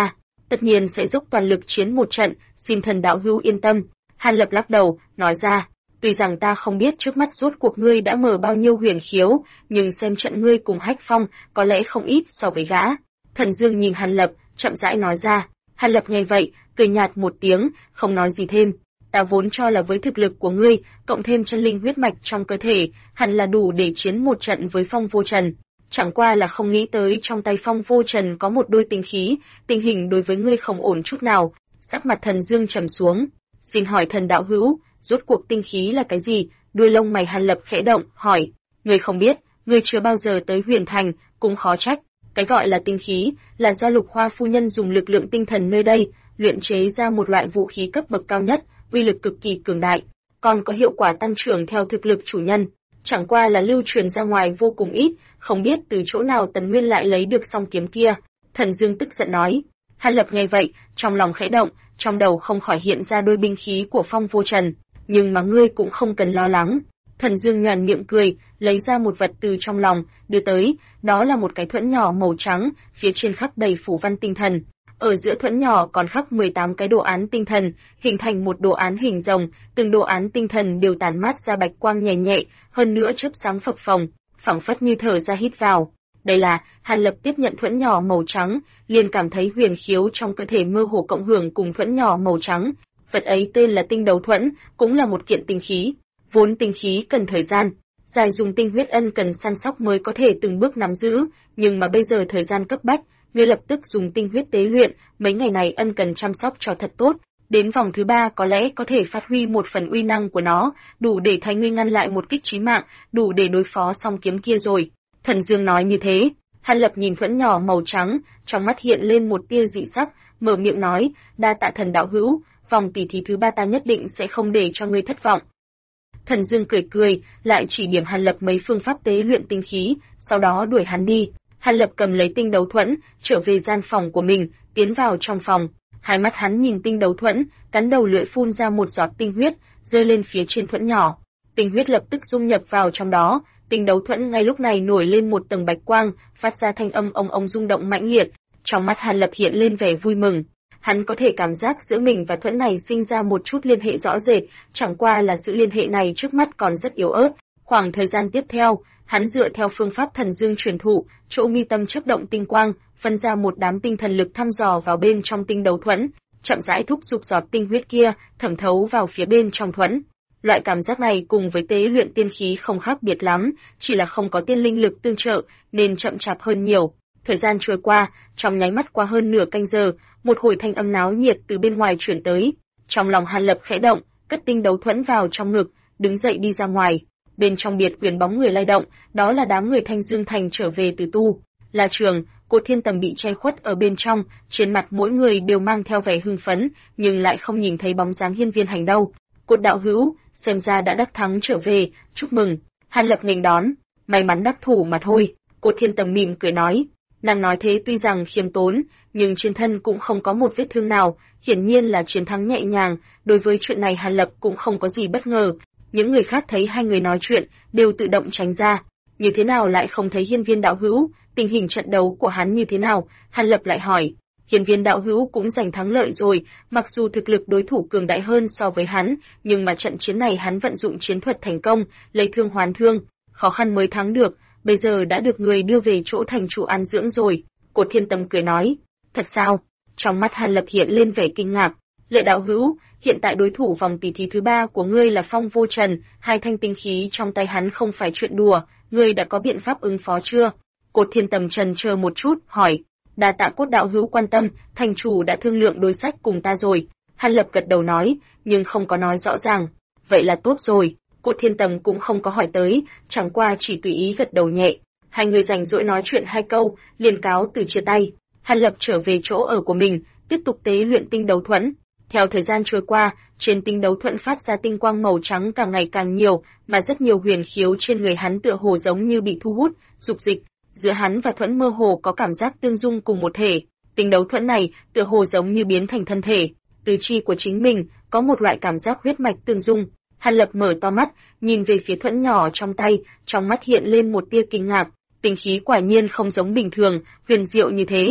tất nhiên sẽ dốc toàn lực chiến một trận, xin thần đạo hữu yên tâm. Hàn Lập lắc đầu, nói ra, tuy rằng ta không biết trước mắt rốt cuộc ngươi đã mở bao nhiêu huyền khiếu, nhưng xem trận ngươi cùng Hách Phong, có lẽ không ít so với gã. Thần Dương nhìn Hàn Lập, chậm rãi nói ra. Hàn Lập nghe vậy, cười nhạt một tiếng, không nói gì thêm. Ta vốn cho là với thực lực của ngươi, cộng thêm chân linh huyết mạch trong cơ thể, hẳn là đủ để chiến một trận với Phong Vô Trần. Chẳng qua là không nghĩ tới trong tay Phong Vô Trần có một đôi tinh khí, tình hình đối với ngươi không ổn chút nào. Sắc mặt Thần Dương trầm xuống. Xin hỏi thần đạo hữu, rốt cuộc tinh khí là cái gì? Đuôi lông mày Hàn Lập khẽ động, hỏi. Ngươi không biết, ngươi chưa bao giờ tới Huyền Thành, cũng khó trách. Cái gọi là tinh khí, là do Lục Hoa phu nhân dùng lực lượng tinh thần nơi đây, luyện chế ra một loại vũ khí cấp bậc cao nhất, uy lực cực kỳ cường đại, còn có hiệu quả tăng trưởng theo thực lực chủ nhân. Chẳng qua là lưu truyền ra ngoài vô cùng ít, không biết từ chỗ nào Tần Nguyên lại lấy được song kiếm kia. Thần Dương tức giận nói. Hàn Lập nghe vậy, trong lòng khẽ động, trong đầu không khỏi hiện ra đôi binh khí của Phong Vô Trần. Nhưng mà ngươi cũng không cần lo lắng. Thần Dương nhoẻn miệng cười, lấy ra một vật từ trong lòng, đưa tới, đó là một cái thuẫn nhỏ màu trắng, phía trên khắc đầy phủ văn tinh thần. Ở giữa thuẫn nhỏ còn khắc 18 cái đồ án tinh thần, hình thành một đồ án hình rồng, từng đồ án tinh thần đều tản mát ra bạch quang nhẹ nhẹ, hơn nữa chớp sáng phập phồng, phảng phất như thở ra hít vào. Đây là, Hàn Lập tiếp nhận thuẫn nhỏ màu trắng, liền cảm thấy huyền khiếu trong cơ thể mơ hồ cộng hưởng cùng thuẫn nhỏ màu trắng. Vật ấy tên là tinh đấu thuẫn, cũng là một kiện tinh khí. Vốn tinh khí cần thời gian, dài dùng tinh huyết ân cần săn sóc mới có thể từng bước nắm giữ, nhưng mà bây giờ thời gian cấp bách, ngươi lập tức dùng tinh huyết tế luyện, mấy ngày này ân cần chăm sóc cho thật tốt, đến vòng thứ 3 có lẽ có thể phát huy một phần uy năng của nó, đủ để thay ngươi ngăn lại một kích chí mạng, đủ để đối phó song kiếm kia rồi. Thần Dương nói như thế, Hàn Lập nhìn thuẫn nhỏ màu trắng, trong mắt hiện lên một tia dị sắc, mở miệng nói, đa tạ thần đạo hữu, vòng tỷ thí thứ 3 ta nhất định sẽ không để cho ngươi thất vọng. Thần Dương cười cười, lại chỉ điểm Hàn Lập mấy phương pháp tế luyện tinh khí, sau đó đuổi hắn đi. Hàn Lập cầm lấy tinh đấu thuẫn, trở về gian phòng của mình, tiến vào trong phòng. Hai mắt hắn nhìn tinh đấu thuẫn, cắn đầu lưỡi phun ra một giọt tinh huyết, rơi lên phía trên thuẫn nhỏ. Tinh huyết lập tức dung nhập vào trong đó, tinh đấu thuẫn ngay lúc này nổi lên một tầng bạch quang, phát ra thanh âm ong ong rung động mãnh liệt. Trong mắt Hàn Lập hiện lên vẻ vui mừng. Hắn có thể cảm giác giữa mình và thuẫn này sinh ra một chút liên hệ rõ rệt, chẳng qua là sự liên hệ này trước mắt còn rất yếu ớt. Khoảng thời gian tiếp theo, hắn dựa theo phương pháp Thần Dương truyền thụ, chỗ mi tâm chớp động tinh quang, phân ra một đám tinh thần lực thăm dò vào bên trong tinh đấu thuẫn, chậm rãi thúc giục giọt tinh huyết kia thẩm thấu vào phía bên trong thuẫn. Loại cảm giác này cùng với tế luyện tiên khí không khác biệt lắm, chỉ là không có tiên linh lực tương trợ nên chậm chạp hơn nhiều. Thời gian trôi qua, trong nháy mắt qua hơn nửa canh giờ, một hồi thanh âm náo nhiệt từ bên ngoài chuyển tới. Trong lòng Hàn Lập khẽ động, cất tinh đấu thuẫn vào trong ngực, đứng dậy đi ra ngoài. Bên trong biệt quyển bóng người lay động, đó là đám người Thanh Dương Thành trở về từ tu. La Trường, Cột Thiên Tầm bị che khuất ở bên trong, trên mặt mỗi người đều mang theo vẻ hưng phấn, nhưng lại không nhìn thấy bóng dáng Hiên Viên Hành đâu. Cột đạo hữu, xem ra đã đắc thắng trở về, chúc mừng. Hàn Lập nghênh đón, may mắn đắc thủ mà thôi. Cột Thiên Tầm mỉm cười nói. Nàng nói thế tuy rằng khiêm tốn, nhưng trên thân cũng không có một vết thương nào, hiển nhiên là chiến thắng nhẹ nhàng. Đối với chuyện này Hàn Lập cũng không có gì bất ngờ. Những người khác thấy hai người nói chuyện, đều tự động tránh ra. Như thế nào lại không thấy Hiên Viên đạo hữu, tình hình trận đấu của hắn như thế nào? Hàn Lập lại hỏi. Hiên Viên đạo hữu cũng giành thắng lợi rồi, mặc dù thực lực đối thủ cường đại hơn so với hắn, nhưng mà trận chiến này hắn vận dụng chiến thuật thành công, lấy thương hoán thương, khó khăn mới thắng được, bây giờ đã được người đưa về chỗ thành chủ an dưỡng rồi. Cột Thiên Tầm cười nói. Thật sao? Trong mắt Hàn Lập hiện lên vẻ kinh ngạc. Lệ đạo hữu, hiện tại đối thủ vòng tỷ thí thứ 3 của ngươi là Phong Vô Trần, hai thanh tinh khí trong tay hắn không phải chuyện đùa, ngươi đã có biện pháp ứng phó chưa? Cột Thiên Tầm trần chờ một chút, hỏi. Đa tạ Cốt đạo hữu quan tâm, thành chủ đã thương lượng đối sách cùng ta rồi. Hàn Lập gật đầu nói, nhưng không có nói rõ ràng. Vậy là tốt rồi. Cột Thiên Tầm cũng không có hỏi tới, chẳng qua chỉ tùy ý gật đầu nhẹ. Hai người rảnh rỗi nói chuyện hai câu, liền cáo từ chia tay. Hàn Lập trở về chỗ ở của mình, tiếp tục tế luyện tinh đấu thuẫn. Theo thời gian trôi qua, trên tinh đấu thuẫn phát ra tinh quang màu trắng càng ngày càng nhiều, mà rất nhiều huyền khiếu trên người hắn tựa hồ giống như bị thu hút, dục dịch. Giữa hắn và thuẫn mơ hồ có cảm giác tương dung cùng một thể. Tinh đấu thuẫn này tựa hồ giống như biến thành thân thể, tứ chi của chính mình có một loại cảm giác huyết mạch tương dung. Hàn Lập mở to mắt, nhìn về phía thuẫn nhỏ trong tay, trong mắt hiện lên một tia kinh ngạc. Tinh khí quả nhiên không giống bình thường, huyền diệu như thế.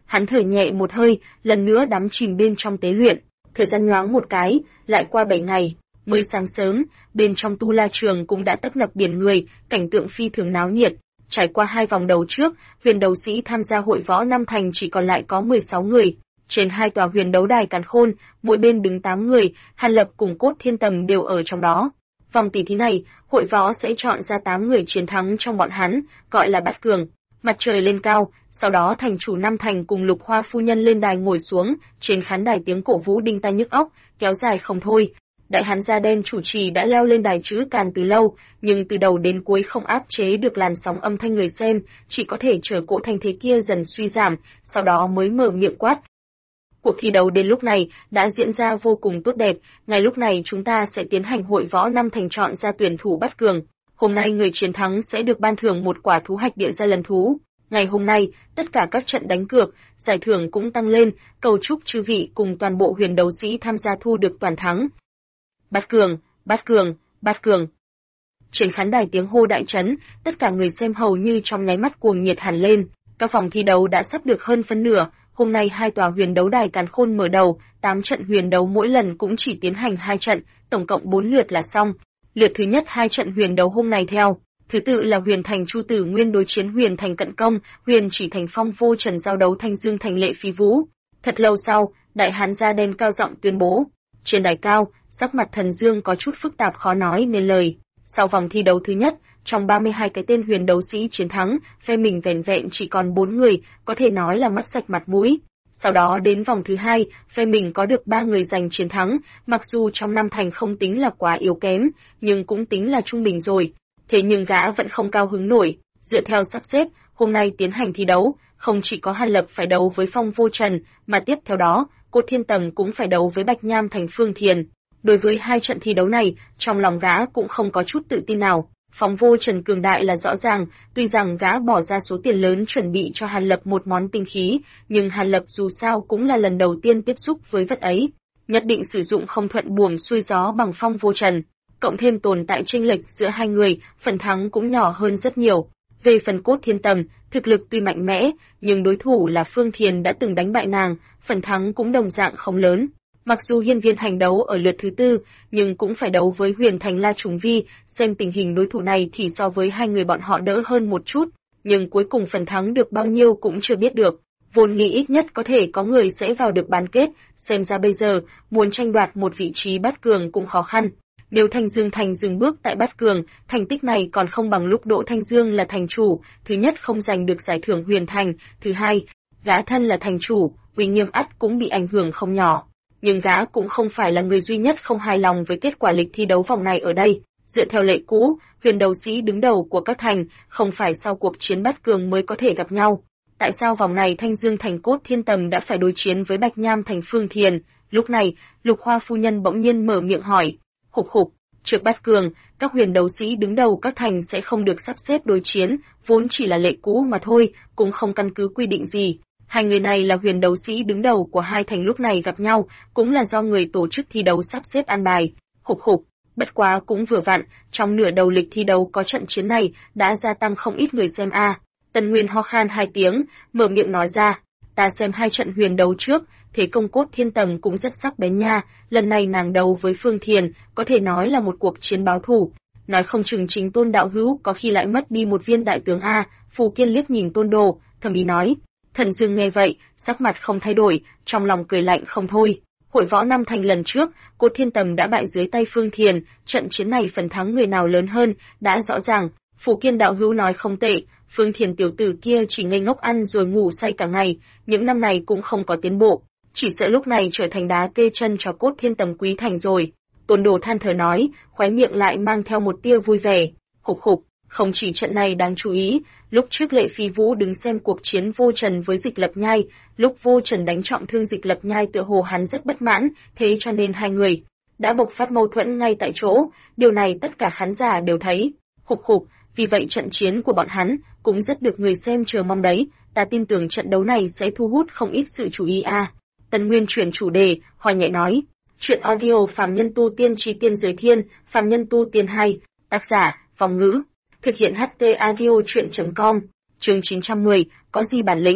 Hắn thở nhẹ một hơi, lần nữa đắm chìm bên trong tế luyện. Thời gian nhoáng một cái, lại qua 7 ngày. Mới sáng sớm, bên trong tu la trường cũng đã tấp nập biển người, cảnh tượng phi thường náo nhiệt. Trải qua 2 vòng đấu trước, huyền đấu sĩ tham gia hội võ Nam Thành chỉ còn lại có 16 người. Trên 2 tòa huyền đấu đài càn khôn, mỗi bên đứng 8 người, Hàn Lập cùng Cốt Thiên Tầm đều ở trong đó. Vòng tỷ thí này, hội võ sẽ chọn ra 8 người chiến thắng trong bọn hắn, gọi là bát cường. Mặt trời lên cao, sau đó thành chủ Nam Thành cùng Lục Hoa phu nhân lên đài ngồi xuống, trên khán đài tiếng cổ vũ đinh tai nhức óc, kéo dài không thôi. Đại hán da đen chủ trì đã leo lên đài chữ càn từ lâu, nhưng từ đầu đến cuối không áp chế được làn sóng âm thanh người xem, chỉ có thể chờ cỗ thanh thế kia dần suy giảm, sau đó mới mở miệng quát. Cuộc thi đấu đến lúc này đã diễn ra vô cùng tốt đẹp, ngay lúc này chúng ta sẽ tiến hành hội võ Nam Thành chọn ra tuyển thủ bát cường. Hôm nay người chiến thắng sẽ được ban thưởng một quả thú hạch địa gia lần thú. Ngày hôm nay, tất cả các trận đánh cược, giải thưởng cũng tăng lên, cầu chúc chư vị cùng toàn bộ huyền đấu sĩ tham gia thu được toàn thắng. Bát cường, bát cường, bát cường. Trên khán đài tiếng hô đại chấn, tất cả người xem hầu như trong nháy mắt cuồng nhiệt hẳn lên. Các vòng thi đấu đã sắp được hơn phân nửa, hôm nay 2 tòa huyền đấu đài càn khôn mở đầu, 8 trận huyền đấu mỗi lần cũng chỉ tiến hành 2 trận, tổng cộng 4 lượt là xong. Lượt thứ nhất 2 trận huyền đấu hôm nay theo, thứ tự là Huyền Thành Chu Tử Nguyên đối chiến Huyền Thành Cận Công, Huyền Chỉ Thành Phong Vô Trần giao đấu Thanh Dương Thành Lệ Phi Vũ. Thật lâu sau, đại hán da đen cao giọng tuyên bố. Trên đài cao, sắc mặt Thần Dương có chút phức tạp khó nói nên lời. Sau vòng thi đấu thứ nhất, trong 32 cái tên huyền đấu sĩ chiến thắng, phe mình vẻn vẹn chỉ còn 4 người, có thể nói là mất sạch mặt mũi. Sau đó đến vòng thứ hai, phe mình có được 3 người giành chiến thắng, mặc dù trong Nam Thành không tính là quá yếu kém, nhưng cũng tính là trung bình rồi. Thế nhưng gã vẫn không cao hứng nổi, dựa theo sắp xếp, hôm nay tiến hành thi đấu, không chỉ có Hàn Lập phải đấu với Phong Vô Trần, mà tiếp theo đó, Cốt Thiên Tầm cũng phải đấu với Bạch Nham Thành Phương Thiền. Đối với 2 trận thi đấu này, trong lòng gã cũng không có chút tự tin nào. Phong Vô Trần cường đại là rõ ràng, tuy rằng gã bỏ ra số tiền lớn chuẩn bị cho Hàn Lập một món tinh khí, nhưng Hàn Lập dù sao cũng là lần đầu tiên tiếp xúc với vật ấy, nhất định sử dụng không thuận buồm xuôi gió bằng Phong Vô Trần. Cộng thêm tồn tại chênh lệch giữa hai người, phần thắng cũng nhỏ hơn rất nhiều. Về phần Cốt Thiên Tầm, thực lực tuy mạnh mẽ, nhưng đối thủ là Phương Thiền đã từng đánh bại nàng, phần thắng cũng đồng dạng không lớn. Mặc dù hiên viên hành đấu ở lượt thứ 4, nhưng cũng phải đấu với Huyền Thành La Trùng Vi, xem tình hình đối thủ này thì so với hai người bọn họ đỡ hơn một chút, nhưng cuối cùng phần thắng được bao nhiêu cũng chưa biết được. Vốn nghĩ ít nhất có thể có người sẽ vào được bán kết, xem ra bây giờ, muốn tranh đoạt một vị trí bát cường cũng khó khăn. Nếu Thanh Dương Thành dừng bước tại bát cường, thành tích này còn không bằng lúc Đỗ Thanh Dương là thành chủ, thứ nhất không giành được giải thưởng Huyền Thành, thứ hai, gã thân là thành chủ, uy nghiêm ắt cũng bị ảnh hưởng không nhỏ. Nhưng gã cũng không phải là người duy nhất không hài lòng với kết quả lịch thi đấu vòng này ở đây. Dựa theo lệ cũ, huyền đấu sĩ đứng đầu của các thành, không phải sau cuộc chiến bát cường mới có thể gặp nhau. Tại sao vòng này Thanh Dương Thành Cốt Thiên Tầm đã phải đối chiến với Bạch Nham Thành Phương Thiền? Lúc này, Lục Hoa phu nhân bỗng nhiên mở miệng hỏi. Khục khục, trước bát cường, các huyền đấu sĩ đứng đầu các thành sẽ không được sắp xếp đối chiến, vốn chỉ là lệ cũ mà thôi, cũng không căn cứ quy định gì. Hai người này là huyền đấu sĩ đứng đầu của hai thành lúc này gặp nhau, cũng là do người tổ chức thi đấu sắp xếp an bài. Khục khục, bất quá cũng vừa vặn, trong nửa đầu lịch thi đấu có trận chiến này, đã gia tăng không ít người xem a. Tần Nguyên ho khan 2 tiếng, mở miệng nói ra, ta xem 2 trận huyền đấu trước, thế công Cốt Thiên Tầm cũng rất sắc bén nha, lần này nàng đấu với Phương Thiền, có thể nói là một cuộc chiến báo thù. Nói không chừng chính Tôn đạo hữu có khi lại mất đi một viên đại tướng a. Phù Kiên liếc nhìn Tôn Đồ, thầm ý nói. Thần Dương nghe vậy, sắc mặt không thay đổi, trong lòng cười lạnh không thôi. Hội võ Nam Thành lần trước, Cốt Thiên Tầm đã bại dưới tay Phương Thiền, trận chiến này phần thắng người nào lớn hơn, đã rõ ràng. Phù Kiên đạo hữu nói không tệ, Phương Thiền tiểu tử kia chỉ ngây ngốc ăn rồi ngủ say cả ngày, những năm này cũng không có tiến bộ, chỉ sợ lúc này trở thành đá kê chân cho Cốt Thiên Tầm quý thành rồi. Tôn Đồ than thở nói, khóe miệng lại mang theo một tia vui vẻ. Khục khục, không chỉ trận này đáng chú ý, lúc trước Lệ Phi Vũ đứng xem cuộc chiến Vô Trần với Dịch Lập Nhai, lúc Vô Trần đánh trọng thương Dịch Lập Nhai tựa hồ hắn rất bất mãn, thế cho nên hai người đã bộc phát mâu thuẫn ngay tại chỗ, điều này tất cả khán giả đều thấy. Khục khục, vì vậy trận chiến của bọn hắn cũng rất được người xem chờ mong đấy, ta tin tưởng trận đấu này sẽ thu hút không ít sự chú ý a. Tần Nguyên chuyển chủ đề, Hoài nhẹ nói, chuyện audio Phàm Nhân Tu Tiên Chí Tiên Giới Thiên, Phàm Nhân Tu Tiên 2, tác giả, Phong Ngữ, thực hiện HT audio chuyện.com, chương 910, có gì bản lĩnh,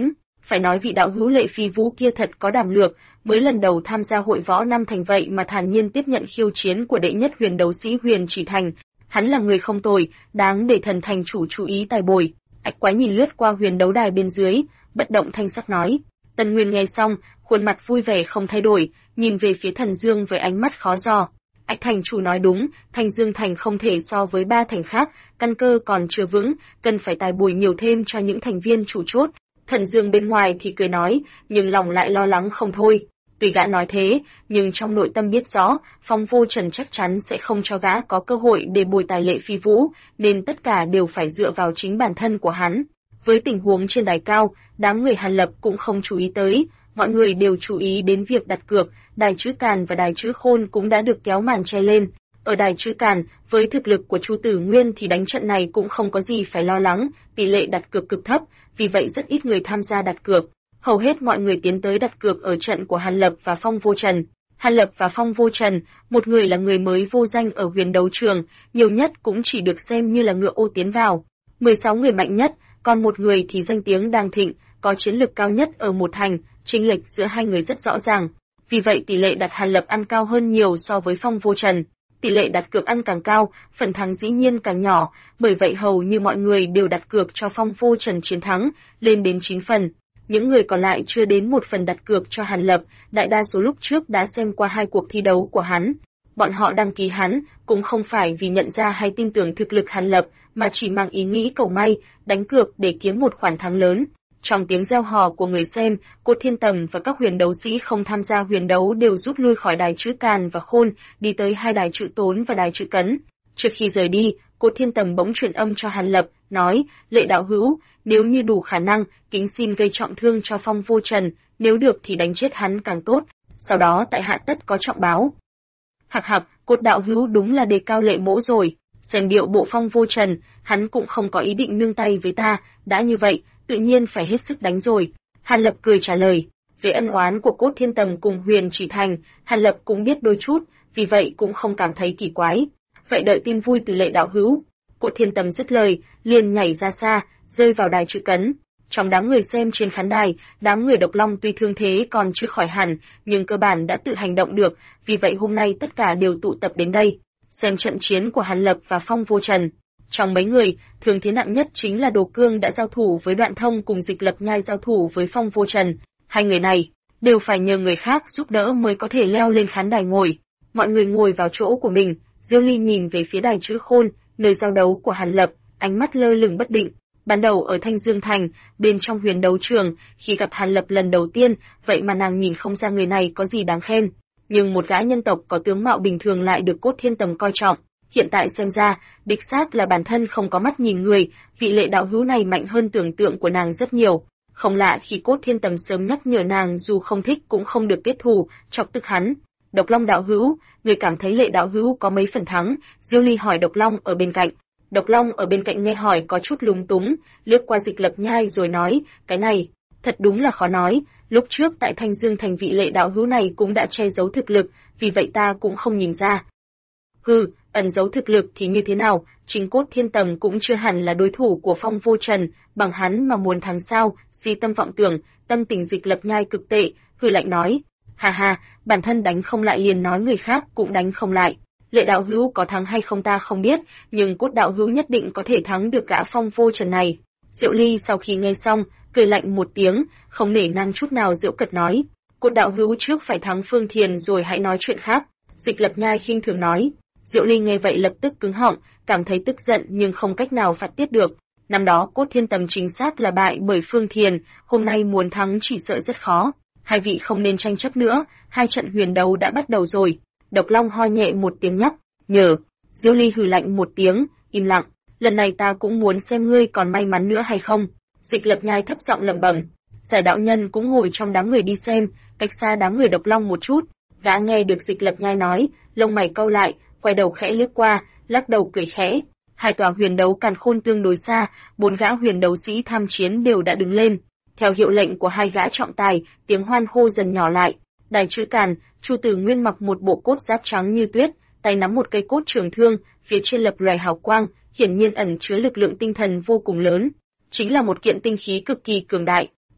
Phải nói vị đạo hữu Lệ Phi Vũ kia thật có đảm lược, mới lần đầu tham gia hội võ năm thành vậy mà thản nhiên tiếp nhận khiêu chiến của đệ nhất huyền đấu sĩ Huyền Chỉ Thành. Hắn là người không tồi, đáng để thần thành chủ chú ý tài bồi. Ách Quái nhìn lướt qua huyền đấu đài bên dưới, bất động thanh sắc nói. Tần Nguyên nghe xong, khuôn mặt vui vẻ không thay đổi, nhìn về phía Thần Dương với ánh mắt khó dò. Ách thành chủ nói đúng, Thanh Dương thành không thể so với 3 thành khác, căn cơ còn chưa vững, cần phải tài bồi nhiều thêm cho những thành viên chủ chốt. Thần Dương bên ngoài thì cười nói, nhưng lòng lại lo lắng không thôi. Tuy gã nói thế, nhưng trong nội tâm biết rõ, Phong Vô Trần chắc chắn sẽ không cho gã có cơ hội để bồi tài Lệ Phi Vũ, nên tất cả đều phải dựa vào chính bản thân của hắn. Với tình huống trên đài cao, đám người Hàn Lập cũng không chú ý tới, mọi người đều chú ý đến việc đặt cược, đài chữ Càn và đài chữ Khôn cũng đã được kéo màn che lên. Ở đài chữ Càn, với thực lực của Chu Tử Nguyên thì đánh trận này cũng không có gì phải lo lắng, tỷ lệ đặt cược cực thấp, vì vậy rất ít người tham gia đặt cược. Hầu hết mọi người tiến tới đặt cược ở trận của Hàn Lập và Phong Vô Trần. Hàn Lập và Phong Vô Trần, một người là người mới vô danh ở huyền đấu trường, nhiều nhất cũng chỉ được xem như là ngựa ô tiến vào. 16 người mạnh nhất, còn một người thì danh tiếng đang thịnh, có chiến lực cao nhất ở một thành, chênh lệch giữa hai người rất rõ ràng. Vì vậy tỷ lệ đặt Hàn Lập ăn cao hơn nhiều so với Phong Vô Trần. Tỷ lệ đặt cược ăn càng cao, phần thắng dĩ nhiên càng nhỏ, bởi vậy hầu như mọi người đều đặt cược cho Phong Vô Trần chiến thắng, lên đến 9 phần. Những người còn lại chưa đến một phần đặt cược cho Hàn Lập, đại đa số lúc trước đã xem qua 2 cuộc thi đấu của hắn. Bọn họ đăng ký hắn, cũng không phải vì nhận ra hay tin tưởng thực lực Hàn Lập, mà chỉ mang ý nghĩ cầu may, đánh cược để kiếm một khoản thắng lớn. Trong tiếng reo hò của người xem, Cốt Thiên Tầm và các huyền đấu sĩ không tham gia huyền đấu đều rút lui khỏi đài chữ Càn và Khôn, đi tới 2 đài chữ Tốn và đài chữ Cấn. Trước khi rời đi, Cốt Thiên Tầm bỗng truyền âm cho Hàn Lập, nói, Lệ đạo hữu, nếu như đủ khả năng, kính xin gây trọng thương cho Phong Vô Trần, nếu được thì đánh chết hắn càng tốt, sau đó tại hạ tất có trọng báo. Hạc hạc, Cốt đạo hữu đúng là đề cao lệ mỗ rồi, xem điệu bộ Phong Vô Trần, hắn cũng không có ý định nương tay với ta, đã như vậy, tự nhiên phải hết sức đánh rồi. Hàn Lập cười trả lời, về ân oán của Cốt Thiên Tầm cùng Huyền Chỉ Thành, Hàn Lập cũng biết đôi chút, vì vậy cũng không cảm thấy kỳ quái. Vậy đợi tin vui từ Lệ đạo hữu. Cốt Thiên Tầm dứt lời, liền nhảy ra xa, rơi vào đài chữ Cấn. Trong đám người xem trên khán đài, đám người Độc Long tuy thương thế còn chưa khỏi hẳn, nhưng cơ bản đã tự hành động được, vì vậy hôm nay tất cả đều tụ tập đến đây, xem trận chiến của Hàn Lập và Phong Vô Trần. Trong mấy người, thương thế nặng nhất chính là Đồ Cương đã giao thủ với Đoạn Thông cùng Dịch Lập Nhai giao thủ với Phong Vô Trần. Hai người này đều phải nhờ người khác giúp đỡ mới có thể leo lên khán đài ngồi. Mọi người ngồi vào chỗ của mình, Diêu Ly nhìn về phía đài chữ Khôn, nơi giao đấu của Hàn Lập, ánh mắt lơ lửng bất định. Ban đầu ở Thanh Dương Thành, bên trong huyền đấu trường, khi gặp Hàn Lập lần đầu tiên, vậy mà nàng nhìn không ra người này có gì đáng khen. Nhưng một gã nhân tộc có tướng mạo bình thường lại được Cốt Thiên Tầm coi trọng. Hiện tại xem ra, đích xác là bản thân không có mắt nhìn người, vị Lệ đạo hữu này mạnh hơn tưởng tượng của nàng rất nhiều. Không lạ khi Cốt Thiên Tầm sớm nhắc nhở nàng dù không thích cũng không được kết thù, chọc tức hắn. Độc Long đạo hữu, người cảm thấy Lệ đạo hữu có mấy phần thắng? Diêu Ly hỏi Độc Long ở bên cạnh. Độc Long ở bên cạnh nghe hỏi có chút lúng túng, liếc qua Dịch Lập Nhai rồi nói, cái này, thật đúng là khó nói, lúc trước tại Thanh Dương Thành vị Lệ đạo hữu này cũng đã che giấu thực lực, vì vậy ta cũng không nhìn ra. Hừ, ẩn giấu thực lực thì như thế nào, chính Cốt Thiên Tầm cũng chưa hẳn là đối thủ của Phong Vô Trần, bằng hắn mà muốn thắng sao, si tâm vọng tưởng, tâm tình Dịch Lập Nhai cực tệ, hừ lạnh nói, ha ha, bản thân đánh không lại liền nói người khác cũng đánh không lại. Lệ đạo hữu có thắng hay không ta không biết, nhưng Cốt đạo hữu nhất định có thể thắng được gã Phong Vô Trần này. Diệu Ly sau khi nghe xong, cười lạnh một tiếng, không nể nang chút nào giễu cợt nói, Cốt đạo hữu trước phải thắng Phương Thiền rồi hãy nói chuyện khác. Dịch Lập Nhai khinh thường nói. Diệu Ly nghe vậy lập tức cứng họng, cảm thấy tức giận nhưng không cách nào phát tiết được. Năm đó Cốt Thiên Tầm chính xác là bại bởi Phương Thiền, hôm nay muốn thắng chỉ sợ rất khó. Hai vị không nên tranh chấp nữa, 2 trận huyền đấu đã bắt đầu rồi. Độc Long ho nhẹ một tiếng nhắc, nhờ. Diêu Ly hừ lạnh một tiếng, im lặng. Lần này ta cũng muốn xem ngươi còn may mắn nữa hay không. Dịch Lập Nhai thấp giọng lẩm bẩm. Giải đạo nhân cũng ngồi trong đám người đi xem, cách xa đám người Độc Long một chút. Gã nghe được Dịch Lập Nhai nói, lông mày cau lại, quay đầu khẽ liếc qua, lắc đầu cười khẽ. 2 tòa huyền đấu Càn Khôn tương đối xa, 4 gã huyền đấu sĩ tham chiến đều đã đứng lên. Theo hiệu lệnh của 2 gã trọng tài, tiếng hoan hô dần nhỏ lại. Đài chữ Càn, Chu Tử Nguyên mặc một bộ cốt giáp trắng như tuyết, tay nắm một cây cốt trường thương, phía trên lập lòe hào quang, hiển nhiên ẩn chứa lực lượng tinh thần vô cùng lớn, chính là một kiện tinh khí cực kỳ cường đại.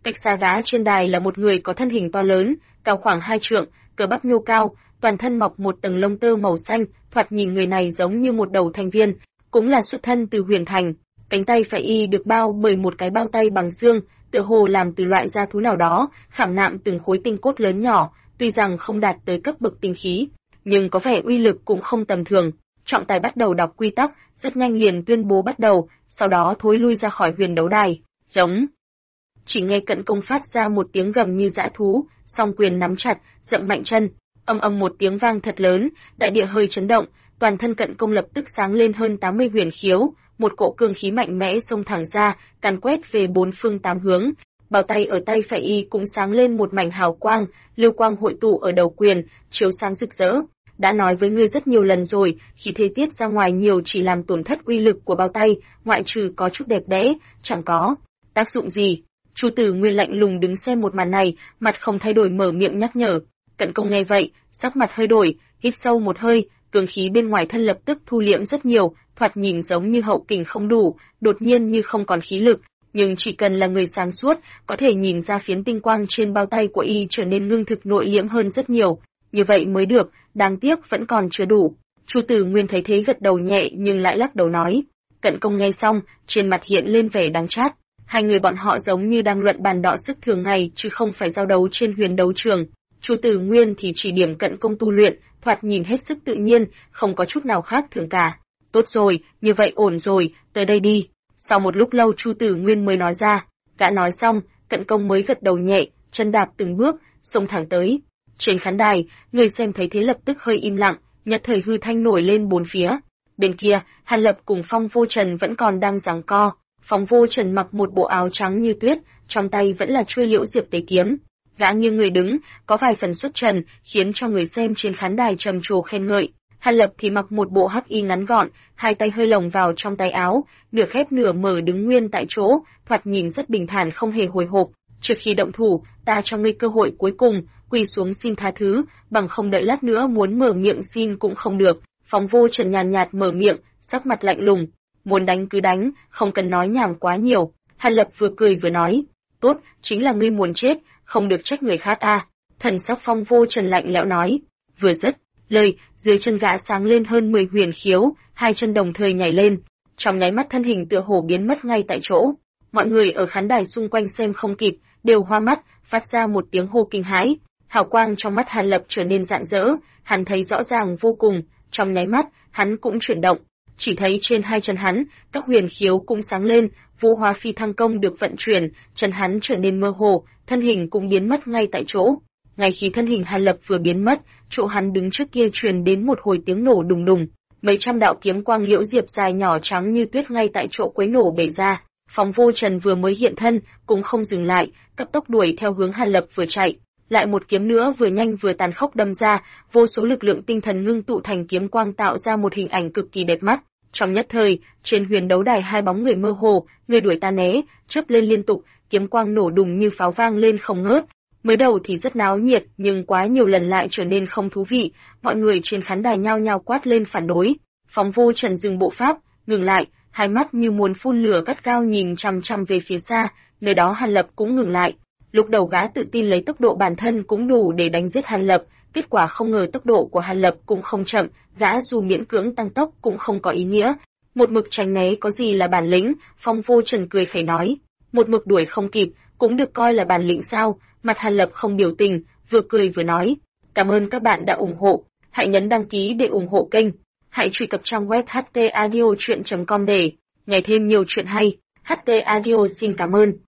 Cách xa gã trên đài là một người có thân hình to lớn, cao khoảng 2 trượng, cơ bắp nhô cao, toàn thân mọc một tầng lông tơ màu xanh, thoạt nhìn người này giống như một đầu thanh viên, cũng là xuất thân từ Huyền Thành. Cánh tay phải y được bao bởi một cái bao tay bằng xương, tựa hồ làm từ loại da thú nào đó, khảm nạm từng khối tinh cốt lớn nhỏ, tuy rằng không đạt tới cấp bậc tinh khí, nhưng có vẻ uy lực cũng không tầm thường. Trọng tài bắt đầu đọc quy tắc, rất nhanh liền tuyên bố bắt đầu, sau đó thối lui ra khỏi huyền đấu đài. Giống. Chỉ nghe Cận Công phát ra một tiếng gầm như dã thú, song quyền nắm chặt, dậm mạnh chân, ầm ầm một tiếng vang thật lớn, đại địa hơi chấn động, toàn thân Cận Công lập tức sáng lên hơn 80 huyền khiếu, một cỗ cương khí mạnh mẽ xông thẳng ra, càn quét về bốn phương tám hướng. Bao tay ở tay phải y cũng sáng lên một mảnh hào quang, lưu quang hội tụ ở đầu quyền, chiếu sáng rực rỡ. Đã nói với ngươi rất nhiều lần rồi, khi thế tiết ra ngoài nhiều chỉ làm tổn thất uy lực của bao tay, ngoại trừ có chút đẹp đẽ, chẳng có tác dụng gì. Chu Tử Nguyên lạnh lùng đứng xem một màn này, mặt không thay đổi mở miệng nhắc nhở. Cận Công nghe vậy, sắc mặt hơi đổi, hít sâu một hơi, cường khí bên ngoài thân lập tức thu liễm rất nhiều, thoạt nhìn giống như hậu kình không đủ, đột nhiên như không còn khí lực, nhưng chỉ cần là người sáng suốt, có thể nhìn ra phiến tinh quang trên bao tay của y trở nên ngưng thực nội liễm hơn rất nhiều. Như vậy mới được, đáng tiếc vẫn còn chưa đủ. Chu Tử Nguyên thấy thế gật đầu nhẹ nhưng lại lắc đầu nói. Cận Công nghe xong, trên mặt hiện lên vẻ đắng chát. Hai người bọn họ giống như đang luận bàn đọ sức thường ngày chứ không phải giao đấu trên huyền đấu trường. Chu Tử Nguyên thì chỉ điểm Cận Công tu luyện, thoạt nhìn hết sức tự nhiên, không có chút nào khác thường cả. Tốt rồi, như vậy ổn rồi, tới đây đi. Sau một lúc lâu Chu Tử Nguyên mới nói ra. Gã nói xong, Cận Công mới gật đầu nhẹ, chân đạp từng bước, xông thẳng tới. Trên khán đài, người xem thấy thế lập tức hơi im lặng, nhất thời hư thanh nổi lên bốn phía. Bên kia, Hàn Lập cùng Phong Vô Trần vẫn còn đang giằng co. Phong Vô Trần mặc một bộ áo trắng như tuyết, trong tay vẫn là chuôi Liễu Diệp Tế kiếm. Gã nghiêng người đứng, có vài phần xuất trần, khiến cho người xem trên khán đài trầm trồ khen ngợi. Hàn Lập thì mặc một bộ hắc y ngắn gọn, hai tay hơi lồng vào trong tay áo, nửa khép nửa mở đứng nguyên tại chỗ, thoạt nhìn rất bình thản không hề hồi hộp. Trước khi động thủ, ta cho ngươi cơ hội cuối cùng, quỳ xuống xin tha thứ, bằng không đợi lát nữa muốn mở miệng xin cũng không được. Phong Vô Trần nhàn nhạt mở miệng, sắc mặt lạnh lùng. Muốn đánh cứ đánh, không cần nói nhảm quá nhiều. Hàn Lập vừa cười vừa nói, tốt, chính là ngươi muốn chết, không được trách người khác ta. Thần sắc Phong Vô Trần lạnh lẽo nói, vừa dứt lời, dưới chân gã sáng lên hơn 10 huyền khiếu, hai chân đồng thời nhảy lên, trong nháy mắt thân hình tựa hồ biến mất ngay tại chỗ. Mọi người ở khán đài xung quanh xem không kịp, đều hoa mắt, phát ra một tiếng hô kinh hãi. Hào quang trong mắt Hàn Lập trở nên rạng rỡ, hắn thấy rõ ràng vô cùng, trong nháy mắt, hắn cũng chuyển động. Chỉ thấy trên hai chân hắn, các huyền khiếu cũng sáng lên, Vũ Hóa Phi Thăng Công được vận chuyển, chân hắn trở nên mơ hồ, thân hình cũng biến mất ngay tại chỗ. Ngay khi thân hình Hàn Lập vừa biến mất, chỗ hắn đứng trước kia truyền đến một hồi tiếng nổ đùng đùng, mấy trăm đạo kiếm quang liễu diệp dài nhỏ trắng như tuyết ngay tại chỗ quấy nổ bể ra. Phong Vô Trần vừa mới hiện thân, cũng không dừng lại, cấp tốc đuổi theo hướng Hàn Lập vừa chạy. Lại một kiếm nữa vừa nhanh vừa tàn khốc đâm ra, vô số lực lượng tinh thần ngưng tụ thành kiếm quang tạo ra một hình ảnh cực kỳ đẹp mắt. Trong nhất thời, trên huyền đấu đài hai bóng người mơ hồ, người đuổi ta né, chớp lên liên tục, kiếm quang nổ đùng như pháo vang lên không ngớt. Mới đầu thì rất náo nhiệt, nhưng quá nhiều lần lại trở nên không thú vị, mọi người trên khán đài nhao nhao quát lên phản đối. Phong Vô Trần dừng bộ pháp, ngừng lại, hai mắt như muốn phun lửa gắt gao nhìn chằm chằm về phía xa, nơi đó Hàn Lập cũng ngừng lại. Lúc đầu gã tự tin lấy tốc độ bản thân cũng đủ để đánh giết Hàn Lập, kết quả không ngờ tốc độ của Hàn Lập cũng không chậm, gã dù miễn cưỡng tăng tốc cũng không có ý nghĩa. Một mực tránh né có gì là bản lĩnh, Phong Vô Trần cười khẩy nói, một mực đuổi không kịp, cũng được coi là bản lĩnh sao? Mặt Hàn Lập không biểu tình, vừa cười vừa nói, cảm ơn các bạn đã ủng hộ, hãy nhấn đăng ký để ủng hộ kênh, hãy truy cập trang web htaudio.com để nghe thêm nhiều chuyện hay. HT Audio xin cảm ơn.